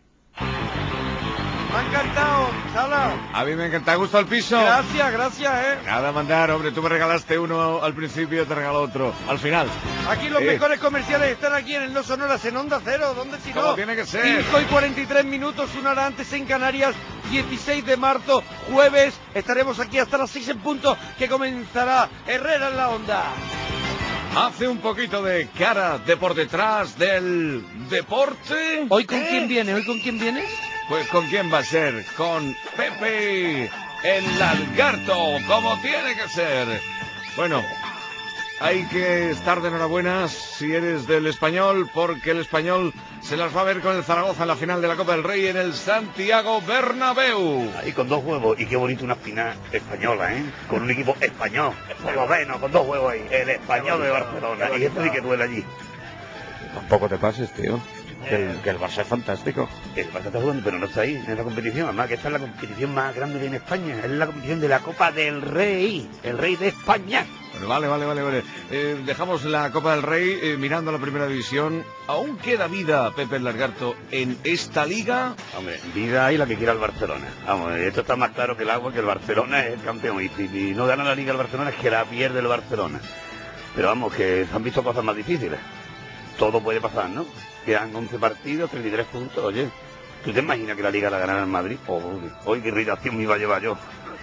Me ha encantado, Sala. A mí me encanta. ¿Te gusta el piso? Gracias, gracias, eh. Nada, mandar, hombre, tú me regalaste uno al principio, te regalo otro al final. Aquí los Eh. mejores comerciales están aquí en el No Sonoras, en Onda Cero. ¿Dónde si no? Como tiene que ser. cinco y cuarenta y tres minutos, una hora antes en Canarias, dieciséis de marzo, jueves. Estaremos aquí hasta las seis en punto, que comenzará Herrera en la Onda. Hace un poquito de cara de por detrás del deporte. ¿Hoy con ¿Eh? quién viene? ¿Hoy con quién vienes? Pues ¿con quién va a ser? Con Pepe el Lagarto, como tiene que ser. Bueno, hay que estar de enhorabuena si eres del Español, porque el Español se las va a ver con el Zaragoza en la final de la Copa del Rey en el Santiago Bernabéu. Ahí con dos huevos, y qué bonito una final española, ¿eh? Con un equipo español, por lo menos, con dos huevos ahí. El Español de Barcelona, y esto sí que duele allí. Tampoco te pases, tío. Que el, que el Barça es fantástico. El Barça está jugando, pero no está ahí en la competición. Además que esta es la competición más grande en España. Es la competición de la Copa del Rey. El Rey de España. Bueno, vale, vale, vale, vale. Eh, dejamos la Copa del Rey eh, mirando la primera división. ¿Aún queda vida, Pepe Largarto, en esta liga? Hombre, vida hay la que quiera el Barcelona. Vamos, esto está más claro que el agua, que el Barcelona es el campeón. Y si y no gana la liga el Barcelona es que la pierde el Barcelona. Pero vamos, que se han visto cosas más difíciles. Todo puede pasar, ¿no? Quedan once partidos, treinta y tres puntos. Oye, ¿tú te imaginas que la liga la ganara el Madrid? Oh, hoy qué irritación me iba a llevar yo.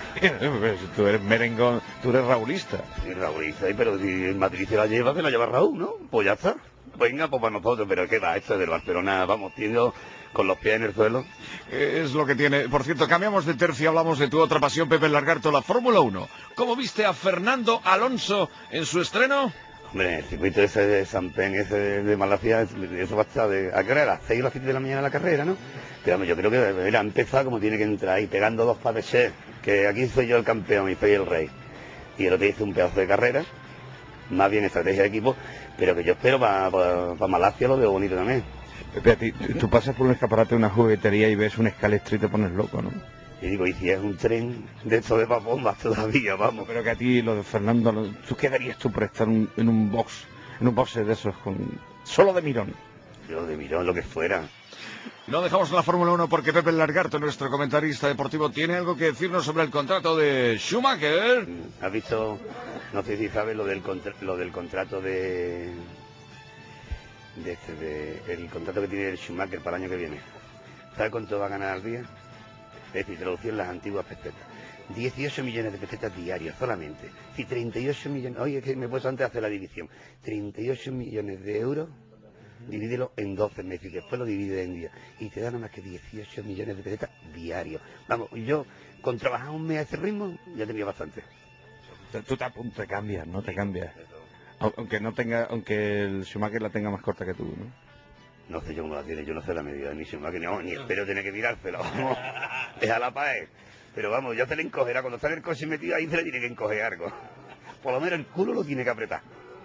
Tú eres merengón, tú eres raulista. Sí, raulista, pero si el Madrid se la lleva, se la lleva Raúl, ¿no? Pues ya está. Venga, pues para nosotros, pero ¿qué va? Esto del Barcelona, vamos, tiendo con los pies en el suelo. Es lo que tiene. Por cierto, cambiamos de tercio, hablamos de tu otra pasión, Pepe Largarto, la Fórmula uno. ¿Cómo viste a Fernando Alonso en su estreno? Hombre, el circuito ese de San Pen, ese de, de Malasia, eso va a estar de... ¿A qué hora era? ¿A las seis o las siete de la mañana la carrera, no? Pero vamos, yo creo que debería empezar como tiene que entrar ahí, pegando dos para ser, que aquí soy yo el campeón y soy el rey. Y el otro hizo un pedazo de carrera, más bien estrategia de equipo, pero que yo espero para pa, pa Malasia lo veo bonito también. Pepe, a ti, tú pasas por un escaparate de una juguetería y ves un Scalextric y te pones loco, ¿no? Y digo, y si es un tren de esto de bombas todavía, vamos. Pero que a ti, lo de Fernando, lo, ¿tú qué darías tú por estar un, en un box, en un box de esos, con solo de mirón? Yo de mirón, lo que fuera. No dejamos la Fórmula uno porque Pepe Largarto, nuestro comentarista deportivo, tiene algo que decirnos sobre el contrato de Schumacher. ¿Has visto, no sé si sabes, lo del, contra, lo del contrato de... de este, de, el contrato que tiene el Schumacher para el año que viene? ¿Sabes cuánto va a ganar al día? Es decir, traducido en las antiguas pesetas. dieciocho millones de pesetas diarias solamente. Si treinta y ocho millones... Oye, que me he puesto antes a hacer la división. treinta y ocho millones de euros, divídelo en doce meses y después lo divide en día. Y te da nada más que dieciocho millones de pesetas diarios. Vamos, yo con trabajar un mes a ese ritmo ya tenía bastante. Tú te apuntas, te cambias, ¿no? Te cambias. Aunque no tenga, aunque el Schumacher la tenga más corta que tú, ¿no? No sé yo cómo la tiene, yo no sé la medida de ni Schumacher, no, ni espero tener que mirársela, vamos, déjala paez. Pero vamos, ya se le encogerá, cuando sale el coche metido ahí se le tiene que encoger algo. Por lo menos el culo lo tiene que apretar.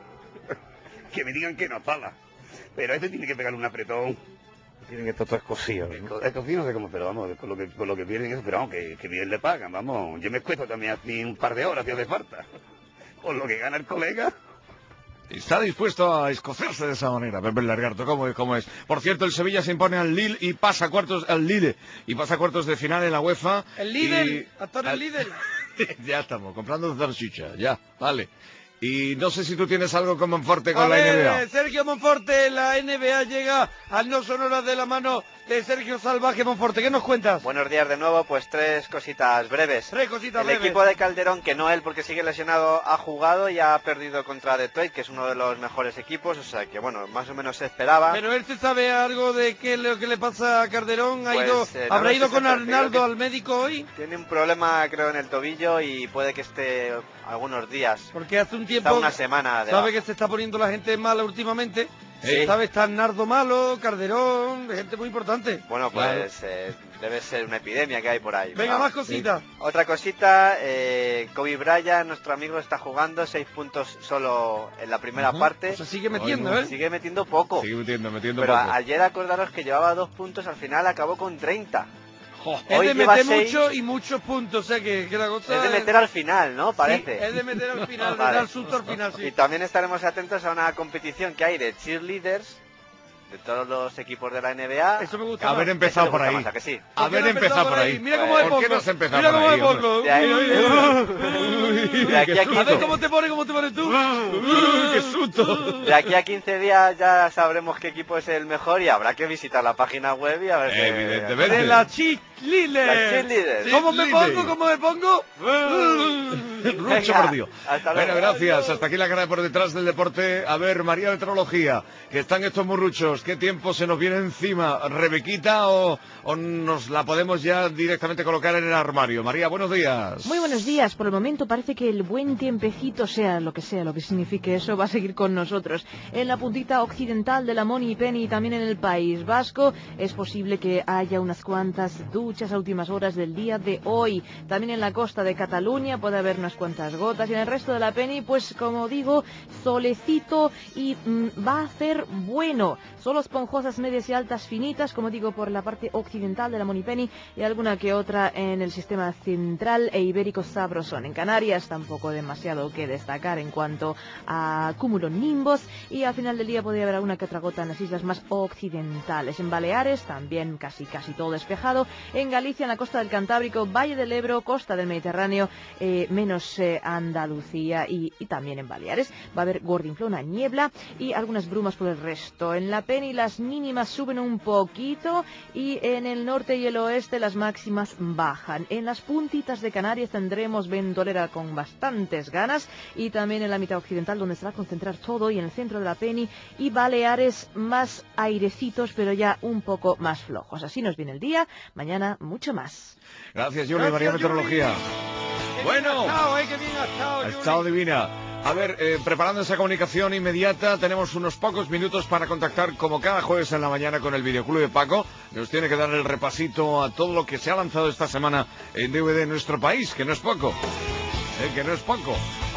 Que me digan que no sala, pero este tiene que pegarle un apretón. Tienen que estar todos escocidos, ¿no? Escocidos no sé cómo, pero vamos, con lo que, con lo que pierden eso, pero vamos, que, que bien le pagan, vamos. Yo me escuesto también así un par de horas si hace falta. Con lo que gana el colega. Está dispuesto a escocerse de esa manera, Pepe Largarto, ¿cómo es? ¿Cómo es? Por cierto, el Sevilla se impone al Lille y pasa a cuartos, al Lille, y pasa a cuartos de final en la UEFA. El líder, y... hasta el líder. Ya estamos, comprando salchicha, ya, vale. Y no sé si tú tienes algo con Monforte con a la ver, N B A. Sergio Monforte, la N B A llega al No Sonoras de la mano de Sergio Salvaje Monforte. ¿Qué nos cuentas? Buenos días de nuevo, pues tres cositas breves. Tres cositas El breves. equipo de Calderón, que no él porque sigue lesionado, ha jugado y ha perdido contra Detroit, que es uno de los mejores equipos, o sea que bueno, más o menos se esperaba. Pero él se sabe algo de qué es lo que le pasa a Calderón. ¿Ha Pues, ido, eh, no ¿Habrá lo ido sé, con pero creo Arnaldo que al médico hoy? Tiene un problema, creo, en el tobillo y puede que esté algunos días. Porque hace un tiempo... Está una semana de ¿Sabe baja. que se está poniendo la gente mala últimamente? Sí. ¿Sabe? Está Arnaldo malo, Calderón, gente muy importante. Bueno, pues eh, debe ser una epidemia que hay por ahí. Venga, ¿no? más cositas. Sí. Otra cosita, eh, Kobe Bryant, nuestro amigo, está jugando seis puntos solo en la primera Ajá. parte. O sea, sigue metiendo, ¿eh? Sigue metiendo poco. Sigue metiendo, metiendo Pero poco. a- ayer acordaros que llevaba dos puntos, al final acabó con treinta. Es Hoy de lleva meter seis. mucho y muchos puntos, o sea que, que la cosa... Es de meter al final, ¿no? Parece. Sí, es de meter al final, de Vale. dar susto al final, sí. Y también estaremos atentos a una competición que hay de cheerleaders de todos los equipos de la N B A. Eso me gusta Haber más. empezado Eso te por gusta ahí. más, ¿a que sí? Haber empezado por ahí. Mira cómo es ¿Por qué Pablo. no has empezado Mira por cómo ahí, es Pablo. hombre? De ahí- Uy, De aquí a a ver quince. cómo te pone, cómo te pones tú. Uy, ¡Qué susto! De aquí a quince días ya sabremos qué equipo es el mejor y habrá que visitar la página web y a ver qué... Evidentemente. De la cheerleader. La cheerleader. ¿Cómo me Cheerleader. pongo? ¿Cómo me pongo? Rucho Venga, perdido. hasta luego. Bueno, gracias. Hasta aquí la cara por detrás del deporte. A ver, María Meteorología, que están estos murruchos. ¿Qué tiempo se nos viene encima? ¿Rebequita o, o nos la podemos ya directamente colocar en el armario? María, buenos días. Muy buenos días. Por el momento parece que el buen tiempecito, sea lo que sea, lo que signifique eso, va a seguir con nosotros. En la puntita occidental de la Moni Penny y también en el País Vasco es posible que haya unas cuantas duchas a últimas horas del día de hoy. También en la costa de Cataluña puede haber unas unas cuantas gotas, y en el resto de la peli, pues como digo, solecito y mm, va a hacer bueno. Solo esponjosas medias y altas finitas, como digo, por la parte occidental de la Monipenny y alguna que otra en el sistema central e ibérico sabrosón. En Canarias tampoco demasiado que destacar en cuanto a cumulonimbos, y al final del día podría haber alguna que otra gota en las islas más occidentales. En Baleares también casi casi todo despejado. En Galicia, en la costa del Cantábrico, Valle del Ebro, costa del Mediterráneo, eh, menos eh, Andalucía y, y también en Baleares va a haber gordinflona, niebla y algunas brumas por el resto. En la Peni las mínimas suben un poquito y en el norte y el oeste las máximas bajan. En las puntitas de Canarias tendremos ventolera con bastantes ganas, y también en la mitad occidental, donde se va a concentrar todo, y en el centro de la Peni y Baleares más airecitos, pero ya un poco más flojos. Así nos viene el día. Mañana mucho más. Gracias, Yuli, María Meteorología. Bueno, ha estado, ha estado divina. A ver, eh, preparando esa comunicación inmediata, tenemos unos pocos minutos para contactar, como cada jueves en la mañana, con el Videoclub de Paco. Nos tiene que dar el repasito a todo lo que se ha lanzado esta semana en D V D en nuestro país, que no es poco. Eh, que no es poco.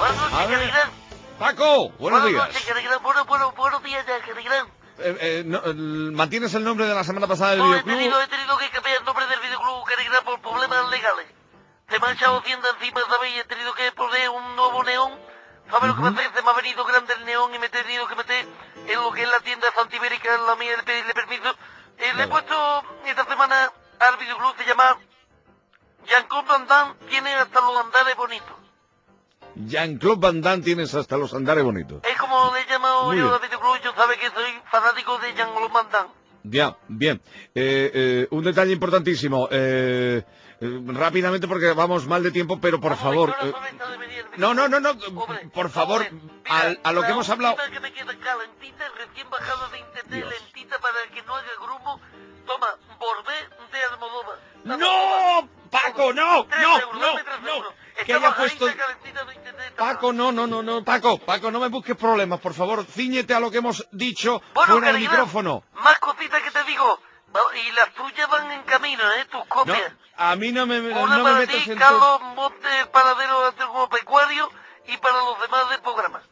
A ver, Paco, buenos días. Bueno, bueno, buenos días ya, Carigrán. Eh, eh, no, el- ¿Mantienes el nombre de la semana pasada del No, he Videoclub? tenido, he tenido que cambiar el nombre del videoclub, Carigrán, por problemas legales. Se me ha echado Hacienda encima, ¿sabes? Y he tenido que poner un nuevo neón. ¿Sabes lo que Ujú. pasa? Se me ha venido grande el neón y me he tenido que meter en lo que es la tienda Santibérica, en la mía, de pedirle permiso. Eh, le he Vale. puesto esta semana al videoclub, se llama Jean-Claude Van Damme, tiene hasta los andares bonitos. Jean-Claude Van Damme, tienes hasta los andares bonitos. Es como le he llamado Muy yo bien. al videoclub, yo sabe que soy fanático de Jean-Claude Van Damme. Ya, bien. Eh, eh, un detalle importantísimo. Eh, eh, rápidamente, porque vamos mal de tiempo, pero por favor. eh, no, no, no, no. Por favor, al- a, lo que hemos hablado. Que me queda calentita, recién bajada de internet, lentita para que no haga grumo. Toma, Borbé de Almodóvar. ¡No! ¡Paco, no! Tres ¡No! euros, ¡No! dame tres ¡No! euros. Que Está haya bajadita, puesto. calentita de internet. Paco, no, no, no, no. Paco, Paco, no me busques problemas, por favor. Cíñete a lo que hemos dicho Bueno, fuera del Carigrán, micrófono. más cositas que te digo. Va- Y las tuyas van en camino, ¿eh? Tus No, copias. a mí no me, Una no me para metas ti, en tu... Carlos Montes, paradero agropecuario, y para los demás del programa.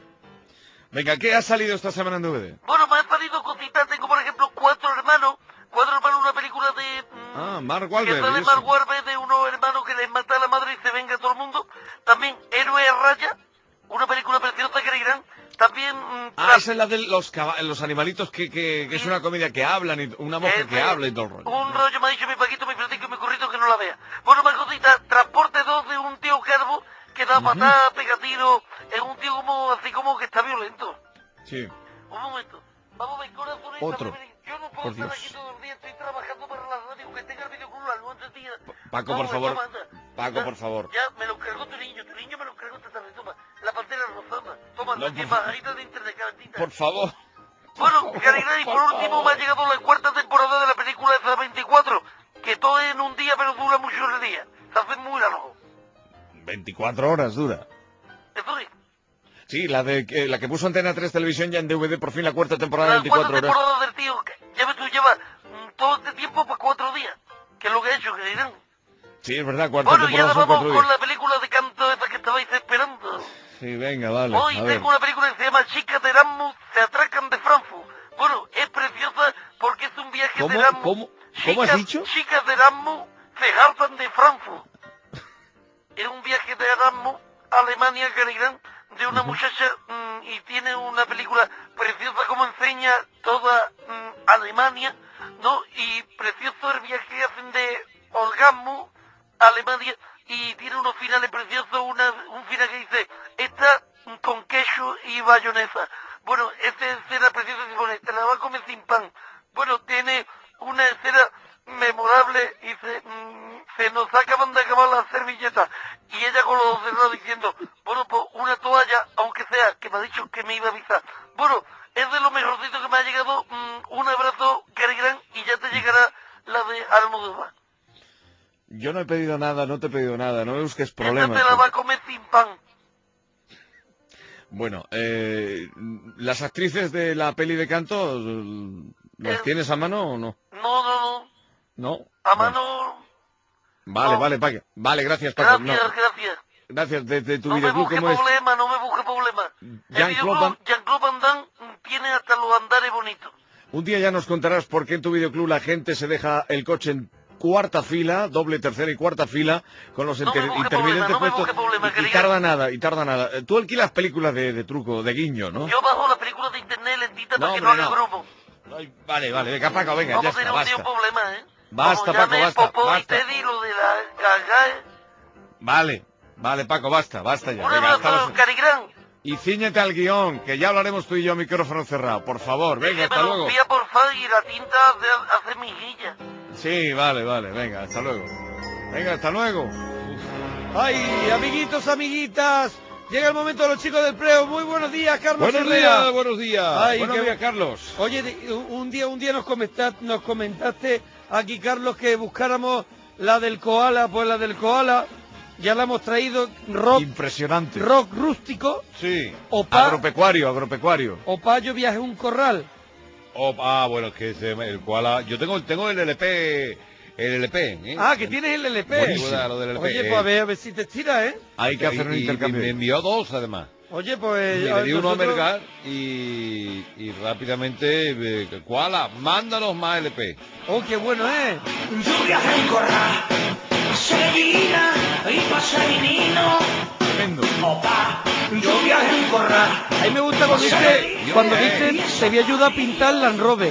Venga, ¿qué ha salido esta semana en D V D? Bueno, me han salido cositas. Tengo, por ejemplo, Cuatro Hermanos. Cuatro Hermanos, una película de... mm, Ah, Mark que Wahlberg. sale y eso. Mark Wahlberg, de unos hermanos que les mata a la madre y se venga todo el mundo. También Héroe a Raya, una película preciosa que era. También... mm, Ah, tra- esa es la de los, caba- los animalitos que, que, que es una comedia que hablan, y una mosca que habla y todo el rollo. Un rollo me ha dicho mi Paquito, mi Francisco y mi Currito que no la vea. Bueno, más cositas. Transporte dos de un tío calvo que da Ujú. patadas, pega tiros. Es un tío como así como que está violento. Sí. Un momento. Vamos a ver, corazones. Otro. a ver, Yo no puedo Por estar Dios. aquí todo el día. Estoy trabajando para la radio. Que tenga el videoclub las nueve días. Paco, Vamos por a ver, favor. toma, anda. Paco, por favor. Ya, me lo cargó tu niño. Tu niño me lo cargó esta tarde. Toma. La pantera rosada. Toma, No, la que por- bajadita de internet, calentita. Por favor. Bueno, Caridad, y por último me ha llegado la cuarta temporada de la película F veinticuatro, que todo es en un día pero dura mucho el día. Se hace muy largo. veinticuatro horas dura. Eso es. Sí, la de que- la que puso Antena tres Televisión ya en D V D, por fin la cuarta temporada de La cuarta veinticuatro horas. temporada del tío, que ya ves tú, lleva mm, todo este tiempo para cuatro días. Que es lo que ha hecho, Caridad. Sí, es verdad, cuarta Bueno, y temporada ahora son vamos cuatro con días. la película de canto esa que estabais esperando. Sí, venga, vale. Hoy A ver. tengo una película que se llama Chicas de Erasmus se atracan de Frankfurt. Bueno, es preciosa porque es un viaje ¿Cómo, de Erasmus. cómo, cómo has Chicas- dicho? Chicas de Erasmus se hartan de Frankfurt. Es un viaje de Erasmus a Alemania, Caridad, de una muchacha mm, y tiene una película preciosa como enseña toda mm, Alemania, ¿no? Y precioso el viaje que hacen de orgasmo a Alemania y tiene unos finales preciosos, una, un final que dice, esta mm, con queso y bayonesa. Bueno, esta escena preciosa se pone, te la va a comer sin pan. Bueno, tiene una escena memorable y se, mm, se nos acaban de acabar las servilletas y ella con los ojos cerrados diciendo, bueno, pues una toalla, aunque sea, que me ha dicho que me iba a avisar. Bueno, es de lo mejorcito que me ha llegado. mm, un abrazo, Cary Grant, y ya te llegará la de Almodóvar. Yo no he pedido nada, no te he pedido nada, no me busques Esta problemas. te la va a comer sin pan. Bueno, eh, las actrices de la peli de canto, ¿las tienes a mano o no? No, no, no, ¿No? a Bueno, mano... vale, no. vale, Paco. Vale, gracias, Paco. Gracias, No. gracias. Gracias, desde tu No me videoclub, busque ¿cómo es? problema, no me busque problema. El Jean-Claude videoclub, Van- Jean-Claude Van Damme tiene hasta los andares bonitos. Un día ya nos contarás por qué en tu videoclub la gente se deja el coche en cuarta fila, doble, tercera y cuarta fila, con los inter- busque intermitentes problema, no me puestos, busque problema, y, y querida. tarda nada, y tarda nada. Eh, Tú alquilas películas de, de truco, de guiño, ¿no? Yo bajo la película de internet lentita No, para que no hombre, haga no. grupo. Ay, vale, vale, venga, Paco, venga, ya Vamos a está, tener un día basta. un problema, ¿eh? Basta, Como Paco, llame basta, Popó y basta. Teddy, lo de la gaga, ¿eh? Vale, vale, Paco, basta, basta ya. Un Venga, hasta abrazo, los- Carigrán. Y cíñete al guión, que ya hablaremos tú y yo a micrófono cerrado, por favor, venga, Que me hasta lo luego. envía por favor y la tinta hace, hace mijilla. Sí, vale, vale, venga, hasta luego. Venga, hasta luego. Ay, amiguitos, amiguitas, llega el momento de los chicos del Preo. Muy buenos días, Carlos Buenos Herrera. días, buenos días. Ay, Buenos qué- días, Carlos. Oye, de- un día, un día nos comentaste, nos comentaste aquí, Carlos, que buscáramos la del koala, pues la del koala, ya la hemos traído, rock, Impresionante. rock rústico, Sí. Opa. Agropecuario, agropecuario. o Payo viaje un corral. Oh, ah, bueno, es que ese- el koala... Yo tengo, tengo el L P... El L P, ¿eh? Ah, que tienes el L P. Buenísimo. Lo del L P, Oye, eh. pues a ver, a ver si te estira, ¿eh? Hay que hacer un Y- y- intercambio. Y me envió dos, además. Oye, pues... Y a le di uno a nosotros- Mergar y, y rápidamente... Eh, koala, mándanos más L P. Oh, qué bueno, ¿eh? Yo viajé en corral, Sevilla y Pasarinino. Tremendo. Opa, yo viajé en corral. A mí me gusta cuando, dice, cuando dicen te voy a ayudar a pintar Land Rover.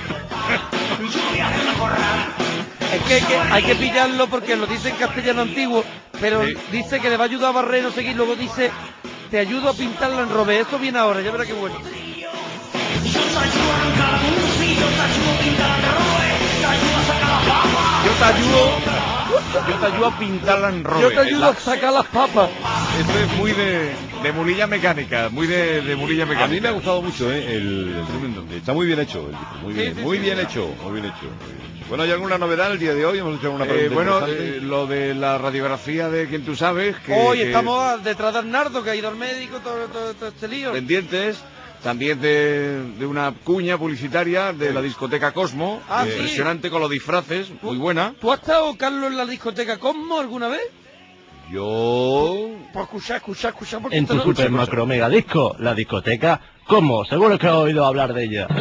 Yo viajé en corral. Es que, que hay que pillarlo porque lo dice en castellano antiguo, pero Sí. dice que le va a ayudar a barrer, no sé qué, y luego dice te ayudo a pintar Land Rover. Eso viene ahora, ya verá qué bueno. Yo te ayudo a arrancar la música, yo te ayudo a pintar la robe, te ayudo a sacar la papa. Yo te ayudo, yo te ayudo a pintar la enrobe. Yo te ayudo a sacar las papas. Esto es muy de, de mulilla mecánica, muy de, de mulilla mecánica. A mí me ha gustado mucho, ¿eh? El, está muy bien hecho, el disco, muy Sí, bien, sí, muy sí. bien hecho, muy bien hecho. muy bien hecho. Bueno, ¿hay alguna novedad el día de hoy? Hemos hecho alguna Eh, pregunta bueno, interesante. eh, lo de la radiografía de quien tú sabes, que, Hoy que estamos detrás de Arnardo, que ha ido al médico, todo, todo, todo este lío. pendientes, también de, de una cuña publicitaria de la discoteca Cosmo, Ah, ¿sí? impresionante con los disfraces, muy buena. ¿Tú has estado, Carlos, en la discoteca Cosmo alguna vez? Yo... Pues escucha, escucha, escucha, porque En esto tu no- super macro mega disco, la discoteca, ¿cómo? Seguro que has oído hablar de ella.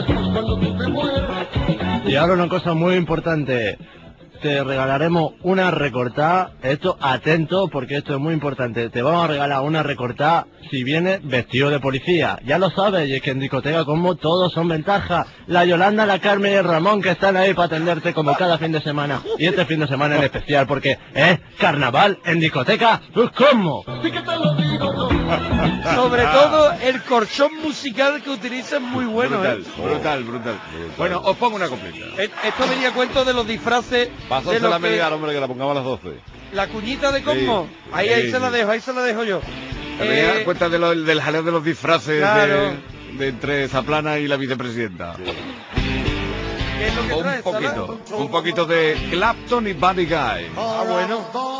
Y ahora una cosa muy importante. Te regalaremos una recortada. Esto, atento, porque esto es muy importante. Te vamos a regalar una recortada si vienes vestido de policía. Ya lo sabes, y es que en discoteca como todos son ventajas. La Yolanda, la Carmen y el Ramón que están ahí para atenderte como cada fin de semana. Y este fin de semana en especial porque es carnaval en discoteca. ¿Cómo? Sobre todo el colchón musical que utiliza es muy bueno, brutal, ¿eh? brutal, brutal, Bueno, os pongo una completa. E- Esto venía a cuento de los disfraces. de Pásasela lo a que- Melgar, hombre, que la pongamos a las doce. La cuñita de Cosmo. Sí, ahí, ahí sí, se la sí. dejo, ahí se la dejo yo. Me voy a dar Eh, cuenta de lo- del jaleo de los disfraces Claro. de, de entre Zaplana y la vicepresidenta. ¿Qué es lo que Un traes, Sala? poquito, un poquito de Clapton y Buddy Guy. Ah, bueno.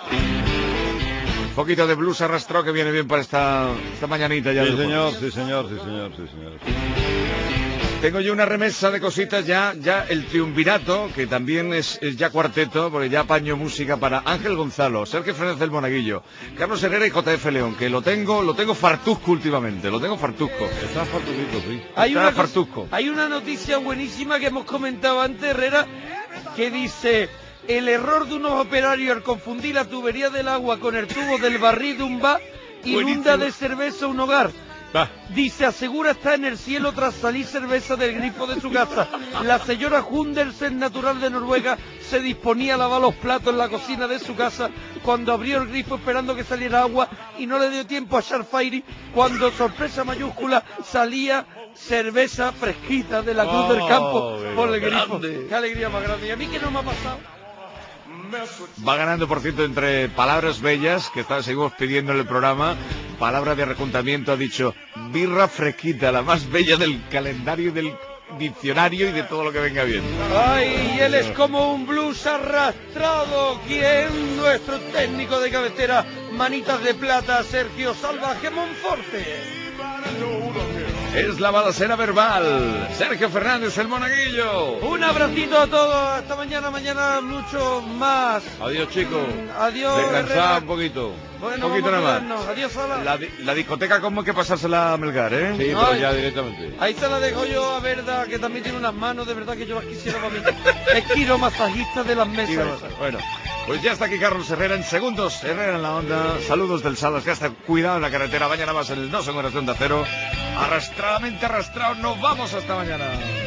Un poquito de blues arrastrado que viene bien para esta, esta mañanita ya. Sí, del señor, jueves. sí, señor, sí, señor, sí, señor. Tengo yo una remesa de cositas ya, ya el triunvirato, que también es, es ya cuarteto, porque ya apaño música para Ángel Gonzalo, Sergio Fernández del Monaguillo, Carlos Herrera y J F León, que lo tengo, lo tengo fartuzco últimamente, lo tengo fartuzco. Está fartuzco, sí. Hay Está una, cos- fartuzco. hay una noticia buenísima que hemos comentado antes, Herrera, que dice: el error de unos operarios al confundir la tubería del agua con el tubo del barril de un bar inunda Buenísimo. de cerveza un hogar. Va. Dice, asegura está en el cielo tras salir cerveza del grifo de su casa. La señora Hundersen, natural de Noruega, se disponía a lavar los platos en la cocina de su casa cuando abrió el grifo esperando que saliera agua y no le dio tiempo a echar Fairy cuando, sorpresa mayúscula, salía cerveza fresquita de la Cruz del Campo Oh, por el grifo. grande. Qué alegría más grande. ¿Y a mí qué no me ha pasado? Va ganando, por cierto, entre palabras bellas, que está, seguimos pidiendo en el programa, palabra de rejuntamiento, ha dicho birra fresquita, la más bella del calendario y del diccionario y de todo lo que venga bien. Ay, y él es como un blues arrastrado. ¿Quién? Nuestro técnico de cabecera, manitas de plata, Sergio Salvaje Monforte. es la balacera verbal. Sergio Fernández, el monaguillo. Un abracito a todos, hasta mañana, mañana mucho más. Adiós, chicos. Adiós, Descansad Herrera. un poquito. Bueno, Un poquito vamos a nada más. cuidarnos. Adiós, Sala. La, di- la discoteca, ¿cómo hay que pasársela a Melgar, eh? Sí, Ay. pero ya directamente. Ahí se la dejo yo a Verda, que también tiene unas manos, de verdad que yo las quisiera para mí. Es quiromasajista de las mesas. Quiro- esas. Bueno, pues ya está aquí Carlos Herrera en segundos. Herrera en la onda. Saludos del Salas, que hasta cuidado en la carretera. Vaya nada más el No Son Horas de Onda Cero. Arrastradamente arrastrado. Nos vamos hasta mañana.